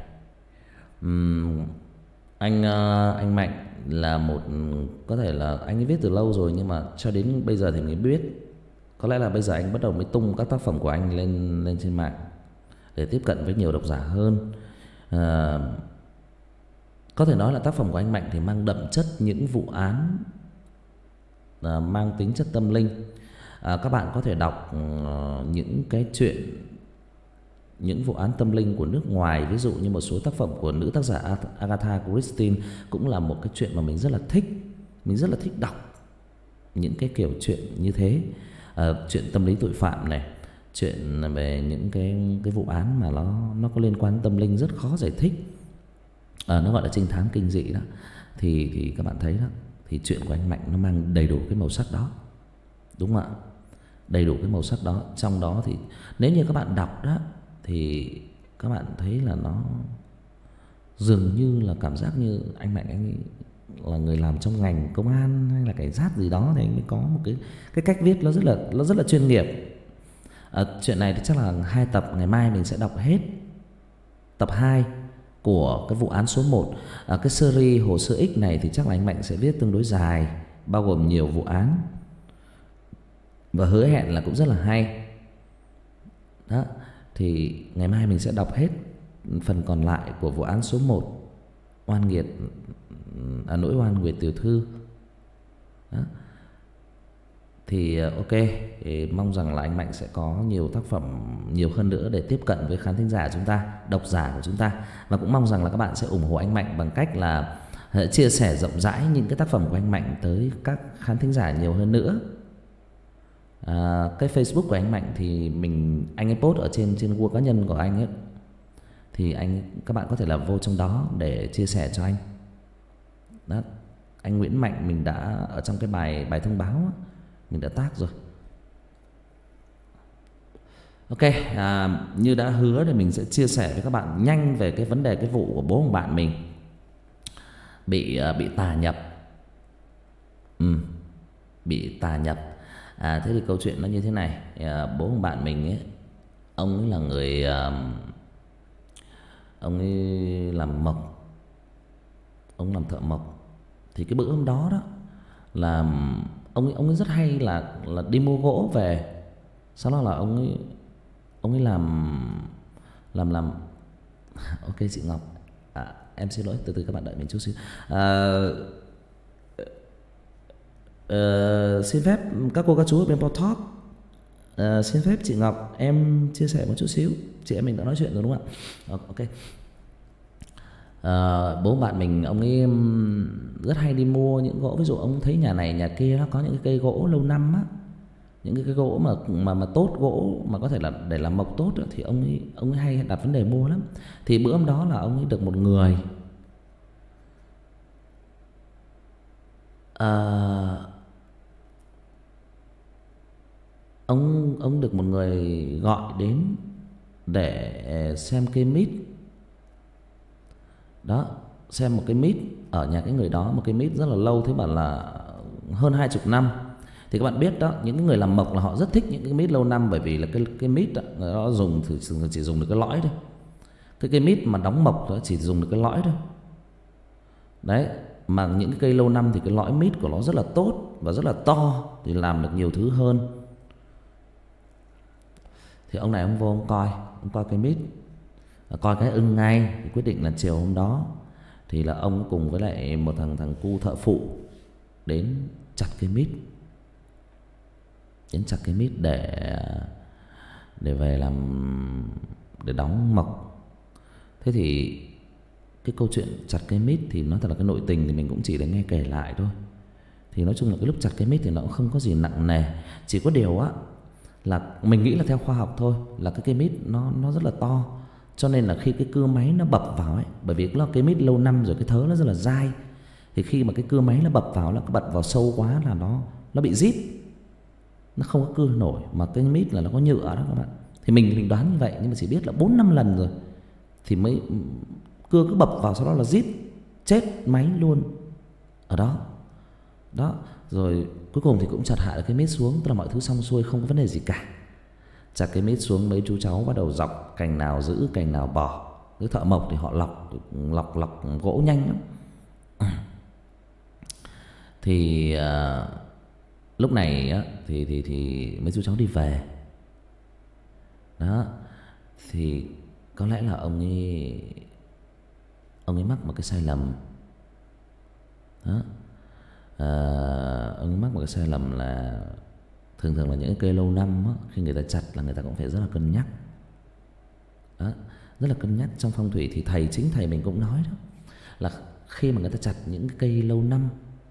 A: uhm, Anh anh Mạnh là một, có thể là anh ấy viết từ lâu rồi, nhưng mà cho đến bây giờ thì mới biết. Có lẽ là bây giờ anh bắt đầu mới tung các tác phẩm của anh lên lên trên mạng để tiếp cận với nhiều độc giả hơn. à, Có thể nói là tác phẩm của anh Mạnh thì mang đậm chất những vụ án à, mang tính chất tâm linh. à, Các bạn có thể đọc uh, những cái chuyện, những vụ án tâm linh của nước ngoài. Ví dụ như một số tác phẩm của nữ tác giả Agatha Christie cũng là một cái chuyện mà mình rất là thích. Mình rất là thích đọc những cái kiểu chuyện như thế. à, Chuyện tâm lý tội phạm này, chuyện về những cái, cái vụ án mà nó, nó có liên quan đến tâm linh rất khó giải thích. À, nó gọi là trinh thám kinh dị đó. Thì, thì các bạn thấy đó, thì chuyện của anh Mạnh nó mang đầy đủ cái màu sắc đó. Đúng không ạ? Đầy đủ cái màu sắc đó. Trong đó thì nếu như các bạn đọc đó, thì các bạn thấy là nó dường như là cảm giác như anh Mạnh anh là người làm trong ngành công an hay là cảnh sát gì đó, thì anh mới có một cái, cái cách viết nó rất là, nó rất là chuyên nghiệp. à, Chuyện này thì chắc là hai tập, ngày mai mình sẽ đọc hết tập hai của cái vụ án số một. à, Cái series Hồ Sơ X này thì chắc là anh Mạnh sẽ viết tương đối dài, bao gồm nhiều vụ án, và hứa hẹn là cũng rất là hay. Đó, thì ngày mai mình sẽ đọc hết phần còn lại của vụ án số một, oan nghiệt, à, nỗi oan Nguyệt tiểu thư. Đó. Thì ok, thì mong rằng là anh Mạnh sẽ có nhiều tác phẩm nhiều hơn nữa để tiếp cận với khán thính giả chúng ta, độc giả của chúng ta. Và cũng mong rằng là các bạn sẽ ủng hộ anh Mạnh bằng cách là chia sẻ rộng rãi những cái tác phẩm của anh Mạnh tới các khán thính giả nhiều hơn nữa. à, Cái Facebook của anh Mạnh thì mình anh ấy post ở trên trên wall cá nhân của anh ấy, thì anh các bạn có thể là vô trong đó để chia sẻ cho anh. Đó, anh Nguyễn Mạnh mình đã ở trong cái bài bài thông báo á, mình đã tag rồi. Ok, à, như đã hứa thì mình sẽ chia sẻ với các bạn nhanh về cái vấn đề cái vụ của bố của bạn mình bị bị tà nhập. Ừ, bị tà nhập. À, thế thì câu chuyện nó như thế này. à, Bố của bạn mình ấy, ông ấy là người à, ông ấy làm mộc, ông làm thợ mộc. Thì cái bữa hôm đó đó là ông ấy, ông ấy rất hay là là đi mua gỗ về. Sau đó là ông ấy ông ấy làm làm làm ok chị Ngọc, à, em xin lỗi, từ từ các bạn đợi mình chút xíu. à, uh, Xin phép các cô các chú ở bên Podcast, uh, xin phép chị Ngọc em chia sẻ một chút xíu. Chị em mình đã nói chuyện rồi đúng không ạ? Ok. À, bố bạn mình ông ấy rất hay đi mua những gỗ. Ví dụ ông thấy nhà này nhà kia nó có những cái cây gỗ lâu năm á, những cái, cái gỗ mà mà mà tốt, gỗ mà có thể là để làm mộc tốt thì ông ấy ông ấy hay đặt vấn đề mua lắm. Thì bữa hôm đó là ông ấy được một người à, ông ông được một người gọi đến để xem cây mít. Đó, xem một cái mít ở nhà cái người đó, một cái mít rất là lâu, thế bảo là hơn hai chục năm. Thì các bạn biết đó, những cái người làm mộc là họ rất thích những cái mít lâu năm, bởi vì là cái cái mít đó, nó dùng thì chỉ dùng được cái lõi thôi. Cái cây mít mà đóng mộc đó chỉ dùng được cái lõi thôi. Đấy, mà những cái cây lâu năm thì cái lõi mít của nó rất là tốt và rất là to, thì làm được nhiều thứ hơn. Thì ông này ông vô ông coi, ông coi cây mít, coi cái ưng ngay, thì quyết định là chiều hôm đó thì là ông cùng với lại một thằng thằng cu thợ phụ đến chặt cây mít, đến chặt cây mít để để về làm, để đóng mộc. Thế thì cái câu chuyện chặt cây mít thì nói thật là cái nội tình thì mình cũng chỉ để nghe kể lại thôi. Thì nói chung là cái lúc chặt cây mít thì nó cũng không có gì nặng nề, chỉ có điều á là mình nghĩ là theo khoa học thôi, là cái cây mít nó nó rất là to, cho nên là khi cái cưa máy nó bập vào ấy, bởi vì nó cây mít lâu năm rồi, cái thớ nó rất là dai, thì khi mà cái cưa máy nó bập vào, nó bật vào sâu quá là nó nó bị rít, nó không có cưa nổi. Mà cái mít là nó có nhựa đó các bạn, thì mình thì mình đoán như vậy, nhưng mà chỉ biết là bốn năm lần rồi thì mới cưa cứ bập vào, sau đó là rít chết máy luôn ở đó. Đó, rồi cuối cùng thì cũng chặt hạ được cái mít xuống, tức là mọi thứ xong xuôi, không có vấn đề gì cả. Chặt cái mít xuống, mấy chú cháu bắt đầu dọc, cành nào giữ cành nào bỏ. Cái thợ mộc thì họ lọc lọc lọc gỗ nhanh lắm. Thì uh, lúc này á, thì thì thì mấy chú cháu đi về. Đó, thì có lẽ là ông ấy ông ấy mắc một cái sai lầm. Đó, à, ông ấy mắc một cái sai lầm là thường thường là những cái cây lâu năm á, khi người ta chặt là người ta cũng phải rất là cân nhắc. Đó, rất là cân nhắc. Trong phong thủy thì thầy, chính thầy mình cũng nói đó, là khi mà người ta chặt những cái cây lâu năm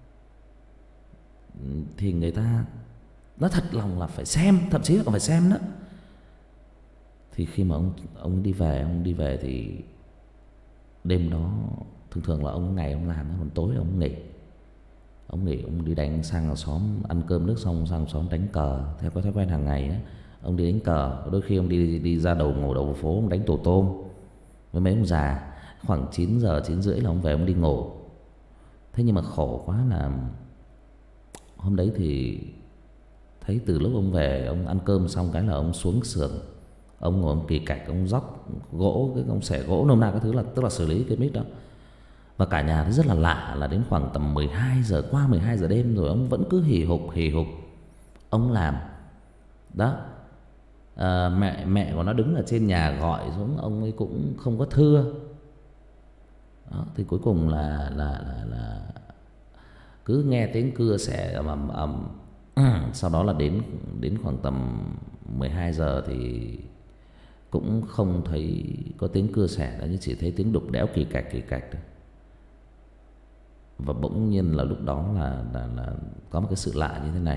A: thì người ta nói thật lòng là phải xem, thậm chí là còn phải xem đó. Thì khi mà ông ông đi về, ông đi về thì đêm đó thường thường là ông ngày ông làm, còn tối ông nghỉ. Ông nghỉ, ông đi đánh sang ở xóm ăn cơm nước xong sang xóm đánh cờ theo cái thói quen hàng ngày á. Ông đi đánh cờ, đôi khi ông đi đi ra đầu ngủ đầu phố, ông đánh tổ tôm với mấy ông già. Khoảng chín giờ chín rưỡi là ông về, ông đi ngủ. Thế nhưng mà khổ quá là hôm đấy thì thấy từ lúc ông về, ông ăn cơm xong cái là ông xuống xưởng, ông ngồi ông kỳ cạch, ông róc gỗ, cái ông xẻ gỗ nôm na cái thứ, là tức là xử lý cái mít đó. Và cả nhà thấy rất là lạ, là đến khoảng tầm mười hai giờ, qua mười hai giờ đêm rồi ông vẫn cứ hì hục hì hục ông làm. Đó, à, mẹ mẹ của nó đứng ở trên nhà gọi xuống, ông ấy cũng không có thưa. Đó, thì cuối cùng là là là, là cứ nghe tiếng cưa xẻ ầm ầm ầm. Sau đó là đến đến khoảng tầm mười hai giờ thì cũng không thấy có tiếng cưa xẻ nữa, nhưng chỉ thấy tiếng đục đẽo kỳ cạch kỳ cạch thôi. Và bỗng nhiên là lúc đó là, là, là có một cái sự lạ như thế này,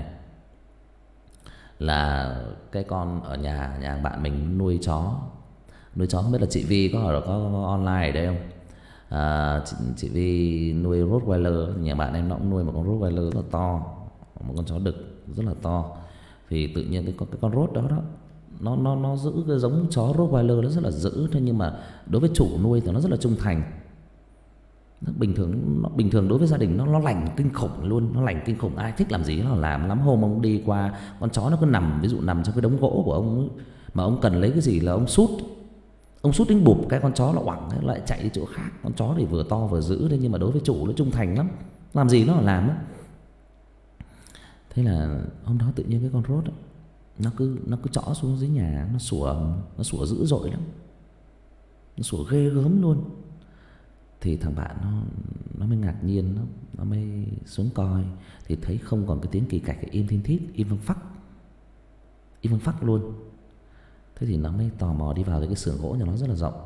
A: là cái con ở nhà nhà bạn mình nuôi chó, nuôi chó, không biết là chị Vi có ở có online ở đây không? À, chị, chị Vi nuôi Rottweiler, nhà bạn em nó cũng nuôi một con Rottweiler rất là to, một con chó đực rất là to. Thì tự nhiên cái con cái con Rot đó đó nó nó nó giữ cái giống chó Rottweiler nó rất là dữ, thế nhưng mà đối với chủ nuôi thì nó rất là trung thành. Nó bình thường, nó bình thường đối với gia đình nó nó lành kinh khủng luôn, nó lành kinh khủng, ai thích làm gì nó làm lắm. Hôm ông đi qua, con chó nó cứ nằm, ví dụ nằm trong cái đống gỗ của ông ấy, mà ông cần lấy cái gì là ông sút, ông sút đến bụp cái con chó nó oảng lại chạy đi chỗ khác. Con chó thì vừa to vừa dữ đấy, nhưng mà đối với chủ nó trung thành lắm, làm gì nó là làm á. Thế là hôm đó tự nhiên cái con Rốt ấy, nó cứ nó cứ trõ xuống dưới nhà, nó sủa, nó sủa dữ dội lắm, nó sủa ghê gớm luôn. Thì thằng bạn nó nó mới ngạc nhiên, nó nó mới xuống coi thì thấy không còn cái tiếng kỳ cạch, im thiên thít, im phăng phắc, im phăng phắc luôn. Thế thì nó mới tò mò đi vào cái xưởng gỗ nhà nó rất là rộng.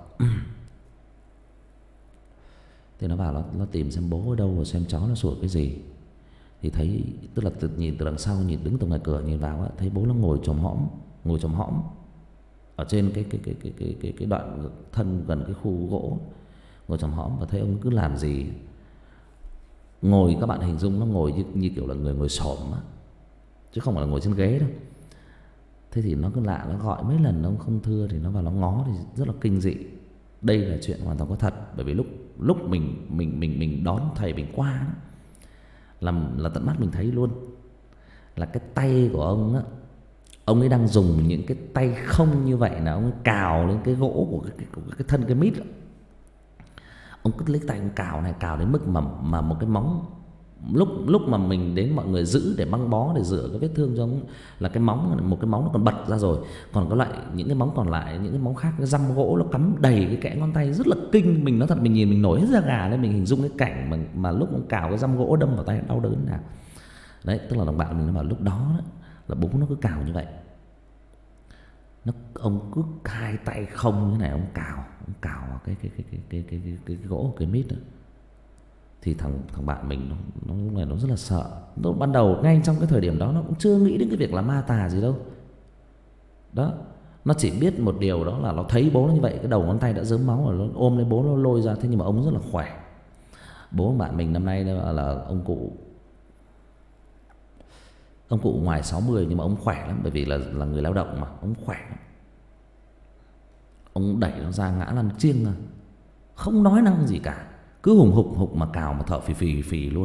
A: Thì nó vào nó, nó tìm xem bố ở đâu, và xem chó nó sủa cái gì. Thì thấy, tức là từ, nhìn từ đằng sau, nhìn đứng từ ngoài cửa nhìn vào á, thấy bố nó ngồi chồm hõm, ngồi chồm hõm ở trên cái cái cái cái cái cái cái đoạn thân gần cái khu gỗ, ngồi chồm hõm. Và thấy ông cứ làm gì ngồi, các bạn hình dung nó ngồi như, như kiểu là người ngồi xổm á, chứ không phải là ngồi trên ghế đâu. Thế thì nó cứ lạ, nó gọi mấy lần ông không thưa thì nó vào nó ngó, thì rất là kinh dị. Đây là chuyện hoàn toàn có thật, bởi vì lúc lúc mình mình mình mình đón thầy mình qua đó, làm là tận mắt mình thấy luôn là cái tay của ông á, ông ấy đang dùng những cái tay không như vậy, là ông ấy cào lên cái gỗ của cái, cái, của cái thân cái mít đó. Ông cứ lấy tay ông cào này, cào đến mức mà mà một cái móng, lúc lúc mà mình đến mọi người giữ để băng bó, để rửa cái vết thương cho ông, là cái móng, một cái móng nó còn bật ra rồi, còn có loại những cái móng còn lại, những cái móng khác, cái răm gỗ nó cắm đầy cái kẽ ngón tay, rất là kinh. Mình nói thật, mình nhìn mình nổi hết da gà lên, mình hình dung cái cảnh mà mà lúc ông cào cái răm gỗ đâm vào tay đau đớn nào. Đấy, tức là thằng bạn mình nó bảo lúc đó, đó là bố nó cứ cào như vậy. Nó ông cứ hai tay không như này, ông cào, ông cào vào cái cái cái cái cái cái cái, cái, cái gỗ cái mít đó. Thì thằng thằng bạn mình nó nó lúc này nó rất là sợ. Nó ban đầu ngay trong cái thời điểm đó nó cũng chưa nghĩ đến cái việc là ma tà gì đâu. Đó, nó chỉ biết một điều, đó là nó thấy bố nó như vậy, cái đầu ngón tay đã rớm máu rồi, nó ôm lấy bố nó lôi ra. Thế nhưng mà ông rất là khỏe. Bố bạn mình năm nay là ông cụ Ông cụ ngoài sáu mươi nhưng mà ông khỏe lắm, bởi vì là là người lao động mà, ông khỏe lắm. Ông đẩy nó ra ngã lăn chiêng ra, không nói năng gì cả, cứ hùng hục hục mà cào mà thở phì phì phì luôn.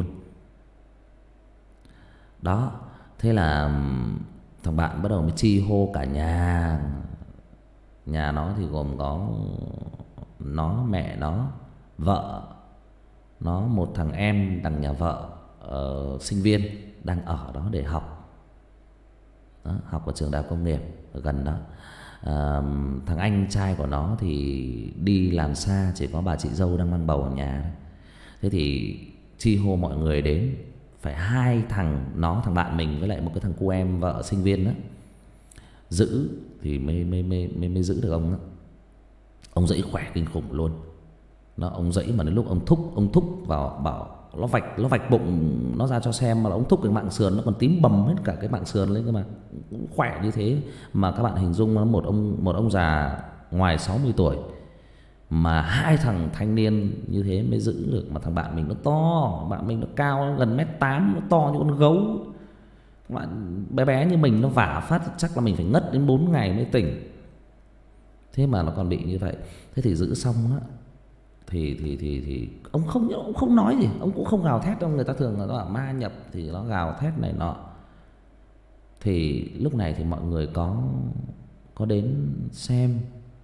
A: Đó, thế là thằng bạn bắt đầu mới chi hô cả nhà. Nhà nó thì gồm có nó, mẹ nó, vợ nó, một thằng em đằng nhà vợ, uh, sinh viên đang ở đó để học. Đó, học ở trường đại học công nghiệp ở gần đó. À, thằng anh trai của nó thì đi làm xa, chỉ có bà chị dâu đang mang bầu ở nhà. Thế thì chi hô mọi người đến, phải hai thằng nó, thằng bạn mình với lại một cái thằng cu em vợ sinh viên đó giữ thì mới mới mới mới, mới giữ được ông đó. Ông dậy khỏe kinh khủng luôn. Nó ông dậy mà đến lúc ông thúc ông thúc vào bảo nó vạch nó vạch bụng nó ra cho xem, mà là ông thúc cái mạng sườn nó còn tím bầm hết cả cái mạng sườn lên cơ mà, cũng khỏe như thế. Mà các bạn hình dung nó một ông một ông già ngoài sáu mươi tuổi mà hai thằng thanh niên như thế mới giữ được. Mà thằng bạn mình nó to, bạn mình nó cao gần mét tám, nó to như con gấu. Bạn bé bé như mình nó vả phát chắc là mình phải ngất đến bốn ngày mới tỉnh. Thế mà nó còn bị như vậy. Thế thì giữ xong á, thì thì thì thì ông không ông không nói gì, ông cũng không gào thét đâu. Người ta thường là nó bảo ma nhập thì nó gào thét này nọ. Thì lúc này thì mọi người có có đến xem.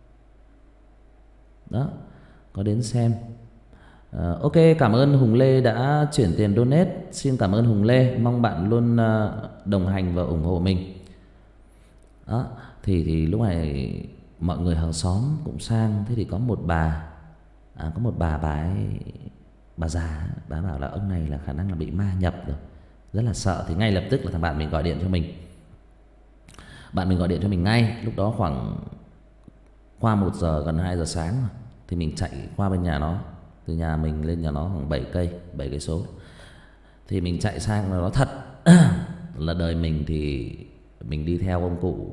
A: Đó, có đến xem. À, ok, cảm ơn Hùng Lê đã chuyển tiền donate. Xin cảm ơn Hùng Lê, mong bạn luôn uh, đồng hành và ủng hộ mình. Đó, thì thì lúc này mọi người hàng xóm cũng sang. Thế thì có một bà à, có một bà bà ấy, bà già, bà bảo là ông này là khả năng là bị ma nhập rồi, rất là sợ. Thì ngay lập tức là thằng bạn mình gọi điện cho mình. Bạn mình gọi điện cho mình ngay. Lúc đó khoảng qua một giờ, gần hai giờ sáng rồi. Thì mình chạy qua bên nhà nó. Từ nhà mình lên nhà nó khoảng bảy cây, bảy cây số. Thì mình chạy sang là nó thật. Là đời mình thì mình đi theo ông cụ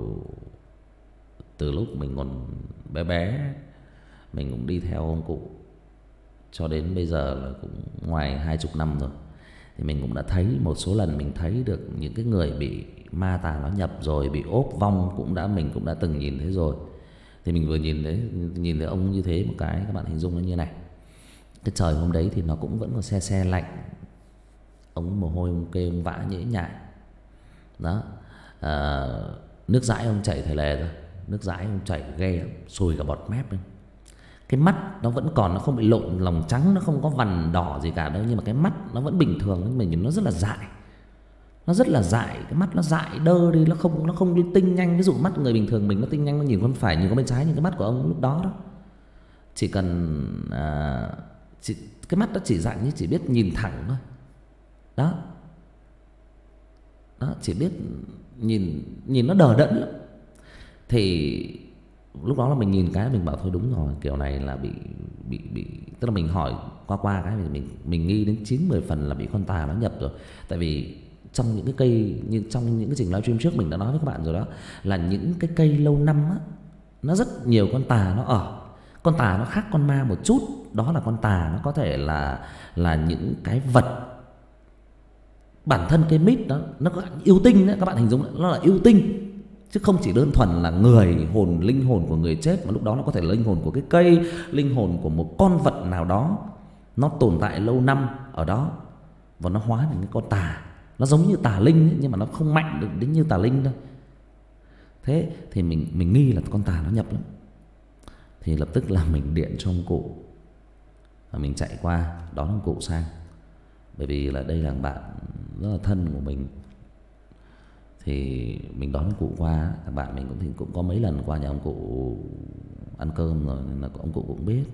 A: từ lúc mình còn bé bé. Mình cũng đi theo ông cụ cho đến bây giờ là cũng ngoài hai chục năm rồi. Thì mình cũng đã thấy một số lần, mình thấy được những cái người bị ma tà nó nhập rồi, bị ốp vong cũng đã, mình cũng đã từng nhìn thấy rồi. Thì mình vừa nhìn thấy nhìn thấy ông như thế một cái, các bạn hình dung nó như này. Cái trời hôm đấy thì nó cũng vẫn còn se se lạnh. Ông mồ hôi ông kê ông vã nhễ nhại. Đó, à, nước dãi ông chảy thề lề rồi. Nước dãi ông chảy ghê lắm, sùi cả bọt mép lên. Cái mắt nó vẫn còn, nó không bị lộn lòng trắng, nó không có vằn đỏ gì cả đâu, nhưng mà cái mắt nó vẫn bình thường. Mình nhìn nó rất là dại, nó rất là dại, cái mắt nó dại đơ đi, nó không nó không tinh nhanh. Ví dụ mắt người bình thường mình nó tinh nhanh, nó nhìn con phải, nhìn con bên trái, nhưng cái mắt của ông lúc đó đó chỉ cần à, chỉ, cái mắt nó chỉ dạng như chỉ biết nhìn thẳng thôi. Đó, đó, chỉ biết nhìn nhìn nó đờ đẫn lắm. Thì lúc đó là mình nhìn cái mình bảo thôi đúng rồi, kiểu này là bị bị bị tức là mình hỏi qua qua cái mình mình nghi đến chín mười phần là bị con tà nó nhập rồi. Tại vì trong những cái cây, như trong những cái trình livestream trước mình đã nói với các bạn rồi đó, là những cái cây lâu năm á, nó rất nhiều con tà nó ở. Con tà nó khác con ma một chút, đó là con tà nó có thể là là những cái vật, bản thân cái mít đó nó có yêu tinh đấy, các bạn hình dung nó là yêu tinh chứ không chỉ đơn thuần là người, hồn, linh hồn của người chết, mà lúc đó nó có thể là linh hồn của cái cây, linh hồn của một con vật nào đó, nó tồn tại lâu năm ở đó và nó hóa thành cái con tà. Nó giống như tà linh ấy, nhưng mà nó không mạnh được đến như tà linh đâu. Thế thì mình mình nghi là con tà nó nhập lắm. Thì lập tức là mình điện cho ông cụ và mình chạy qua đón ông cụ sang, bởi vì là đây là bạn rất là thân của mình. Thì mình đón ông cụ qua, các bạn mình cũng thì cũng có mấy lần qua nhà ông cụ ăn cơm rồi nên là ông cụ cũng biết.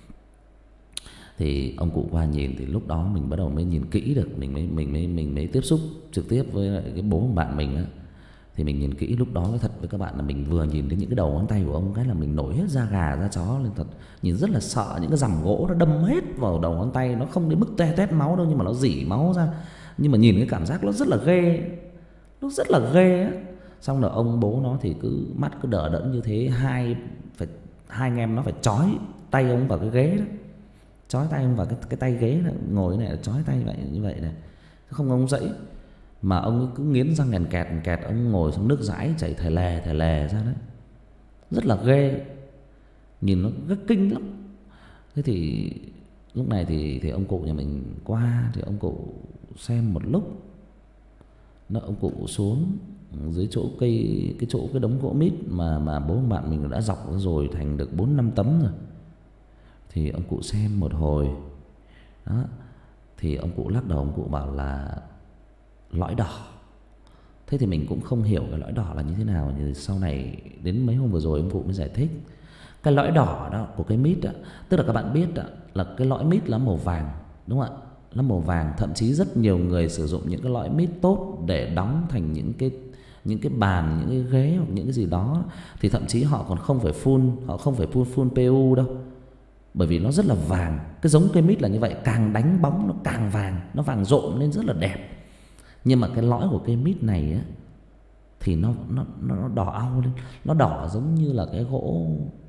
A: Thì ông cụ qua nhìn thì lúc đó mình bắt đầu mới nhìn kỹ được, mình mới mình mới mình mới tiếp xúc trực tiếp với lại cái bố của bạn mình á. Thì mình nhìn kỹ, lúc đó nói thật với các bạn là mình vừa nhìn đến những cái đầu ngón tay của ông cái là mình nổi hết da gà da chó lên thật. Nhìn rất là sợ, những cái rằm gỗ nó đâm hết vào đầu ngón tay, nó không đến mức te tét máu đâu nhưng mà nó rỉ máu ra. Nhưng mà nhìn cái cảm giác nó rất là ghê, nó rất là ghê á. Xong rồi ông bố nó thì cứ mắt cứ đờ đẫn như thế, hai phải hai anh em nó phải trói tay ông vào cái ghế đó, trói tay ông vào cái cái tay ghế đó, ngồi này trói tay vậy như vậy này, không ông dậy. Mà ông cứ nghiến răng kèn kẹt kẹt, ông ngồi xong nước dãi chảy thè lè thè lè ra đấy, rất là ghê, nhìn nó rất kinh lắm. Thế thì lúc này thì thì ông cụ nhà mình qua, thì ông cụ xem một lúc, nó ông cụ xuống dưới chỗ cây, cái chỗ cái đống gỗ mít mà mà bố bạn mình đã dọc rồi thành được bốn năm tấm rồi. Thì ông cụ xem một hồi đó, thì ông cụ lắc đầu, ông cụ bảo là lõi đỏ. Thế thì mình cũng không hiểu cái lõi đỏ là như thế nào, thì sau này đến mấy hôm vừa rồi ông cụ mới giải thích. Cái lõi đỏ đó của cái mít đó, tức là các bạn biết đó, là cái lõi mít là màu vàng, đúng không ạ? Nó màu vàng, thậm chí rất nhiều người sử dụng những cái lõi mít tốt để đóng thành những cái những cái bàn, những cái ghế hoặc những cái gì đó, thì thậm chí họ còn không phải phun, họ không phải phun phun pê u đâu, bởi vì nó rất là vàng. Cái giống cây mít là như vậy, càng đánh bóng nó càng vàng, nó vàng rộm lên rất là đẹp. Nhưng mà cái lõi của cây mít này á, thì nó nó nó đỏ au lên, nó đỏ giống như là cái gỗ,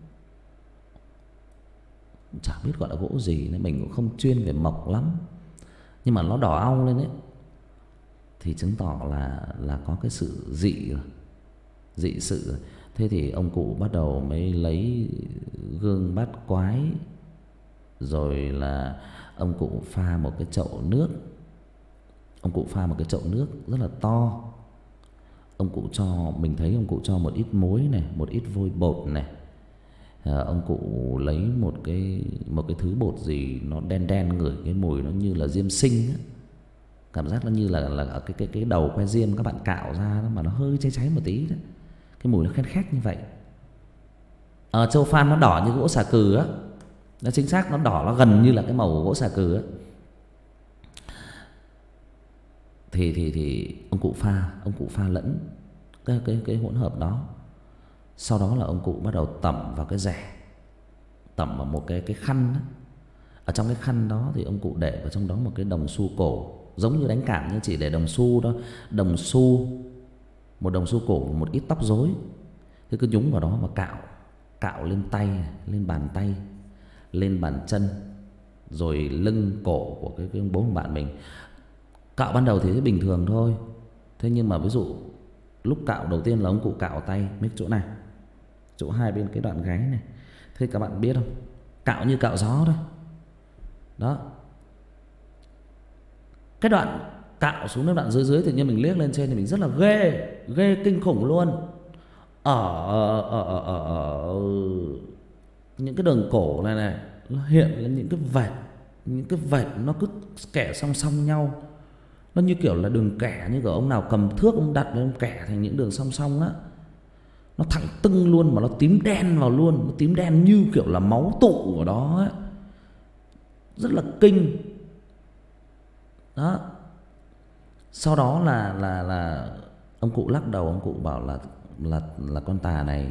A: chả biết gọi là gỗ gì nên mình cũng không chuyên về mộc lắm, nhưng mà nó đỏ au lên ấy, thì chứng tỏ là là có cái sự dị rồi, dị sự rồi. Thế thì ông cụ bắt đầu mới lấy gương bát quái, rồi là ông cụ pha một cái chậu nước, ông cụ pha một cái chậu nước rất là to. Ông cụ cho, mình thấy ông cụ cho một ít muối này, một ít vôi bột này. À, ông cụ lấy một cái một cái thứ bột gì nó đen đen, ngửi cái mùi nó như là diêm sinh á. Cảm giác nó như là là ở cái cái cái đầu que diêm các bạn cạo ra đó, mà nó hơi cháy cháy một tí đó. Cái mùi nó khét khét như vậy. Ở châu Phan nó đỏ như gỗ xà cừ á. Nó chính xác, nó đỏ, nó gần như là cái màu gỗ xà cừ á. Thì thì thì ông cụ pha, ông cụ pha lẫn cái cái cái hỗn hợp đó. Sau đó là ông cụ bắt đầu tẩm vào cái rẻ, tẩm vào một cái cái khăn đó. Ở trong cái khăn đó thì ông cụ để vào trong đó một cái đồng xu cổ, giống như đánh cảm nhưng chỉ để đồng xu đó, đồng xu, một đồng xu cổ và một ít tóc rối. Thế cứ nhúng vào đó và cạo, cạo lên tay, lên bàn tay, lên bàn chân, rồi lưng cổ của cái, cái bố của bạn mình. Cạo ban đầu thì thấy bình thường thôi. Thế nhưng mà ví dụ lúc cạo đầu tiên là ông cụ cạo tay mấy chỗ này, chỗ hai bên cái đoạn gáy này. Thế các bạn biết không, cạo như cạo gió thôi. Đó, cái đoạn cạo xuống đến đoạn dưới dưới, tự nhiên mình liếc lên trên thì mình rất là ghê, ghê kinh khủng luôn. Ở ở ở ở, ở những cái đường cổ này này, nó hiện lên những cái vệt, những cái vệt nó cứ kẻ song song nhau. Nó như kiểu là đường kẻ, như kiểu ông nào cầm thước ông đặt lên ông kẻ thành những đường song song á. Nó thẳng tưng luôn mà nó tím đen vào luôn, nó tím đen như kiểu là máu tụ ở đó ấy. Rất là kinh. Đó. Sau đó là là là ông cụ lắc đầu, ông cụ bảo là là là con tà này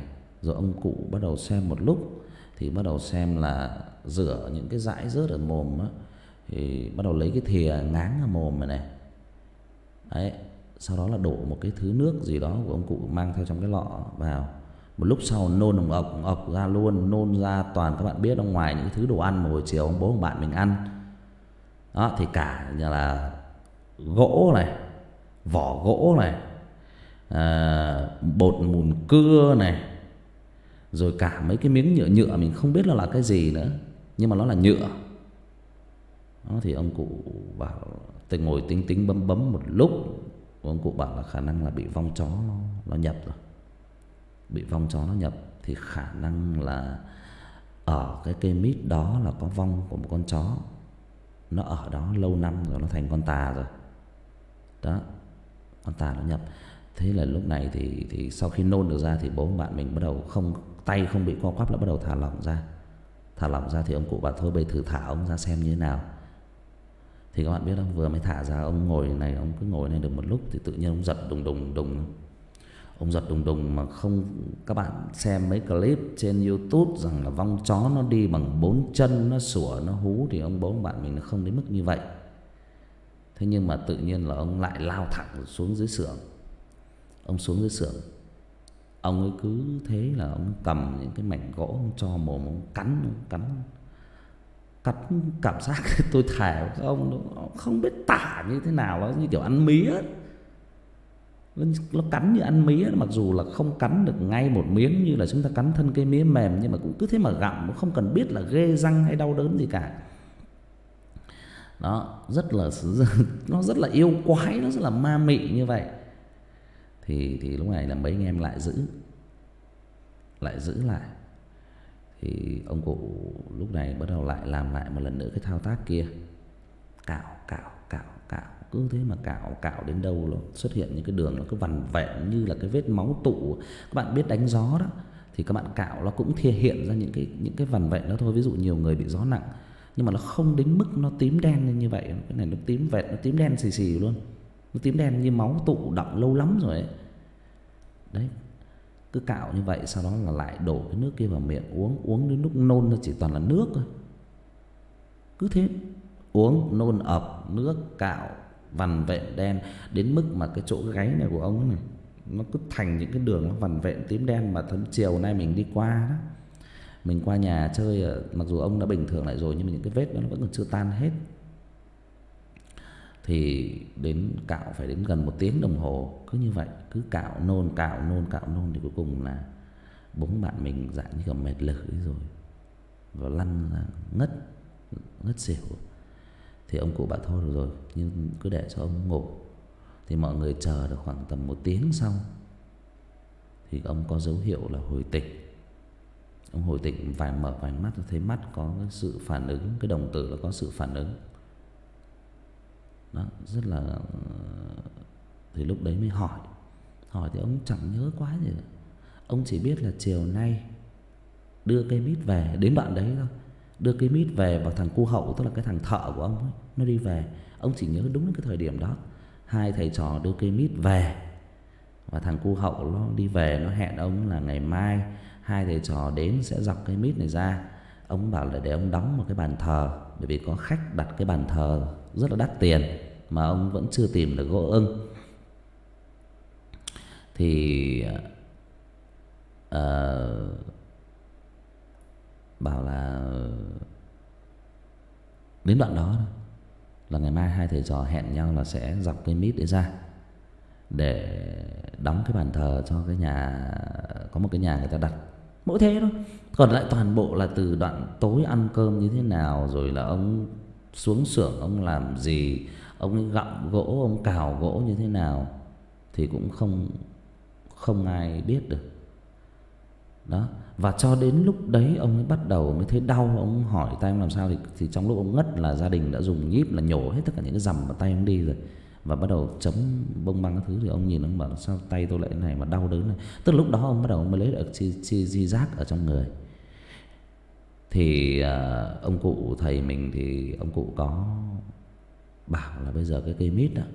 A: Rồi ông cụ bắt đầu xem một lúc thì bắt đầu xem là rửa những cái dãi rớt ở mồm á, thì bắt đầu lấy cái thìa ngáng ở mồm này này. Đấy, sau đó là đổ một cái thứ nước gì đó của ông cụ mang theo trong cái lọ vào. Một lúc sau nôn ồng ọc ồng ọc ra luôn, nôn ra toàn các bạn biết ở ngoài những cái thứ đồ ăn mà hồi chiều ông bố ông bạn mình ăn. Đó thì cả nhà là gỗ này, vỏ gỗ này, à, bột mùn cưa này, rồi cả mấy cái miếng nhựa nhựa mình không biết nó là cái gì nữa, nhưng mà nó là nhựa. Đó thì ông cụ bảo tôi ngồi tính tính bấm bấm một lúc, ông cụ bảo là khả năng là bị vong chó nó, nó nhập rồi. Bị vong chó nó nhập thì khả năng là ở cái cây mít đó là có vong của một con chó, nó ở đó lâu năm rồi, nó thành con tà rồi. Đó, con tà nó nhập. Thế là lúc này thì thì sau khi nôn được ra thì bố bạn mình bắt đầu không, tay không bị co quắp, là bắt đầu thả lỏng ra. Thả lỏng ra thì ông cụ bảo thôi bây thử thả ông ra xem như thế nào. Thì các bạn biết không, vừa mới thả ra ông ngồi này, ông cứ ngồi này được một lúc thì tự nhiên ông giật đùng đùng đùng. Ông giật đùng đùng mà không, các bạn xem mấy clip trên YouTube rằng là vong chó nó đi bằng bốn chân, nó sủa, nó hú, thì ông bố ông bạn mình nó không đến mức như vậy. Thế nhưng mà tự nhiên là ông lại lao thẳng xuống dưới xưởng. Ông xuống dưới xưởng, ông ấy cứ thế là ông cầm những cái mảnh gỗ, ông cho mồm ông cắn, ông cắn cắn cảm giác tôi thề với ông, nó không biết tả như thế nào, nó như kiểu ăn mía. Nó cắn như ăn mía, mặc dù là không cắn được ngay một miếng như là chúng ta cắn thân cây mía mềm, nhưng mà cũng cứ thế mà gặm, cũng không cần biết là ghê răng hay đau đớn gì cả. Đó, rất là nó rất là yêu quái, nó rất là ma mị như vậy. Thì thì lúc này là mấy anh em lại giữ lại giữ lại. Thì ông cụ lúc này bắt đầu lại làm lại một lần nữa cái thao tác kia. Cạo cạo cạo cạo, cứ thế mà cạo cạo đến đâu nó xuất hiện những cái đường nó cứ vằn vẹn như là cái vết máu tụ. Các bạn biết đánh gió đó, thì các bạn cạo nó cũng thể hiện ra những cái những cái vằn vẹn đó thôi. Ví dụ nhiều người bị gió nặng, nhưng mà nó không đến mức nó tím đen như vậy. Cái này nó tím vẹn, nó tím đen xì xì luôn, nó tím đen như máu tụ đọng lâu lắm rồi ấy. Đấy, cứ cạo như vậy, sau đó là lại đổ cái nước kia vào miệng uống. Uống đến lúc nôn nó chỉ toàn là nước thôi. Cứ thế uống, nôn ập, nước, cạo, vằn vẹn đen, đến mức mà cái chỗ gáy này của ông này nó cứ thành những cái đường nó vằn vẹn tím đen. Mà thấm chiều nay mình đi qua đó, mình qua nhà chơi, mặc dù ông đã bình thường lại rồi, nhưng mà những cái vết đó nó vẫn còn chưa tan hết. Thì đến cạo phải đến gần một tiếng đồng hồ, cứ như vậy, cứ cạo nôn cạo nôn cạo nôn, thì cuối cùng là bố bạn mình dạng như kiểu mệt lử rồi, và lăn ra ngất ngất xỉu. Thì ông cụ bảo thôi được rồi, nhưng cứ để cho ông ngủ. Thì mọi người chờ được khoảng tầm một tiếng sau thì ông có dấu hiệu là hồi tỉnh. Ông hồi tỉnh vài mở vài mắt, thấy mắt có cái sự phản ứng, cái đồng tử là có sự phản ứng. Đó, rất là. Thì lúc đấy mới hỏi. Hỏi thì ông chẳng nhớ quá gì nữa. Ông chỉ biết là chiều nay đưa cây mít về, đến đoạn đấy thôi, đưa cây mít về, và thằng cu hậu, tức là cái thằng thợ của ông ấy, nó đi về. Ông chỉ nhớ đúng cái thời điểm đó, hai thầy trò đưa cây mít về, và thằng cu hậu nó đi về, nó hẹn ông là ngày mai hai thầy trò đến sẽ dọc cây mít này ra. Ông bảo là để ông đóng một cái bàn thờ, bởi vì có khách đặt cái bàn thờ rất là đắt tiền mà ông vẫn chưa tìm được gỗ ưng. Thì uh, bảo là đến đoạn đó là ngày mai hai thầy trò hẹn nhau là sẽ dọc cây mít đấy ra để đóng cái bàn thờ cho cái nhà, có một cái nhà người ta đặt, mỗi thế thôi. Còn lại toàn bộ là từ đoạn tối ăn cơm như thế nào, rồi là ông xuống xưởng ông làm gì, ông ấy gặm gỗ, ông cào gỗ như thế nào, thì cũng không không ai biết được. Đó, và cho đến lúc đấy ông ấy bắt đầu mới thấy đau. Ông hỏi tay ông làm sao, thì, thì trong lúc ông ngất là gia đình đã dùng nhíp là nhổ hết tất cả những cái rằm vào tay ông đi rồi, và bắt đầu chấm bông băng các thứ. Thì ông nhìn ông bảo sao tay tôi lại thế này mà đau đớn này. Tức là lúc đó ông bắt đầu mới lấy được chi, chi, chi giác ở trong người. Thì uh, ông cụ thầy mình thì ông cụ có bảo là bây giờ cái cây mít đó,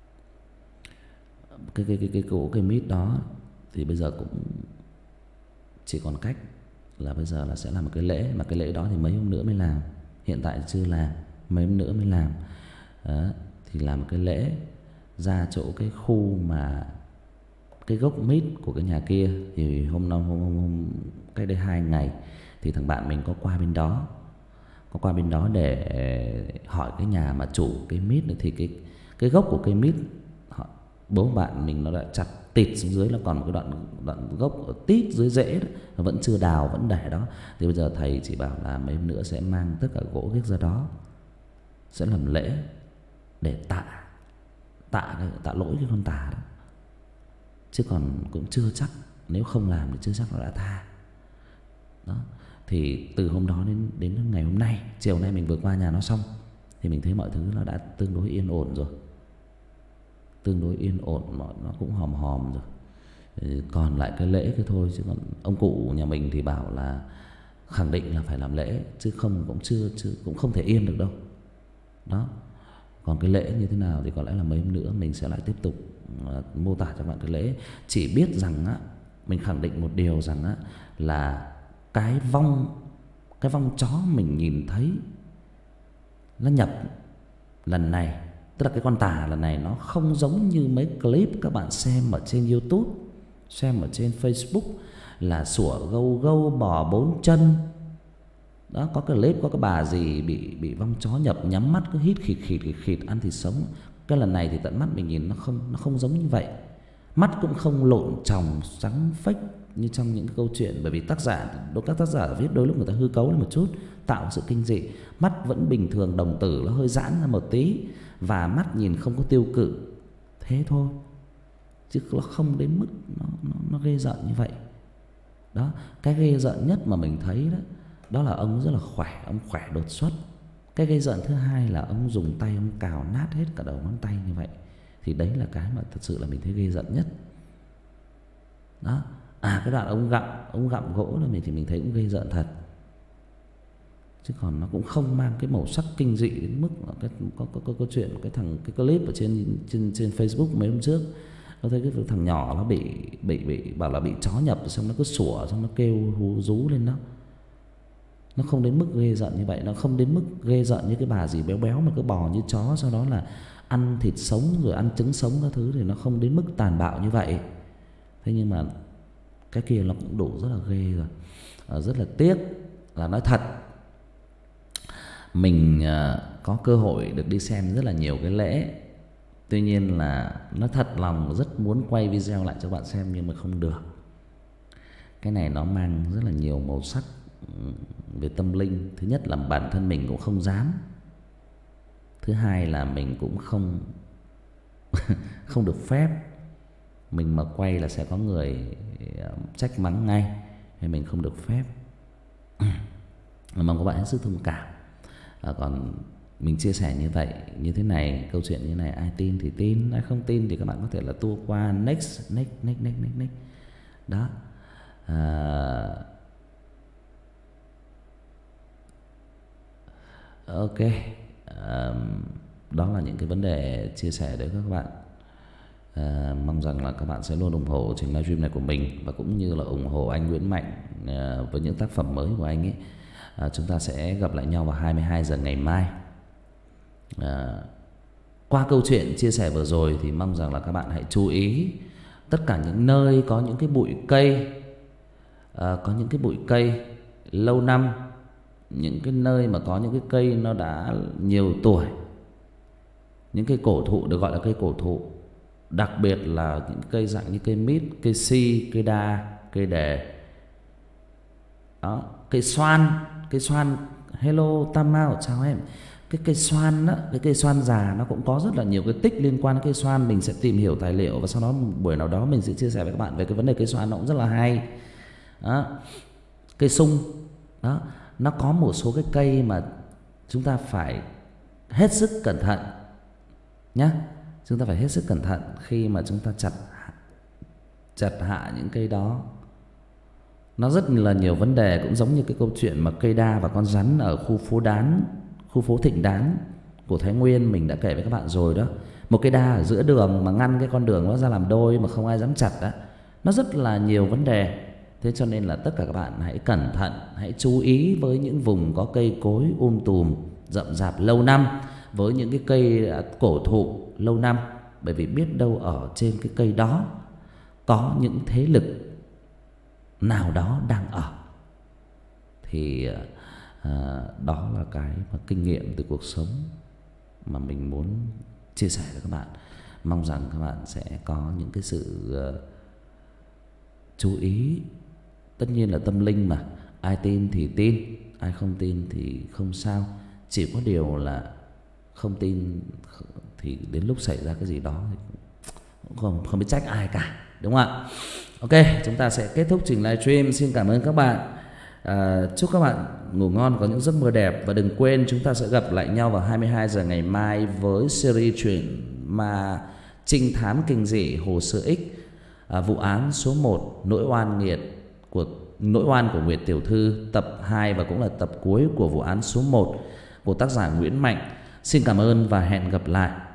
A: cái cái cái cái cỗ cây mít đó thì bây giờ cũng chỉ còn cách là bây giờ là sẽ làm một cái lễ, mà cái lễ đó thì mấy hôm nữa mới làm, hiện tại chưa làm, mấy hôm nữa mới làm. Đó, thì làm một cái lễ ra chỗ cái khu mà cái gốc mít của cái nhà kia. Thì hôm nay hôm, hôm, hôm cách đây hai ngày thì thằng bạn mình có qua bên đó, có qua bên đó để hỏi cái nhà mà chủ cái mít này, thì cái cái gốc của cây mít họ, bố bạn mình nó đã chặt tịt xuống dưới, là còn một cái đoạn đoạn gốc ở tít dưới rễ đó, vẫn chưa đào, vẫn để đó. Thì bây giờ thầy chỉ bảo là mấy hôm nữa sẽ mang tất cả gỗ ghét ra đó, sẽ làm lễ để tạ tạ tạ lỗi cái con tà đó, chứ còn cũng chưa chắc, nếu không làm thì chưa chắc nó đã tha. Đó, thì từ hôm đó đến đến ngày hôm nay, chiều nay mình vừa qua nhà nó xong, thì mình thấy mọi thứ nó đã tương đối yên ổn rồi, tương đối yên ổn, mọi nó cũng hòm hòm rồi. Thì còn lại cái lễ cái thôi, chứ còn ông cụ nhà mình thì bảo là khẳng định là phải làm lễ, chứ không cũng chưa, chưa cũng không thể yên được đâu. Đó, còn cái lễ như thế nào thì có lẽ là mấy hôm nữa mình sẽ lại tiếp tục uh, mô tả cho bạn cái lễ. Chỉ biết rằng á, mình khẳng định một điều rằng á, là cái vong cái vong chó mình nhìn thấy nó nhập lần này, tức là cái con tà lần này nó không giống như mấy clip các bạn xem ở trên YouTube, xem ở trên Facebook là sủa gâu gâu bò bốn chân. Đó, có cái clip có cái bà gì bị bị vong chó nhập, nhắm mắt cứ hít khịt khịt khịt khịt ăn thịt sống. Cái lần này thì tận mắt mình nhìn nó không nó không giống như vậy. Mắt cũng không lộn tròng trắng phếch như trong những cái câu chuyện, bởi vì tác giả, đôi các tác giả viết đôi lúc người ta hư cấu lên một chút, tạo sự kinh dị. Mắt vẫn bình thường, đồng tử nó hơi giãn ra một tí, và mắt nhìn không có tiêu cự, thế thôi, chứ nó không đến mức nó nó, nó ghê rợn như vậy. Đó, cái ghê rợn nhất mà mình thấy đó, đó là ông rất là khỏe, ông khỏe đột xuất. Cái ghê rợn thứ hai là ông dùng tay ông cào nát hết cả đầu ngón tay như vậy. Thì đấy là cái mà thật sự là mình thấy ghê rợn nhất. Đó, à cái đoạn ông gặm, ông gặm gỗ là mình thì mình thấy cũng ghê rợn thật. Chứ còn nó cũng không mang cái màu sắc kinh dị đến mức là cái có có có câu chuyện cái thằng cái clip ở trên trên trên Facebook mấy hôm trước, nó thấy cái thằng nhỏ nó bị bị bị bảo là bị chó nhập, xong nó cứ sủa, xong nó kêu hú rú lên đó. Nó không đến mức ghê rợn như vậy, nó không đến mức ghê rợn như cái bà gì béo béo mà cứ bò như chó, sau đó là ăn thịt sống rồi ăn trứng sống các thứ, thì nó không đến mức tàn bạo như vậy. Thế nhưng mà cái kia nó cũng đủ rất là ghê rồi. À, rất là tiếc là nói thật, mình à, có cơ hội được đi xem rất là nhiều cái lễ. Tuy nhiên là nó thật lòng rất muốn quay video lại cho bạn xem, nhưng mà không được. Cái này nó mang rất là nhiều màu sắc về tâm linh. Thứ nhất là bản thân mình cũng không dám. Thứ hai là mình cũng không không được phép. Mình mà quay là sẽ có người trách mắng ngay, nên mình không được phép. Mong các bạn hết sức thông cảm. À, còn mình chia sẻ như vậy, như thế này, câu chuyện như thế này, ai tin thì tin, ai không tin thì các bạn có thể là tua qua next, next, next, next, next, next. Đó. À, ok. À, đó là những cái vấn đề chia sẻ đến các bạn. À, mong rằng là các bạn sẽ luôn ủng hộ trình livestream này của mình, và cũng như là ủng hộ anh Nguyễn Mạnh à, với những tác phẩm mới của anh ấy. À, chúng ta sẽ gặp lại nhau vào hai mươi hai giờ ngày mai. À, qua câu chuyện chia sẻ vừa rồi thì mong rằng là các bạn hãy chú ý tất cả những nơi có những cái bụi cây, à, có những cái bụi cây lâu năm, những cái nơi mà có những cái cây nó đã nhiều tuổi, những cây cổ thụ được gọi là cây cổ thụ, đặc biệt là những cây dạng như cây mít, cây si, cây đa, cây đề. Đó, cây xoan, cây xoan, hello Tam Mao, chào em. Cái cây xoan đó, cái cây xoan già nó cũng có rất là nhiều cái tích liên quan đến cây xoan. Mình sẽ tìm hiểu tài liệu và sau đó một buổi nào đó mình sẽ chia sẻ với các bạn về cái vấn đề cây xoan, nó cũng rất là hay. Đó, cây sung, đó, nó có một số cái cây mà chúng ta phải hết sức cẩn thận nhé. Chúng ta phải hết sức cẩn thận khi mà chúng ta chặt chặt hạ những cây đó. Nó rất là nhiều vấn đề, cũng giống như cái câu chuyện mà cây đa và con rắn ở khu phố Đán, khu phố Thịnh Đán của Thái Nguyên mình đã kể với các bạn rồi đó. Một cây đa ở giữa đường mà ngăn cái con đường nó ra làm đôi mà không ai dám chặt đó. Nó rất là nhiều vấn đề. Thế cho nên là tất cả các bạn hãy cẩn thận, hãy chú ý với những vùng có cây cối um tùm rậm rạp lâu năm, với những cái cây cổ thụ lâu năm. Bởi vì biết đâu ở trên cái cây đó có những thế lực nào đó đang ở. Thì à, đó là cái mà kinh nghiệm từ cuộc sống mà mình muốn chia sẻ với các bạn. Mong rằng các bạn sẽ có những cái sự uh, chú ý. Tất nhiên là tâm linh mà, ai tin thì tin, ai không tin thì không sao. Chỉ có điều là không tin thì đến lúc xảy ra cái gì đó thì cũng không, không biết trách ai cả, đúng không ạ? Ok, chúng ta sẽ kết thúc trình livestream. Xin cảm ơn các bạn. À, chúc các bạn ngủ ngon, có những giấc mơ đẹp. Và đừng quên chúng ta sẽ gặp lại nhau vào hai mươi hai giờ ngày mai với series truyện mà trinh thám kinh dị Hồ Sơ X, à, vụ án số một, nỗi oan nghiệt của nỗi oan của Nguyệt tiểu thư, tập hai và cũng là tập cuối của vụ án số một của tác giả Nguyễn Mạnh. Xin cảm ơn và hẹn gặp lại.